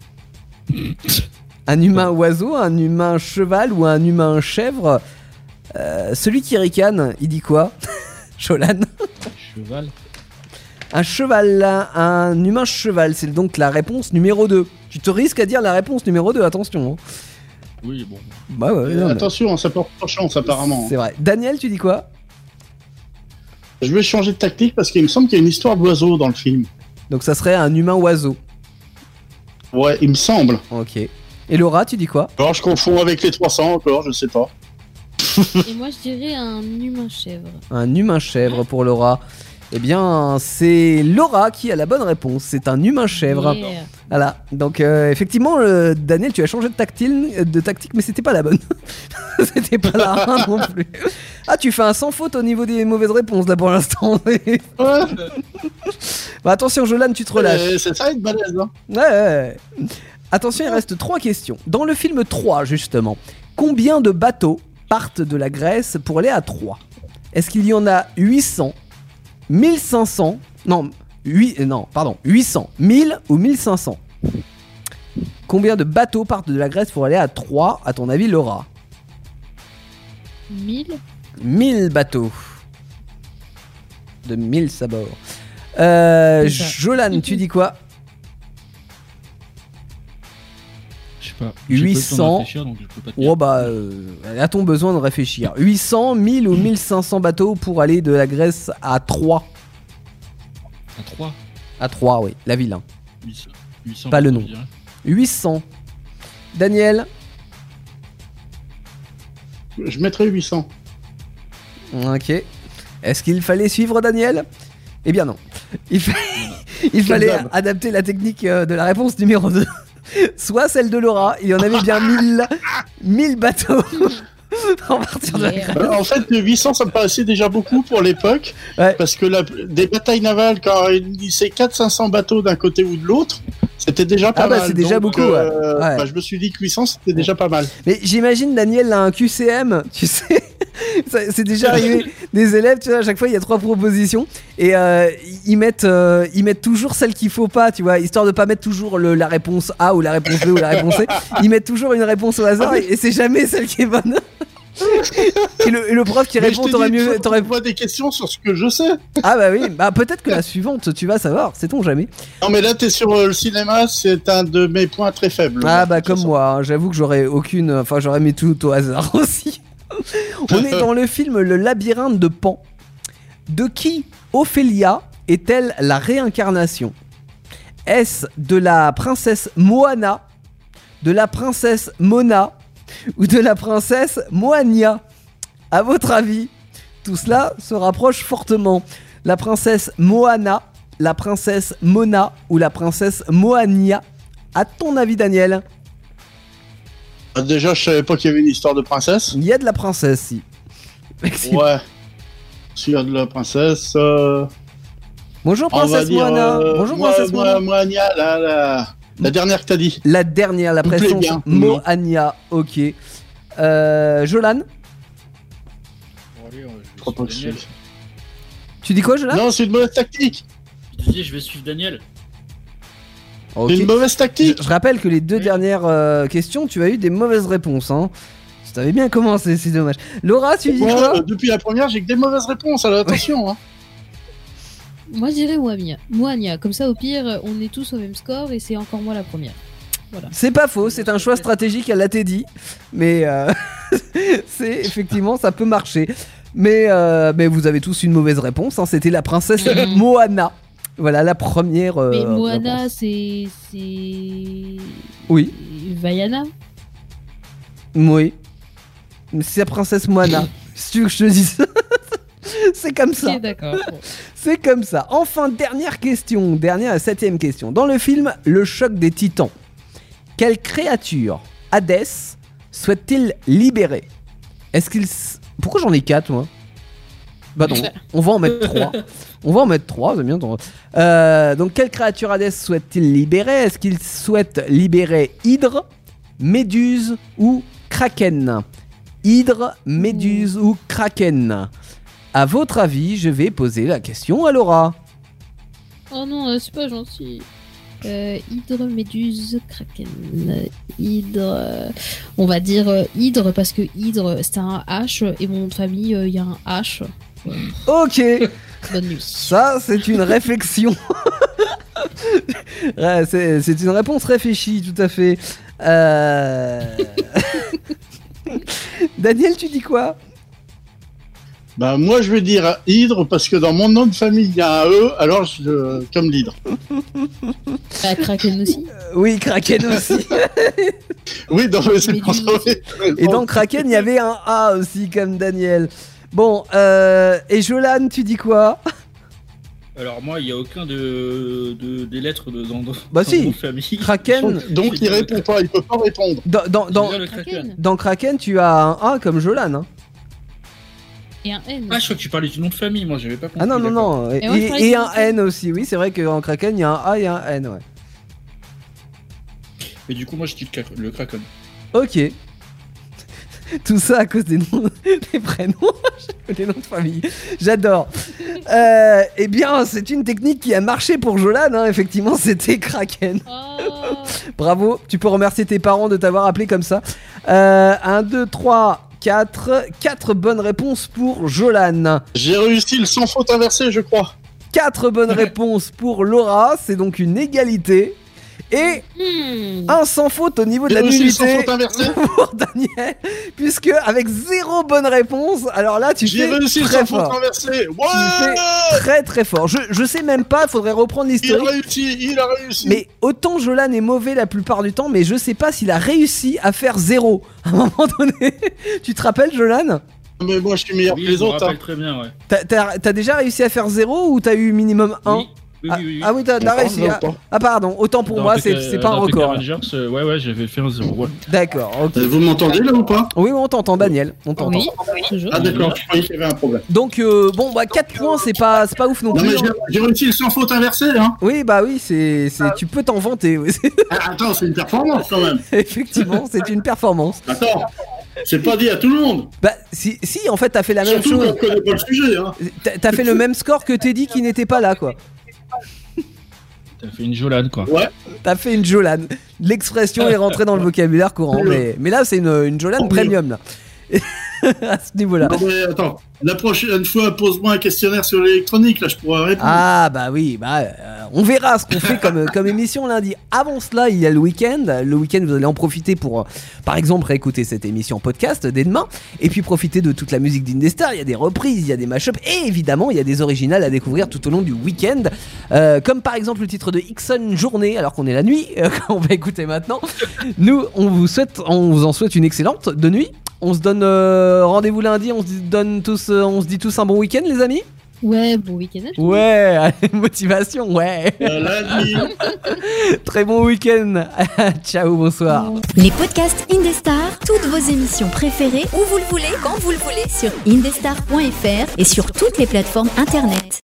Un humain oiseau, un humain cheval ou un humain chèvre? Celui qui ricane, il dit quoi? Jolan? Cheval. Un cheval, un humain cheval, c'est donc la réponse numéro 2. Tu te risques à dire la réponse numéro 2, attention. Hein. Oui, bon. Bah ouais, non, attention, ça porte pas chance apparemment. C'est vrai. Daniel, tu dis quoi? Je vais changer de tactique parce qu'il me semble qu'il y a une histoire d'oiseau dans le film. Donc ça serait un humain oiseau. Ouais, il me semble. Ok. Et Laura, tu dis quoi? Alors je confonds avec les 300 encore, je sais pas. Et moi je dirais un humain chèvre. Un humain chèvre pour Laura. Eh bien, c'est Laura qui a la bonne réponse. C'est un humain chèvre. Yeah. Voilà. Donc, effectivement, Daniel, tu as changé de tactique, mais c'était pas la bonne. C'était pas la 1 non plus. Ah, tu fais un sans faute au niveau des mauvaises réponses là pour l'instant. Bah, attention, Jolan, tu te relâches. C'est ça, être balèze, hein. Ouais. Attention, il reste 3 questions. Dans le film 3, justement, combien de bateaux partent de la Grèce pour aller à Troie? Est-ce qu'il y en a 800? 1500, 800, 1000 ou 1500? Combien de bateaux partent de la Grèce pour aller à Troie, à ton avis, Laura? 1000. 1000 bateaux. De 1000 sabords. Jolan, tu dis quoi? Je sais pas. 800. Oh bah, a-t-on besoin de réfléchir? 800, 1000 ou 1500 bateaux pour aller de la Grèce à Troie? À Troie? À Troie, oui, la ville. 800 pas le nom. 800. Daniel? Je mettrais 800. Ok. Est-ce qu'il fallait suivre Daniel? Eh bien non. Il fallait adapter la technique de la réponse numéro 2. Soit celle de Laura, il y en avait bien 1000 bateaux. En partir de la Grèce. En fait, 800, ça me paraissait déjà beaucoup pour l'époque. Ouais. Parce que des batailles navales, quand c'est 400-500 bateaux d'un côté ou de l'autre, c'était déjà pas mal. C'est déjà donc, beaucoup. Ouais. Bah, je me suis dit que 800, c'était déjà pas mal. Mais j'imagine Daniel a un QCM, tu sais. C'est déjà arrivé des élèves, tu vois, à chaque fois il y a 3 propositions et ils mettent toujours celle qu'il faut pas, tu vois, histoire de pas mettre toujours la réponse A ou la réponse B ou la réponse C. Ils mettent toujours une réponse au hasard et c'est jamais celle qui est bonne. Et le prof qui répond, t'aurais pas des questions sur ce que je sais. Ah bah oui, bah peut-être que la suivante, tu vas savoir, sait-on jamais. Non mais là t'es sur le cinéma, c'est un de mes points très faibles. Ah bah comme moi, hein, j'avoue que j'aurais mis tout au hasard aussi. On est dans le film Le Labyrinthe de Pan. De qui Ophélia est-elle la réincarnation? Est-ce de la princesse Moana, de la princesse Mona ou de la princesse Moania? À votre avis, tout cela se rapproche fortement. La princesse Moana, la princesse Mona ou la princesse Moania? À ton avis, Daniel? Déjà, je savais pas qu'il y avait une histoire de princesse. Il y a de la princesse, si. Ouais. S'il y a de la princesse. Bonjour, princesse Moana. Bonjour, princesse Moana. Moania, la dernière que t'as dit. La dernière, la princesse Moania. Ok. Jolan? Tu dis quoi, Jolan? Non, c'est une mauvaise tactique. Je dis, je vais suivre Daniel. Okay. C'est une mauvaise tactique. Je rappelle que les 2 dernières questions, tu as eu des mauvaises réponses. Hein. Tu t'avais bien commencé, c'est dommage. Laura, tu dis quoi? Depuis la première, j'ai que des mauvaises réponses. Alors attention. Hein. Moi, je dirais Moania. Comme ça, au pire, on est tous au même score et c'est encore moi la première. Voilà. C'est pas faux, c'est un choix stratégique, elle l'a dit. Mais c'est effectivement, ça peut marcher. Mais vous avez tous une mauvaise réponse. Hein. C'était la princesse Moana. Voilà la première. Mais Moana, c'est. Oui. Vaiana. Oui. C'est la princesse Moana. Si tu veux que je te dise. C'est comme ça. Ok, d'accord. Bon. C'est comme ça. Enfin, dernière question. Dernière et 7ème question. Dans le film Le Choc des Titans, quelle créature Hadès souhaite-t-il libérer? Est-ce qu'il. Pourquoi j'en ai 4 moi? Bah non, on va en mettre 3. On va en mettre 3, c'est bien. Donc, quelle créature Hadès souhaite-t-il libérer? Est-ce qu'il souhaite libérer Hydre, Méduse ou Kraken? Hydre, Méduse ou Kraken? À votre avis, je vais poser la question à Laura. Oh non, c'est pas gentil. Hydre, Méduse, Kraken. Hydre. On va dire Hydre parce que Hydre c'est un H et mon nom de famille il y a un H. Ok. Bonne nuit. Ça, c'est une réflexion. Ouais, c'est une réponse réfléchie, tout à fait. Daniel, tu dis quoi? Bah moi je vais dire Hydre parce que dans mon nom de famille il y a un E, alors comme l'Hydre. Kraken aussi. Oui, Kraken aussi. Oui, c'est contrôlé. Et dans Kraken il y avait un A aussi comme Daniel. Bon, et Jolan, tu dis quoi? Alors moi, il n'y a aucun des lettres dans si. mon famille. Kraken. Donc il répond pas, il peut pas répondre. Dans Kraken, tu as un A comme Jolan. Hein. Et un N. Ah, je crois que tu parlais du nom de famille, moi j'avais pas compris. Ah non. Et un N aussi, oui, c'est vrai qu'en Kraken, il y a un A et un N, ouais. Et du coup, moi je dis le Kraken. Ok. Tout ça à cause des noms, des prénoms, des noms de famille. J'adore. Eh bien, c'est une technique qui a marché pour Jolan, hein. Effectivement, c'était Kraken. Oh. Bravo, tu peux remercier tes parents de t'avoir appelé comme ça. 1, 2, 3, 4 bonnes réponses pour Jolan. J'ai réussi le sans faute inversé, je crois. 4 bonnes réponses pour Laura, c'est donc une égalité. Et un sans faute au niveau de la nullité pour Daniel, puisque avec 0 bonne réponse, alors là tu fais très fort. Tu fais très fort. Je sais même pas, faudrait reprendre l'historique. Il a réussi. Mais autant Jolan est mauvais la plupart du temps, mais je sais pas s'il a réussi à faire 0 à un moment donné. Tu te rappelles, Jolan ? Mais moi je suis meilleur que les autres. Je me rappelle très bien, ouais. T'as déjà réussi à faire 0 ou t'as eu minimum 1 ? Oui. Ah oui, t'as réussi. Ah pardon, autant pour moi, c'est pas un record. Rangers, ouais, j'avais fait un 0. Ouais. D'accord. Okay. Vous m'entendez là ou pas ? Oui, on t'entend, Daniel. On t'entend. Oui, toujours. Ah d'accord, je croyais qu'il y avait un problème. Donc 4 points, c'est pas ouf non plus. Non mais j'ai réussi le sans faute inversé, hein. Oui, bah oui, tu peux t'en vanter. Oui. Attends, c'est une performance quand même. Effectivement, c'est une performance. Attends. C'est pas dit à tout le monde. Bah si en fait t'as fait la même chose. Surtout qu'on connaît pas le sujet, hein. T'as fait le même score que Teddy qui n'était pas là, quoi. T'as fait une Jolan, quoi. Ouais. T'as fait une Jolan. L'expression est rentrée dans le vocabulaire courant, mais là c'est une Jolan premium là. À ce niveau-là. Non mais attends, la prochaine fois pose-moi un questionnaire sur l'électronique, là je pourrais répondre. Ah bah oui, on verra ce qu'on fait comme émission lundi. Avant cela, il y a le week-end. Le week-end, vous allez en profiter pour, par exemple, réécouter cette émission en podcast dès demain. Et puis profiter de toute la musique d'Indestar. Il y a des reprises, il y a des mashups. Et évidemment, il y a des originales à découvrir tout au long du week-end. Comme par exemple le titre de Ixon, Journée, alors qu'on est la nuit, qu'on va écouter maintenant. Nous, on vous en souhaite une excellente de nuit. On se donne rendez-vous lundi, on se dit tous un bon week-end, les amis. Ouais, bon week-end. Ouais, allez, motivation, ouais. Lundi. Très bon week-end. Ciao, bonsoir. Les podcasts Indestar, toutes vos émissions préférées, où vous le voulez, quand vous le voulez, sur indestar.fr et sur toutes les plateformes internet.